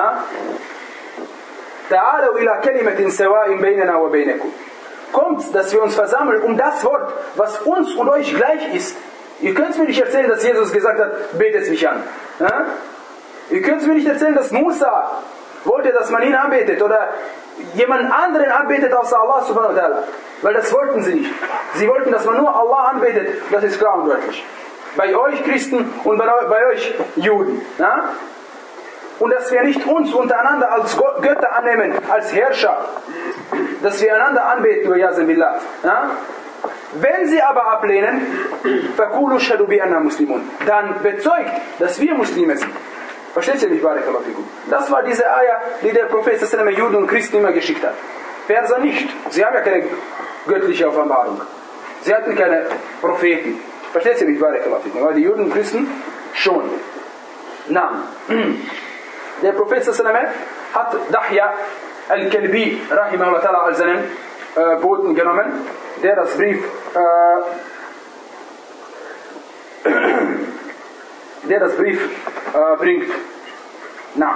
Ta'alu ila kalimatin sawa'in baynana wa baynakum. Kommt, dass wir uns versammeln um das Wort, was uns und euch gleich ist. Ihr könnt mir nicht erzählen, dass Jesus gesagt hat, betet mich an. Ja? Ihr könnt mir nicht erzählen, dass Musa wollte, dass man ihn anbetet oder jemand anderen anbetet außer Allah subhanahu wa ta'ala. Weil das wollten sie nicht. Sie wollten, dass man nur Allah anbetet. Das ist klar und deutlich. Bei euch Christen und bei, bei euch Juden. Ja? Und dass wir nicht uns untereinander als Götter annehmen, als Herrscher. Dass wir einander anbeten, ja? Wenn sie aber ablehnen, فَقُولُوا شَهَدُوا بِأَنَّا مُسْلِمُونَ, dann bezeugt, dass wir Muslime sind. Versteht ihr mich, Barakallahu fikum? Das war diese Eier, die der Prophet sallallahu alaihi wasallam Juden und Christen immer geschickt hat. Perser nicht. Sie haben ja keine göttliche Offenbarung. Sie hatten keine Propheten. Versteht ihr mich, Barakallahu fikum? Aber die Juden und Christen schon. Na, der Prophet sallallahu alaihi wasallam hat Dahya al-Kalbi rahimahullah ta'ala als seinen äh, Boten genommen, der das Brief äh, der das Brief äh, bringt. Na.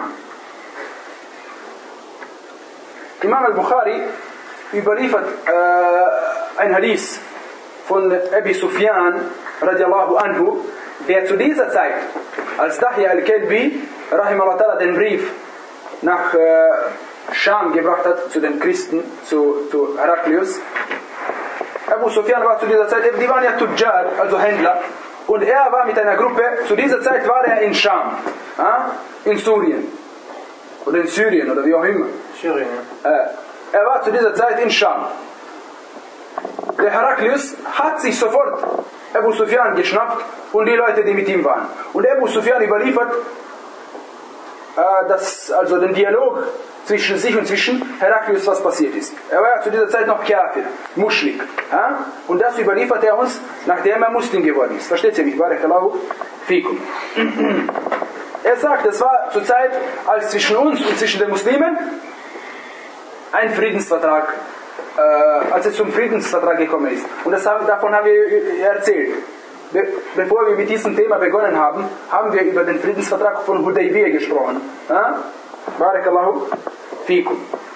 Imam al-Bukhari überliefert äh, ein Hadith von Abi Sufyan radiallahu anhu, der zu dieser Zeit, als Dahya al-Kalbi rahimahullah ta'ala den Brief nach äh, Scham gebracht hat, zu den Christen, zu, zu Heraklius. Abu Sufyan war zu dieser Zeit, die waren ja Tujjar, also Händler, und er war mit einer Gruppe, zu dieser Zeit war er in Scham, in Syrien, oder in Syrien, oder wie auch immer. Syrien, ja. Er war zu dieser Zeit in Scham. Der Heraklius hat sich sofort Abu Sufyan geschnappt und die Leute, die mit ihm waren. Und Abu Sufyan überliefert, dass, also den Dialog zwischen sich und zwischen Heraklius, was passiert ist. Er war ja zu dieser Zeit noch Kafir, Muschrik. Ja? Und das überliefert er uns, nachdem er Muslim geworden ist. Versteht ihr mich? Barakallahu fikum. Er sagt, es war zur Zeit, als zwischen uns und zwischen den Muslimen ein Friedensvertrag, äh, als es zum Friedensvertrag gekommen ist. Und das haben, davon haben wir erzählt. Be bevor wir mit diesem Thema begonnen haben, haben wir über den Friedensvertrag von Hudaybiyah gesprochen. Ja? Barakallahu fikum.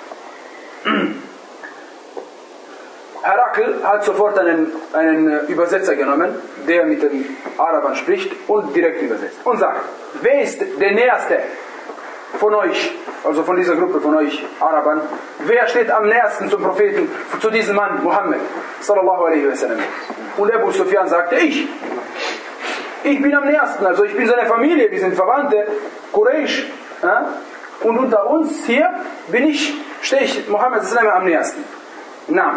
Herakl hat sofort einen, einen Übersetzer genommen, der mit den Arabern spricht und direkt übersetzt. Und sagt, wer ist der Näherste von euch, also von dieser Gruppe von euch Arabern, wer steht am nähersten zum Propheten, zu diesem Mann, Muhammad, sallallahu alaihi wasallam? Und Abu Sufyan sagte, ich. Ich bin am nähersten, also ich bin seine Familie, wir sind Verwandte, Quraysh. Ja? Und unter uns hier bin ich, stehe ich Muhammad sallallahu alaihi wasallam am nähersten. Na.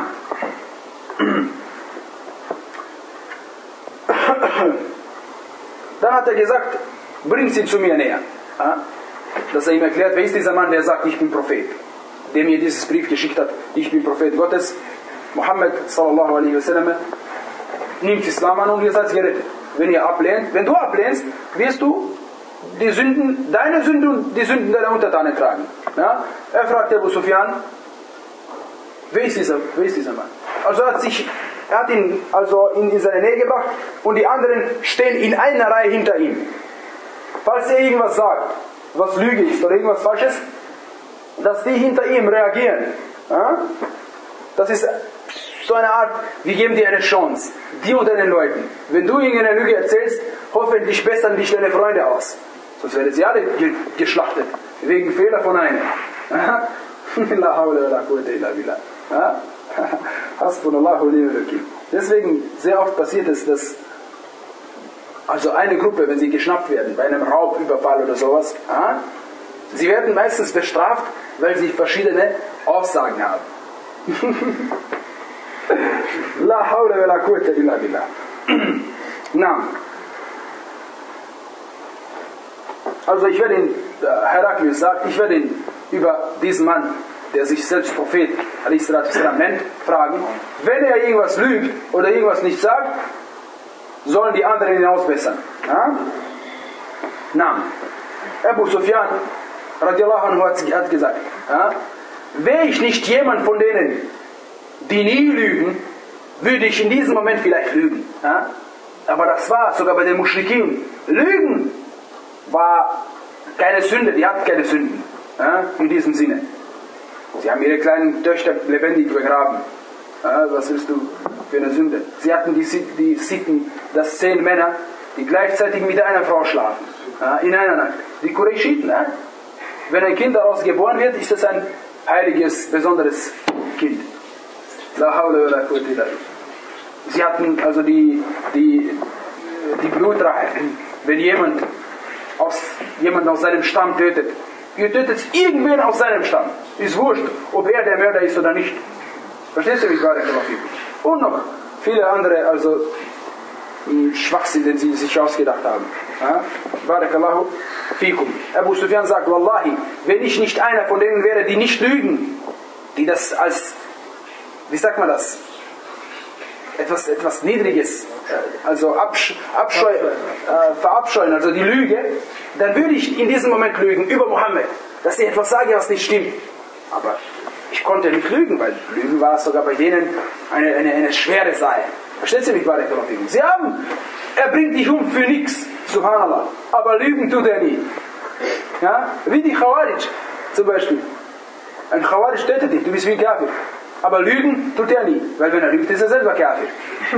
Dann hat er gesagt, bring sie zu mir näher. Ja? Dass er ihm erklärt, wer ist dieser Mann, der sagt, ich bin Prophet, der mir dieses Brief geschickt hat, ich bin Prophet Gottes. Muhammad sallallahu alaihi wasallam nimmt Islam an und ihr seid gerettet. Wenn ihr ablehnt, wenn du ablehnst, wirst du die Sünden, deine Sünden und die Sünden deiner Untertanen tragen. Ja? Er fragt Abu Sufyan, wer ist dieser, wer ist dieser Mann? Also er hat, sich, er hat ihn also in, in seine Nähe gebracht und die anderen stehen in einer Reihe hinter ihm. Falls er irgendwas sagt, was Lüge ist oder irgendwas Falsches, dass die hinter ihm reagieren. Ja? Das ist so eine Art, wir geben dir eine Chance, dir und deinen Leuten. Wenn du irgendeine Lüge erzählst, hoffentlich bessern dich deine Freunde aus. Sonst werden sie alle ge geschlachtet, wegen Fehler von einem. Deswegen, sehr oft passiert es, dass also eine Gruppe, wenn sie geschnappt werden, bei einem Raubüberfall oder sowas, sie werden meistens bestraft, weil sie verschiedene Aussagen haben. La hawla wa la quwwata illa billah. Na. Also ich werde ihn, Heraklius sagt, ich werde ihn über diesen Mann, der sich selbst Prophet nennt, fragen. Wenn er irgendwas lügt oder irgendwas nicht sagt, sollen die anderen ihn ausbessern. Ja? Na. Abu Sufyan radiallahu anhu hat gesagt, ja, wäre ich nicht jemand von denen, die nie lügen, würde ich in diesem Moment vielleicht lügen. Ja? Aber das war sogar bei den Muschrikin. Lügen war keine Sünde, die hatten keine Sünden. Ja? In diesem Sinne. Sie haben ihre kleinen Töchter lebendig begraben. Ja? Was willst du für eine Sünde? Sie hatten die, die Sitten, dass zehn Männer, die gleichzeitig mit einer Frau schlafen. Ja? In einer Nacht. Die Qurayshiten. Ja? Wenn ein Kind daraus geboren wird, ist es ein heiliges, besonderes Kind. La hawla wa la quwwata illa billah. Sie hatten also die, die, die Blutrache. Wenn jemand aus, jemand aus seinem Stamm tötet, ihr tötet irgendwen aus seinem Stamm. Ist wurscht, ob er der Mörder ist oder nicht. Verstehst du, wie ich gerade gemacht habe? Und noch viele andere, also Schwachsinn, den sie sich ausgedacht haben. Ja? Barakallahu fikum. Abu Sufyan sagt, Wallahi, wenn ich nicht einer von denen wäre, die nicht lügen, die das als, wie sagt man das, etwas, etwas Niedriges, also absch, abscheu, äh, verabscheuen, also die Lüge, dann würde ich in diesem Moment lügen über Mohammed, dass ich etwas sage, was nicht stimmt. Aber ich konnte nicht lügen, weil Lügen war sogar bei denen eine, eine, eine schwere Sache. Verstehen Sie mich, Barakallahu fikum? Sie haben, er bringt dich um für nichts, subhanallah, aber lügen tut er nie. Ja? Wie die Khawarij zum Beispiel. Ein Khawarij tötet dich, du bist wie ein Kafir. Aber lügen tut er nie, weil wenn er lügt, ist er selber Kafir.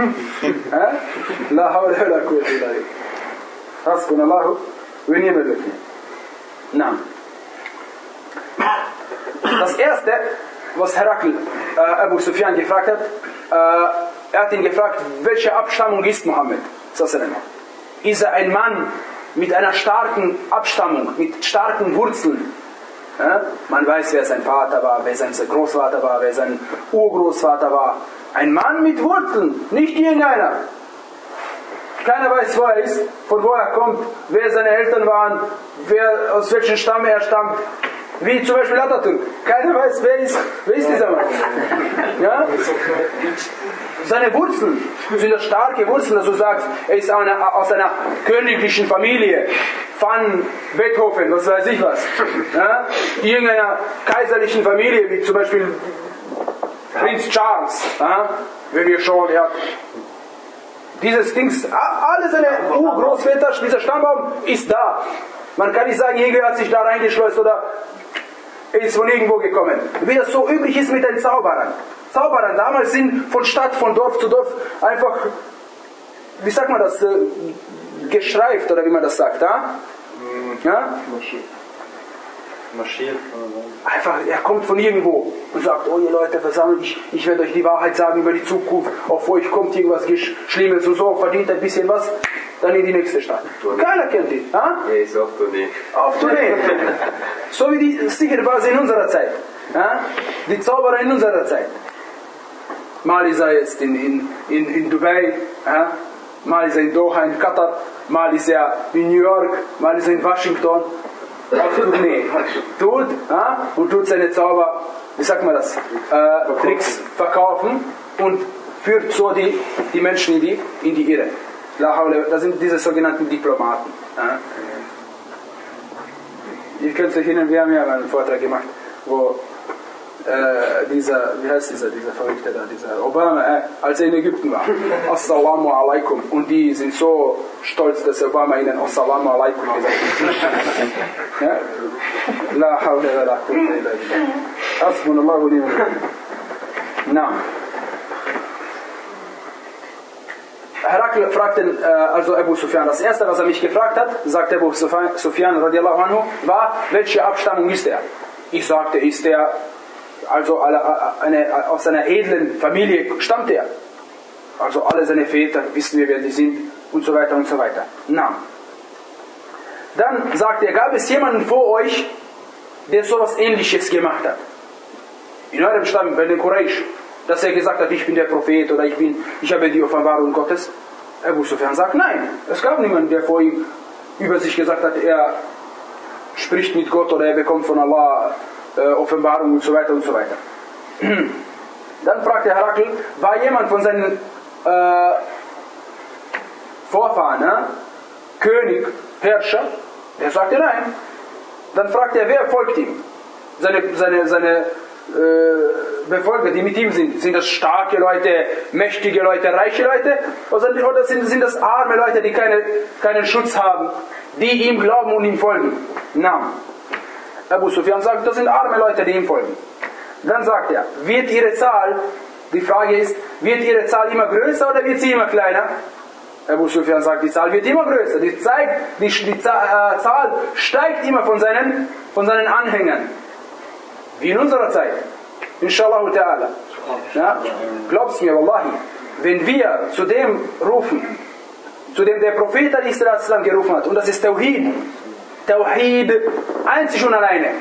La hawla wa la quwwata illa billah. Hasbunallahu wa ni'mal wakeel. Na. Das erste, was Herakl äh, Abu Sufyan gefragt hat, äh, er hat ihn gefragt, welche Abstammung ist Mohammed? Ist er ein Mann mit einer starken Abstammung, mit starken Wurzeln? Ja? Man weiß, wer sein Vater war, wer sein Großvater war, wer sein Urgroßvater war. Ein Mann mit Wurzeln, nicht irgendeiner. Keiner weiß, wo er ist, von wo er kommt, wer seine Eltern waren, wer, aus welchem Stamm er stammt. Wie zum Beispiel Atatürk. Keiner weiß, wer ist, wer ist dieser Mann. Ja? Seine Wurzeln sind das starke Wurzeln, dass du sagst, er ist eine, aus einer königlichen Familie. Van Beethoven, was weiß ich was. Ja? Irgendeiner kaiserlichen Familie, wie zum Beispiel Prinz Charles. Ja? Wenn wir schon, ja. Dieses Dings, alle seine Urgroßväter, dieser Stammbaum ist da. Man kann nicht sagen, irgendwer hat sich da reingeschleust oder ist von irgendwo gekommen. Wie das so üblich ist mit den Zauberern. Zauberer damals sind von Stadt, von Dorf zu Dorf einfach, wie sagt man das, äh, geschreift oder wie man das sagt, da? Ja? Marschiert. Einfach, er kommt von irgendwo und sagt, oh ihr Leute, versammelt ich, ich werde euch die Wahrheit sagen über die Zukunft, auf euch kommt irgendwas Schlimmes und so, verdient ein bisschen was, dann in die nächste Stadt. Keiner kennt ihn. Ja? Er ist auf Tournee. Auf Tournee. So wie die Sicherbasen in unserer Zeit. Ja? Die Zauberer in unserer Zeit. Mal ist er jetzt in, in, in, in Dubai, ja? Mal ist er in Doha, in Katar, mal ist er in New York, mal ist er in Washington. Auf Tournee. Tut, ja? Und tut seine Zauber, wie sagt man das, äh, Tricks verkaufen und führt so die, die Menschen in die, in die Irre. Das sind diese sogenannten Diplomaten. Ja? Ihr könnt euch erinnern, wir haben ja einen Vortrag gemacht, wo äh, dieser, wie heißt dieser, dieser Verrückte da, dieser Obama, äh, als er in Ägypten war, Assalamu alaikum, und die sind so stolz, dass Obama ihnen Assalamu alaikum gesagt hat. Ja? La hawla wa la quwwata illa billah. Hasbunallahu wa ni'mal wakeel. Na. Herakl fragte äh, also Abu Sufyan, das erste, was er mich gefragt hat, sagte Abu Sufyan, Sufyan radiallahu anhu, war, welche Abstammung ist er? Ich sagte, ist er, also alle, eine, aus einer edlen Familie stammt er. Also alle seine Väter, wissen wir, wer die sind, und so weiter und so weiter. Na. Dann sagte er, gab es jemanden vor euch, der sowas Ähnliches gemacht hat? In eurem Stamm, bei den Quraysh, dass er gesagt hat, ich bin der Prophet oder ich bin, ich habe die Offenbarung Gottes. Abu Sufyan sagt, nein, es gab niemanden, der vor ihm über sich gesagt hat, er spricht mit Gott oder er bekommt von Allah äh, Offenbarung und so weiter und so weiter. Dann fragte Herakl, war jemand von seinen äh, Vorfahren, äh, König, Herrscher? Er sagte nein. Dann fragte er, wer folgt ihm? Seine, seine, seine Befolger, die mit ihm sind. Sind das starke Leute, mächtige Leute, reiche Leute? Oder sind, sind das arme Leute, die keine, keinen Schutz haben, die ihm glauben und ihm folgen? Nein. Abu Sufyan sagt, das sind arme Leute, die ihm folgen. Dann sagt er, wird ihre Zahl, die Frage ist, wird ihre Zahl immer größer oder wird sie immer kleiner? Abu Sufyan sagt, die Zahl wird immer größer. Die, zeigt, die, die Zahl steigt immer von seinen, von seinen Anhängern. Wie in unserer Zeit. Inshallah ta'ala. Ja? Glaubst mir, Wallahi, wenn wir zu dem rufen, zu dem der Prophet al-Islam gerufen hat, und das ist Tawhid. Tawhid, einzig und alleine.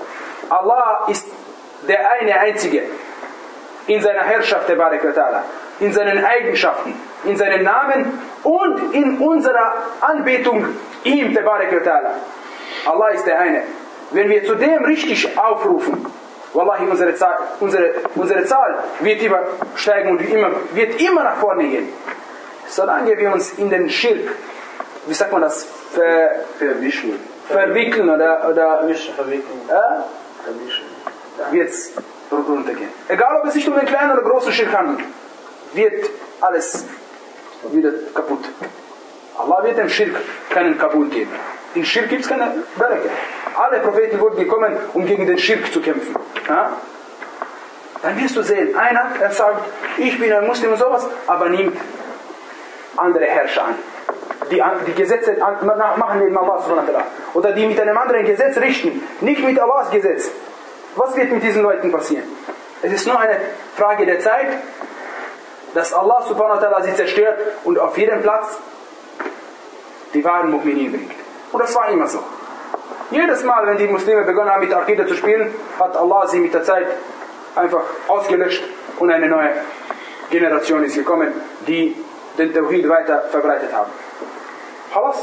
Allah ist der eine Einzige in seiner Herrschaft, der Barak wa ta'ala. in seinen Eigenschaften, in seinen Namen und in unserer Anbetung ihm, Tabarak wa Ta'ala. Allah ist der eine. Wenn wir zu dem richtig aufrufen, Wallahi, unsere Zahl, unsere, unsere Zahl wird immer steigen und immer, wird immer nach vorne gehen. Solange wir uns in den Schirk, wie sagt man das, ver, verwickeln, verwickeln oder, oder verwickeln, äh, wird es runtergehen. Egal, ob es sich um den kleinen oder großen Schirk handelt, wird alles wieder kaputt. Allah wird dem Schirk keinen Kabul geben. In Schirk gibt es keine Baraka. Alle Propheten wurden gekommen, um gegen den Schirk zu kämpfen. Ja? Dann wirst du sehen, einer, er sagt, ich bin ein Muslim und sowas, aber nimmt andere Herrscher an. Die, die Gesetze machen neben Allah subhanahu wa ta'ala. Oder die mit einem anderen Gesetz richten, nicht mit Allahs Gesetz. Was wird mit diesen Leuten passieren? Es ist nur eine Frage der Zeit, dass Allah subhanahu wa ta'ala sie zerstört und auf jedem Platz die wahren Mu'minin bringt. Und das war immer so. Jedes Mal, wenn die Muslime begonnen haben, mit Aqidah zu spielen, hat Allah sie mit der Zeit einfach ausgelöscht und eine neue Generation ist gekommen, die den Tawhid weiter verbreitet haben. Khalas?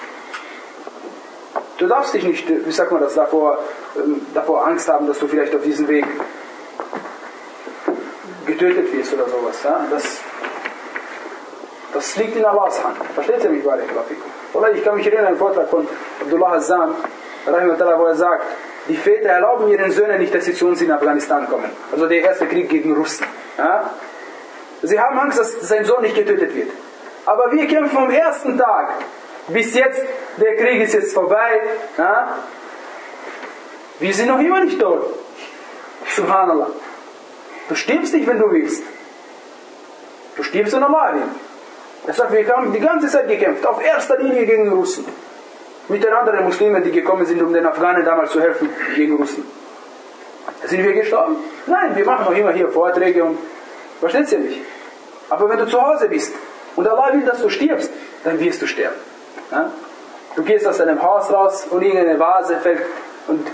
Du darfst dich nicht, wie sagt man das, davor, davor Angst haben, dass du vielleicht auf diesem Weg getötet wirst oder sowas. Ja? Das, das liegt in Allahs Hand. Versteht ihr mich, Barakallahu? Oder ich kann mich erinnern an einen Vortrag von Abdullah Hazzam, wo er sagt, die Väter erlauben ihren Söhnen nicht, dass sie zu uns in Afghanistan kommen. Also der erste Krieg gegen Russen. Ja? Sie haben Angst, dass sein Sohn nicht getötet wird. Aber wir kämpfen vom ersten Tag bis jetzt, der Krieg ist jetzt vorbei. Ja? Wir sind noch immer nicht tot. Subhanallah. Du stirbst nicht, wenn du willst. Du stirbst in Allah. Er sagt, wir haben die ganze Zeit gekämpft, auf erster Linie gegen die Russen. Mit den anderen Muslimen, die gekommen sind, um den Afghanen damals zu helfen, gegen Russen. Sind wir gestorben? Nein, wir machen noch immer hier Vorträge und versteht ihr nicht? Aber wenn du zu Hause bist und Allah will, dass du stirbst, dann wirst du sterben. Ja? Du gehst aus deinem Haus raus und irgendeine Vase fällt und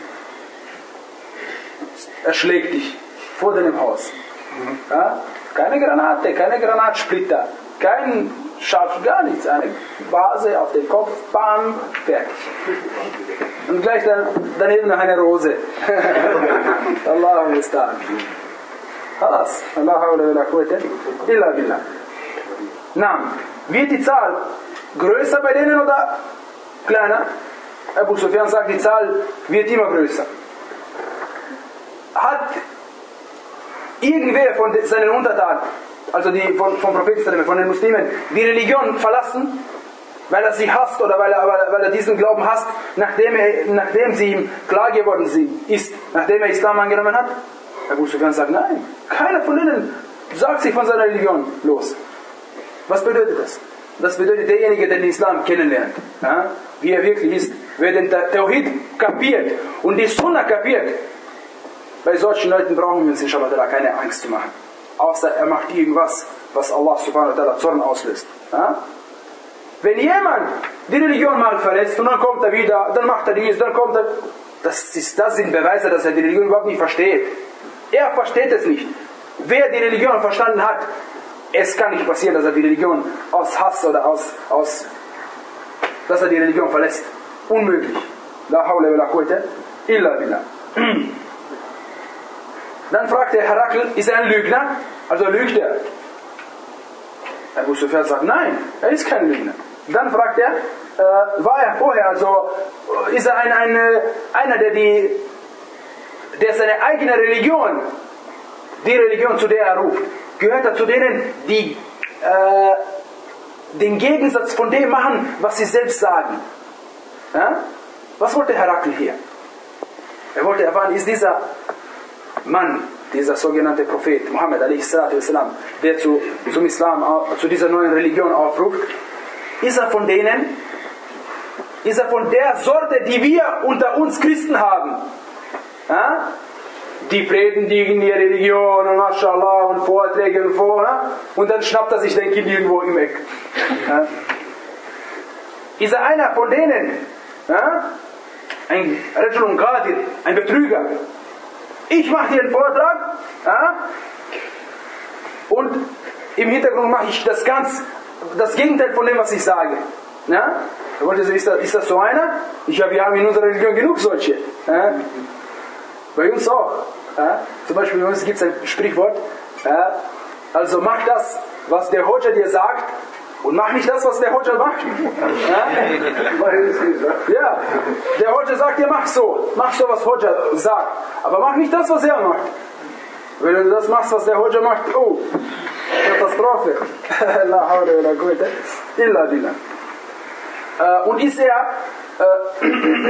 erschlägt dich vor deinem Haus. Ja? Keine Granate, keine Granatsplitter, kein Scharf, gar nichts. Eine Vase auf den Kopf, bam, fertig. Und gleich dann, daneben noch eine Rose. Allahu Musta'an. Halas. Allah hawla wa la quwwata illa billah. Na, wird die Zahl größer bei denen oder kleiner? Abu Sufyan sagt, die Zahl wird immer größer. Hat irgendwer von seinen Untertanen, also die von, vom Propheten, von den Muslimen, die Religion verlassen, weil er sie hasst oder weil er, weil er diesen Glauben hasst, nachdem, er, nachdem sie ihm klar geworden ist, nachdem er Islam angenommen hat? Abu Sufyan sagt, nein, keiner von ihnen sagt sich von seiner Religion los. Was bedeutet das? Das bedeutet derjenige, der den Islam kennenlernt, ja, wie er wirklich ist, wer den Tawhid kapiert und die Sunna kapiert. Bei solchen Leuten brauchen wir uns inshallah keine Angst zu machen. Außer er macht irgendwas, was Allah subhanahu wa ta'ala Zorn auslöst. Ja? Wenn jemand die Religion mal verletzt und dann kommt er wieder, dann macht er dies, dann kommt er... Das, ist, das sind Beweise, dass er die Religion überhaupt nicht versteht. Er versteht es nicht. Wer die Religion verstanden hat, es kann nicht passieren, dass er die Religion aus Hass oder aus... aus dass er die Religion verlässt. Unmöglich. La hawla wa la quwwata illa billah. Dann fragt der Herakl, ist er ein Lügner? Also lügt er? Abu Sufyan sagt, nein, er ist kein Lügner. Dann fragt er, äh, war er vorher, also ist er ein, ein, einer, der, die, der seine eigene Religion, die Religion, zu der er ruft, gehört er zu denen, die äh, den Gegensatz von dem machen, was sie selbst sagen. Ja? Was wollte Herakl hier? Er wollte erfahren, ist dieser Mann, dieser sogenannte Prophet Muhammad alaihi salatu wassalam, der zu, zum Islam, zu dieser neuen Religion aufruft, ist er von denen, ist er von der Sorte, die wir unter uns Christen haben. Ja? Die predigen ihre Religion und Mashallah und Vorträge und vor, ja? Und dann schnappt er sich den Kind irgendwo im Eck. Ja? Ist er einer von denen, ja? Ein Rajulun Qadir, ein Betrüger? Ich mache dir einen Vortrag, ja? Und im Hintergrund mache ich das ganz, das Gegenteil von dem, was ich sage. Ja? Da wollte sie, ist das, ist das so einer? Ich, ja, wir haben in unserer Religion genug solche. Ja? Bei uns auch. Ja? Zum Beispiel bei uns gibt es ein Sprichwort. Ja? Also mach das, was der Hodja dir sagt, und mach nicht das, was der Hodja macht. Ja? Ja, der Hodja sagt dir, mach so. Mach so, was Hodja sagt. Aber mach nicht das, was er macht. Wenn du das machst, was der Hodja macht, oh, Katastrophe. La hawla wa la quwwata illa billah. Und ist er, äh,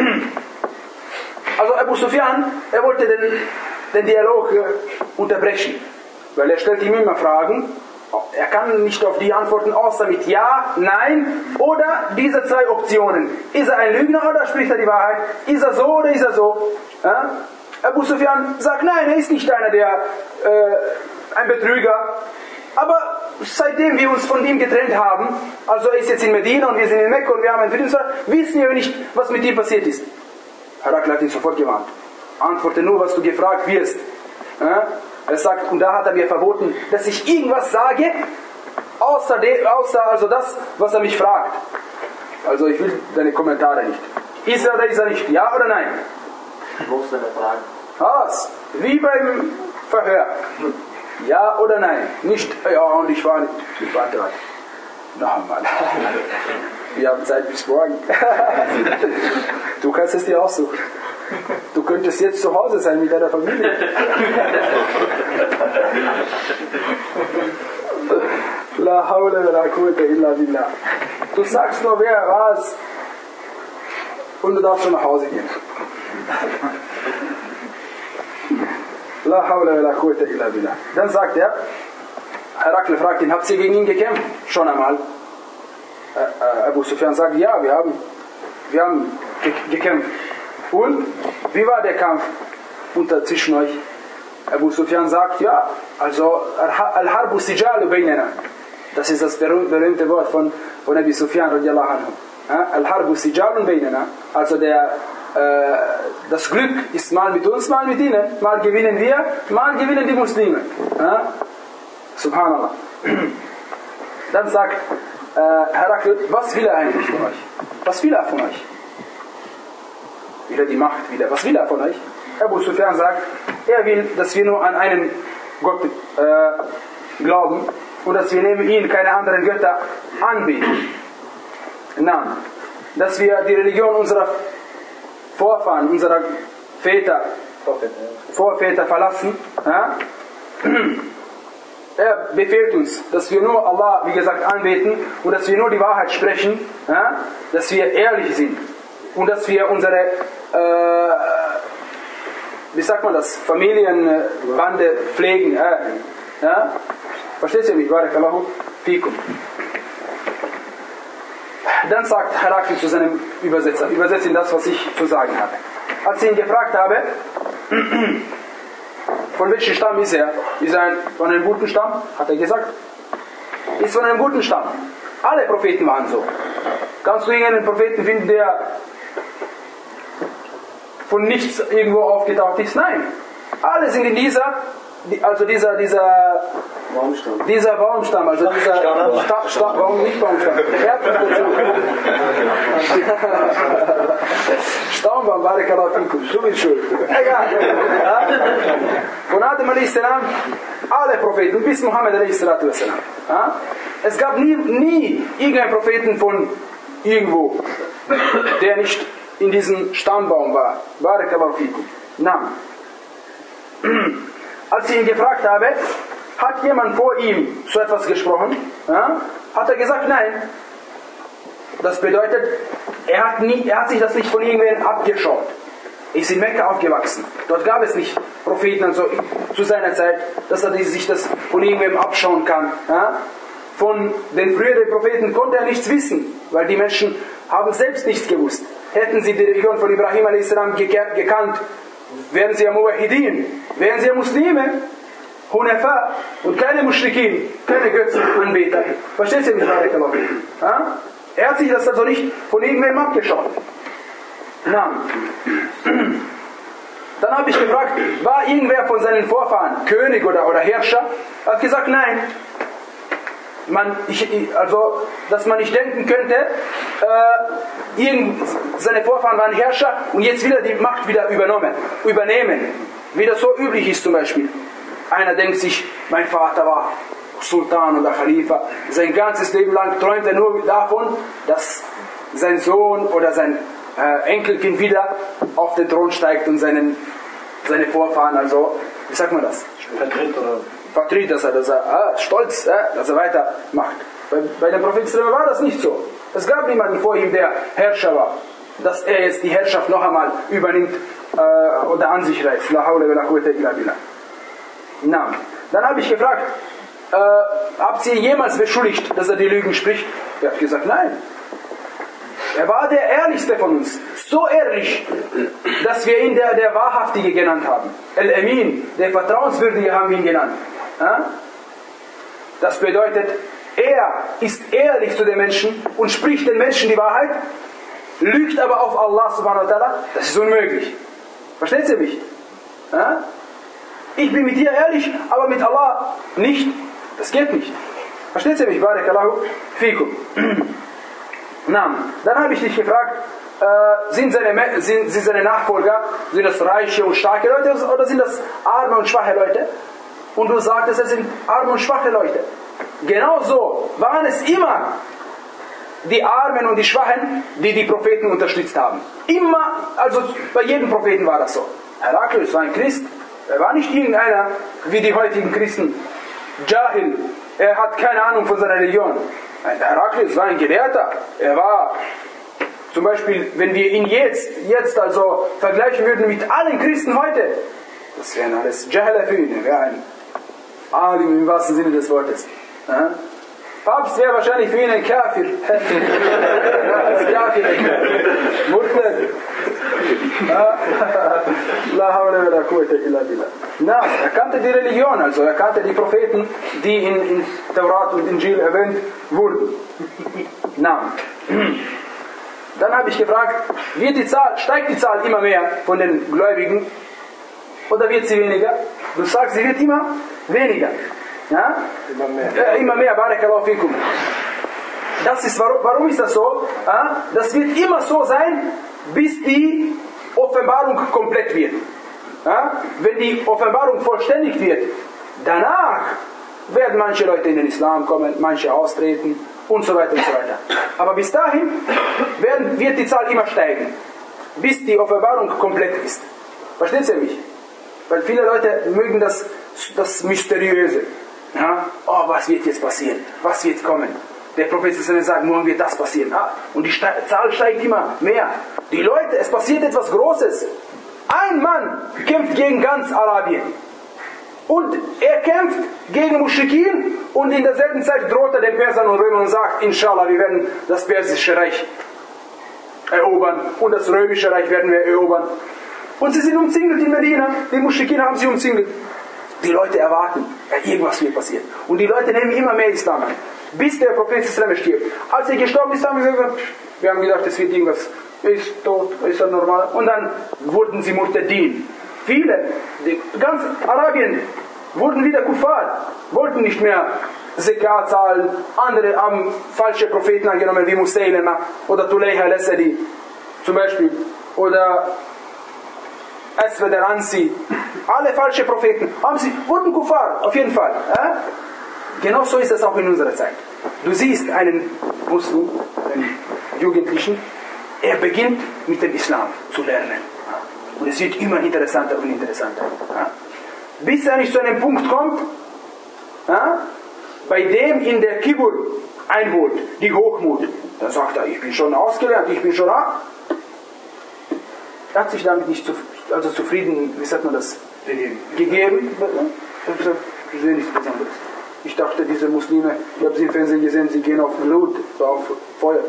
also Abu Sufyan, er wollte den, den Dialog äh, unterbrechen. Weil er stellt ihm immer Fragen. Er kann nicht auf die antworten, außer mit Ja, Nein oder diese zwei Optionen. Ist er ein Lügner oder spricht er die Wahrheit? Ist er so oder ist er so? Ja? Abu Sufyan sagt, nein, er ist nicht einer, der äh, ein Betrüger. Aber seitdem wir uns von ihm getrennt haben, also er ist jetzt in Medina und wir sind in Mekka und wir haben einen Frieden, wissen wir nicht, was mit ihm passiert ist. Herakl hat ihn sofort gewarnt. Antworte nur, was du gefragt wirst. Ja? Er sagt, und da hat er mir verboten, dass ich irgendwas sage, außer, de, außer also das, was er mich fragt. Also ich will deine Kommentare nicht. Ist er oder ist er nicht? Ja oder nein? Wo ist deine Frage? Was? Wie beim Verhör. Ja oder nein? Nicht, ja und ich war nicht. Ich war dran. Nochmal. Wir haben Zeit bis morgen. Du kannst es dir aussuchen. Du könntest jetzt zu Hause sein mit deiner Familie. La hawla wa la quwwata illa billah. Du sagst nur, wer was, und du darfst schon nach Hause gehen. La hawla wa la quwwata illa billah. Dann sagt er, Herakl fragt ihn, habt ihr gegen ihn gekämpft? Schon einmal. Äh, äh, Abu Sufyan sagt, ja, wir haben, wir haben ge gekämpft. Und wie war der Kampf unter zwischen euch? Abu Sufyan sagt, ja, also Al-Harbu Sijalu baynana. Das ist das berühmte Wort von, von Abu Sufyan radiallahu anhu. Ja, Al-Harbu Sijalu baynana. Also der, äh, das Glück ist mal mit uns, mal mit ihnen. Mal gewinnen wir, mal gewinnen die Muslime. Ja? Subhanallah. Dann sagt äh, Herakl, was will er eigentlich von euch? Was will er von euch? Wieder die Macht, wieder. Was will er von euch? Abu Sufyan sagt, er will, dass wir nur an einen Gott äh, glauben und dass wir neben ihm keine anderen Götter anbeten. Nein. Dass wir die Religion unserer Vorfahren, unserer Väter, Vorväter verlassen. Ja? Er befehlt uns, dass wir nur Allah, wie gesagt, anbeten und dass wir nur die Wahrheit sprechen, ja? Dass wir ehrlich sind und dass wir unsere, äh, wie sagt man das, Familienbande pflegen. Äh, ja? Versteht ihr mich? Barakallahu fikum. Dann sagt Herakl zu seinem Übersetzer, übersetzt ihm das, was ich zu sagen habe. Als ich ihn gefragt habe, von welchem Stamm ist er? Ist er von einem guten Stamm? Hat er gesagt. Ist von einem guten Stamm. Alle Propheten waren so. Kannst du irgendeinen Propheten finden, der von nichts irgendwo aufgetaucht ist? Nein. Alle sind in dieser, also dieser, dieser Baumstamm. Dieser Baumstamm, also dieser Sta Sta warum nicht Baumstamm? Staumbaum, Barakallahu fikum. Du bist schuld. Egal. Ja? Von Adam a s. alle Propheten bis Muhammad a s. Ja? Es gab nie, nie irgendeinen Propheten von irgendwo, der nicht in diesem Stammbaum war. Barakallahu fikum. Nein. Als ich ihn gefragt habe, hat jemand vor ihm so etwas gesprochen? Ja? Hat er gesagt, nein. Das bedeutet, er hat, nie, er hat sich das nicht von irgendwen abgeschaut. Er ist in Mekka aufgewachsen. Dort gab es nicht Propheten also zu seiner Zeit, dass er sich das von irgendwem abschauen kann. Ja? Von den früheren Propheten konnte er nichts wissen, weil die Menschen haben selbst nichts gewusst. Hätten sie die Religion von Ibrahim a s. gekannt, wären sie ja Muwahhidin, wären sie ja Muslime, Hunafa und keine Mushrikin, keine Götzenanbeter. Versteht ihr mich, Barakallahu? Ja? Er hat sich das also nicht von irgendwem abgeschaut. Nein. Dann habe ich gefragt, war irgendwer von seinen Vorfahren König oder, oder Herrscher? Er hat gesagt, nein. man, ich, also, dass man nicht denken könnte, äh, irgend, seine Vorfahren waren Herrscher und jetzt wieder die Macht wieder übernommen, übernehmen. Wie das so üblich ist zum Beispiel. Einer denkt sich, mein Vater war Sultan oder Khalifa. Sein ganzes Leben lang träumt er nur davon, dass sein Sohn oder sein äh, Enkelkind wieder auf den Thron steigt und seinen, seine Vorfahren, also, wie sagt man das? Vertritt oder? Vertritt, dass er, dass er ah, stolz, äh, dass er weitermacht. Bei, bei dem Propheten war das nicht so. Es gab niemanden vor ihm, der Herrscher war, dass er jetzt die Herrschaft noch einmal übernimmt äh, oder an sich reißt. La hawla wa la quwwata illa billah. Na, dann habe ich gefragt, äh, habt ihr jemals beschuldigt, dass er die Lügen spricht? Er hat gesagt, nein. Er war der Ehrlichste von uns. So ehrlich, dass wir ihn der, der Wahrhaftige genannt haben. Al-Amin, der Vertrauenswürdige haben wir ihn genannt. Ja? Das bedeutet, er ist ehrlich zu den Menschen und spricht den Menschen die Wahrheit, lügt aber auf Allah subhanahu wa ta'ala. Das ist unmöglich. Versteht ihr mich? Ja? Ich bin mit dir ehrlich, aber mit Allah nicht. Das geht nicht. Versteht ihr mich? Barakallahu fikum. Na, dann habe ich dich gefragt, äh, sind, seine, sind, sind seine Nachfolger, sind das reiche und starke Leute oder sind das arme und schwache Leute? Und du sagtest, es sind arme und schwache Leute. Genauso waren es immer die Armen und die Schwachen, die die Propheten unterstützt haben. Immer, also bei jedem Propheten war das so. Heraklius war ein Christ, er war nicht irgendeiner wie die heutigen Christen. Jahil, er hat keine Ahnung von seiner Religion. Heraklius war ein Gelehrter. Er war, zum Beispiel, wenn wir ihn jetzt, jetzt also vergleichen würden mit allen Christen heute, das wären alles Jahila für ihn. Er wäre ein Alim im wahrsten Sinne des Wortes. Ja? Papst wäre wahrscheinlich für ihn ein Kafir. Als Kafir. Murtad. La hawla wa la quwwata illa billah. Na, er kannte die Religion, also er kannte die Propheten, die in, in Taurat und Injil erwähnt wurden. Na, dann habe ich gefragt, wird die Zahl, steigt die Zahl immer mehr von den Gläubigen oder wird sie weniger? Du sagst, sie wird immer weniger. Ja? Immer mehr. Äh, immer mehr, barakallahu fikum. Das ist, warum, warum ist das so? Ja? Das wird immer so sein, bis die Offenbarung komplett wird. Ja? Wenn die Offenbarung vollständig wird, danach werden manche Leute in den Islam kommen, manche austreten und so weiter und so weiter. Aber bis dahin werden, wird die Zahl immer steigen, bis die Offenbarung komplett ist. Versteht ihr mich? Weil viele Leute mögen das, das Mysteriöse. Ja? Oh, was wird jetzt passieren? Was wird kommen? Der Prophet sagt, morgen wird das passieren. Ah, und die Zahl steigt immer mehr. Die Leute, es passiert etwas Großes. Ein Mann kämpft gegen ganz Arabien. Und er kämpft gegen Muschrikin und in derselben Zeit droht er den Persern und Römern und sagt, Inshallah, wir werden das Persische Reich erobern und das Römische Reich werden wir erobern. Und sie sind umzingelt in Medina. Die Muschrikin haben sie umzingelt. Die Leute erwarten, ja, irgendwas wird passieren. Und die Leute nehmen immer mehr Islam an. Bis der Prophet stirbt. Als er gestorben ist, haben wir gesagt, wir haben gedacht, es wird irgendwas, er ist tot, ist er normal. Und dann wurden sie Murtadin. Viele, die, ganz Arabien, wurden wieder Kuffar, wollten nicht mehr Zakat zahlen. Andere haben falsche Propheten angenommen, wie Musaylama oder Tulayha al-Asadi zum Beispiel. Oder Aswad al-Ansi. Alle falsche Propheten haben sie, wurden Kuffar, auf jeden Fall. Äh? Genau so ist es auch in unserer Zeit. Du siehst einen Muslim, einen Jugendlichen, er beginnt mit dem Islam zu lernen. Und es wird immer interessanter und interessanter. Bis er nicht zu einem Punkt kommt, bei dem ihn der Kibur einholt, die Hochmut. Dann sagt er, ich bin schon ausgelernt, ich bin schon ab. Er hat sich damit nicht zu, also zufrieden, wie sagt man das, gegeben. Er hat gesagt, ich sehe nichts Besonderes. Ich dachte, diese Muslime, ich habe sie im Fernsehen gesehen, sie gehen auf Blut, auf Feuer.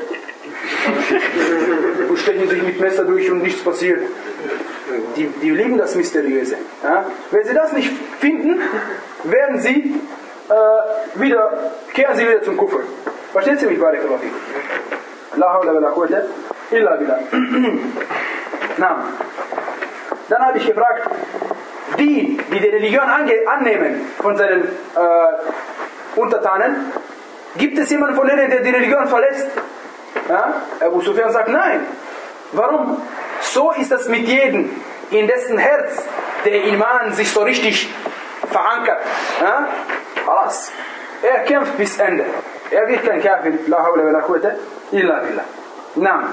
Und stechen sich mit Messer durch und nichts passiert. Die, die lieben das Mysteriöse. Ja? Wenn sie das nicht finden, werden sie äh, wieder, kehren sie wieder zum Kufr. Versteht ihr mich, Barakallahu fikum? La hawla wa la quwwata illa billah. Na, dann habe ich gefragt, die, die die Religion ange- annehmen von seinen äh, Untertanen, Gibt es jemanden von denen, der die Religion verlässt? Ja? Abu Sufyan sagt nein. Warum? So ist es mit jedem, in dessen Herz der Iman sich so richtig verankert. Ja? Alles. Er kämpft bis Ende. Er wird kein Kafir. La hawla wa la quwwata illa billah. Naam.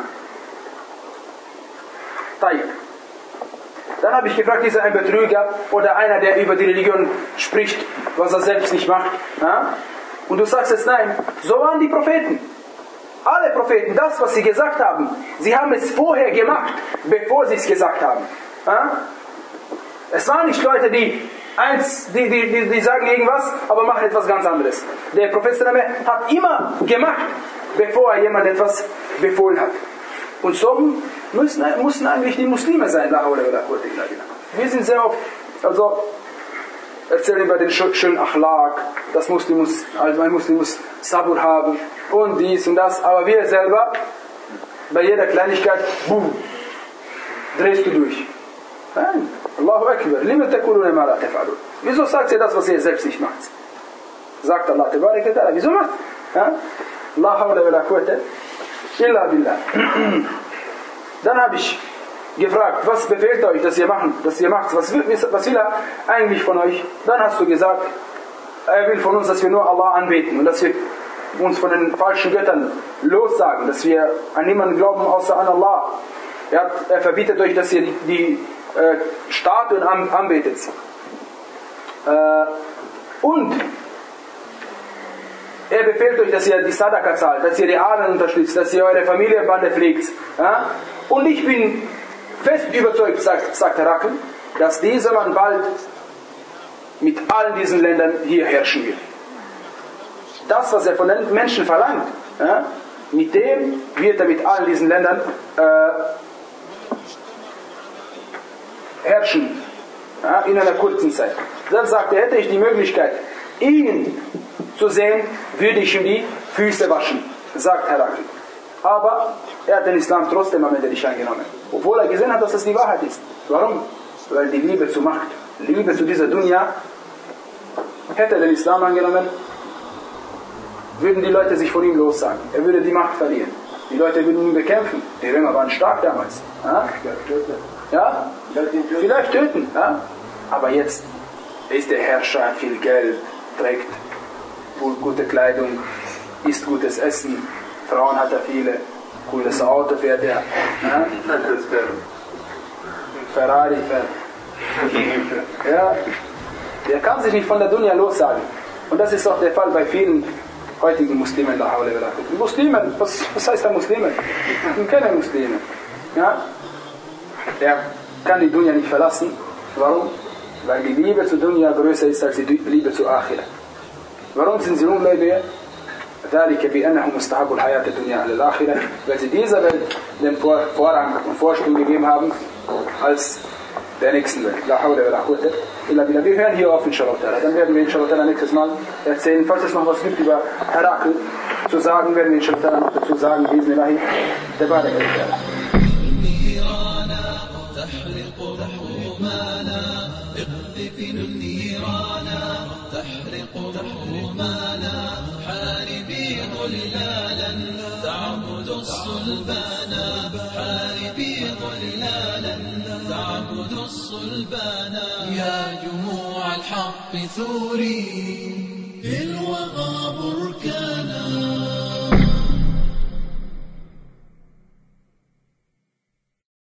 Tayyib. Dann habe ich gefragt, ist er ein Betrüger oder einer, der über die Religion spricht, was er selbst nicht macht? Ja? Und du sagst jetzt nein. So waren die Propheten. Alle Propheten, das, was sie gesagt haben, sie haben es vorher gemacht, bevor sie es gesagt haben. Ja? Es waren nicht Leute, die, eins, die, die, die, die sagen irgendwas, aber machen etwas ganz anderes. Der Prophet hat immer gemacht, bevor er jemand etwas befohlen hat. Und so müssen, mussten eigentlich die Muslime sein. Wir sind sehr oft, also erzählen über den schönen Achlaq, das Muslim muss, also ein Muslim muss Sabur haben und dies und das, aber wir selber, bei jeder Kleinigkeit, boom, drehst du durch. Nein, Allahu Akbar, lima takuluna ma la taf'alun. Wieso sagt ihr das, was ihr selbst nicht macht? Sagt Allah tabarak wa ta'ala, wieso macht? Ja? La hawla wa la quwwata illa billah. Dann habe ich gefragt, was befehlt euch, dass ihr machen, dass ihr macht, was will, was will er eigentlich von euch? Dann hast du gesagt, er will von uns, dass wir nur Allah anbeten und dass wir uns von den falschen Göttern lossagen, dass wir an niemanden glauben außer an Allah. Er, hat, er verbietet euch, dass ihr die, die äh, Statuen an, anbetet. Äh, und er befehlt euch, dass ihr die Sadaka zahlt, dass ihr die Armen unterstützt, dass ihr eure Familienbande pflegt. Ja? Und ich bin fest überzeugt, sagt, sagt Herakl, dass dieser Mann bald mit allen diesen Ländern hier herrschen wird. Das, was er von den Menschen verlangt, ja, mit dem wird er mit allen diesen Ländern äh, herrschen, ja, in einer kurzen Zeit. Dann sagt er, hätte ich die Möglichkeit, ihn zu sehen, würde ich ihm die Füße waschen, sagt Herakl. Aber er hat den Islam trotzdem am Ende nicht angenommen. Obwohl er gesehen hat, dass das die Wahrheit ist. Warum? Weil die Liebe zur Macht, Liebe zu dieser Dunya, hätte er den Islam angenommen, würden die Leute sich von ihm lossagen. Er würde die Macht verlieren. Die Leute würden ihn bekämpfen. Die Römer waren stark damals. Ja? Ja? Vielleicht töten. Ja? Aber jetzt ist der Herrscher, hat viel Geld, trägt gute Kleidung, isst gutes Essen, Frauen hat er viele, cooles Auto fährt er. Ja? Ferrari fährt. Ja? Der kann sich nicht von der Dunya lossagen. Und das ist auch der Fall bei vielen heutigen Muslimen. Muslimen, was, was heißt da Muslimen? Ich bin keine Muslime. Ja? Er kann die Dunya nicht verlassen. Warum? Weil die Liebe zur Dunya größer ist als die Liebe zur Akhirah. Warum sind sie Ungläubige? ذلك بأنهم مستحبوا الحياة الدنيا على الآخرة, weil sie dieser Welt den Vorrang und Vorsprung gegeben haben als der nächsten Welt. La hawla wa la quwwata illa billah. Wir hören hier auf, inshallah. Dann werden wir inshallah nächstes Mal erzählen, falls es noch was gibt über Herakl zu sagen, werden wir inshallah noch dazu sagen, Bismillah, der Barak. ظلالا تعبد الصلبانا حاربي ظلالا تعبد الصلبانا يا جموع الحق ثوري في الوغى بركان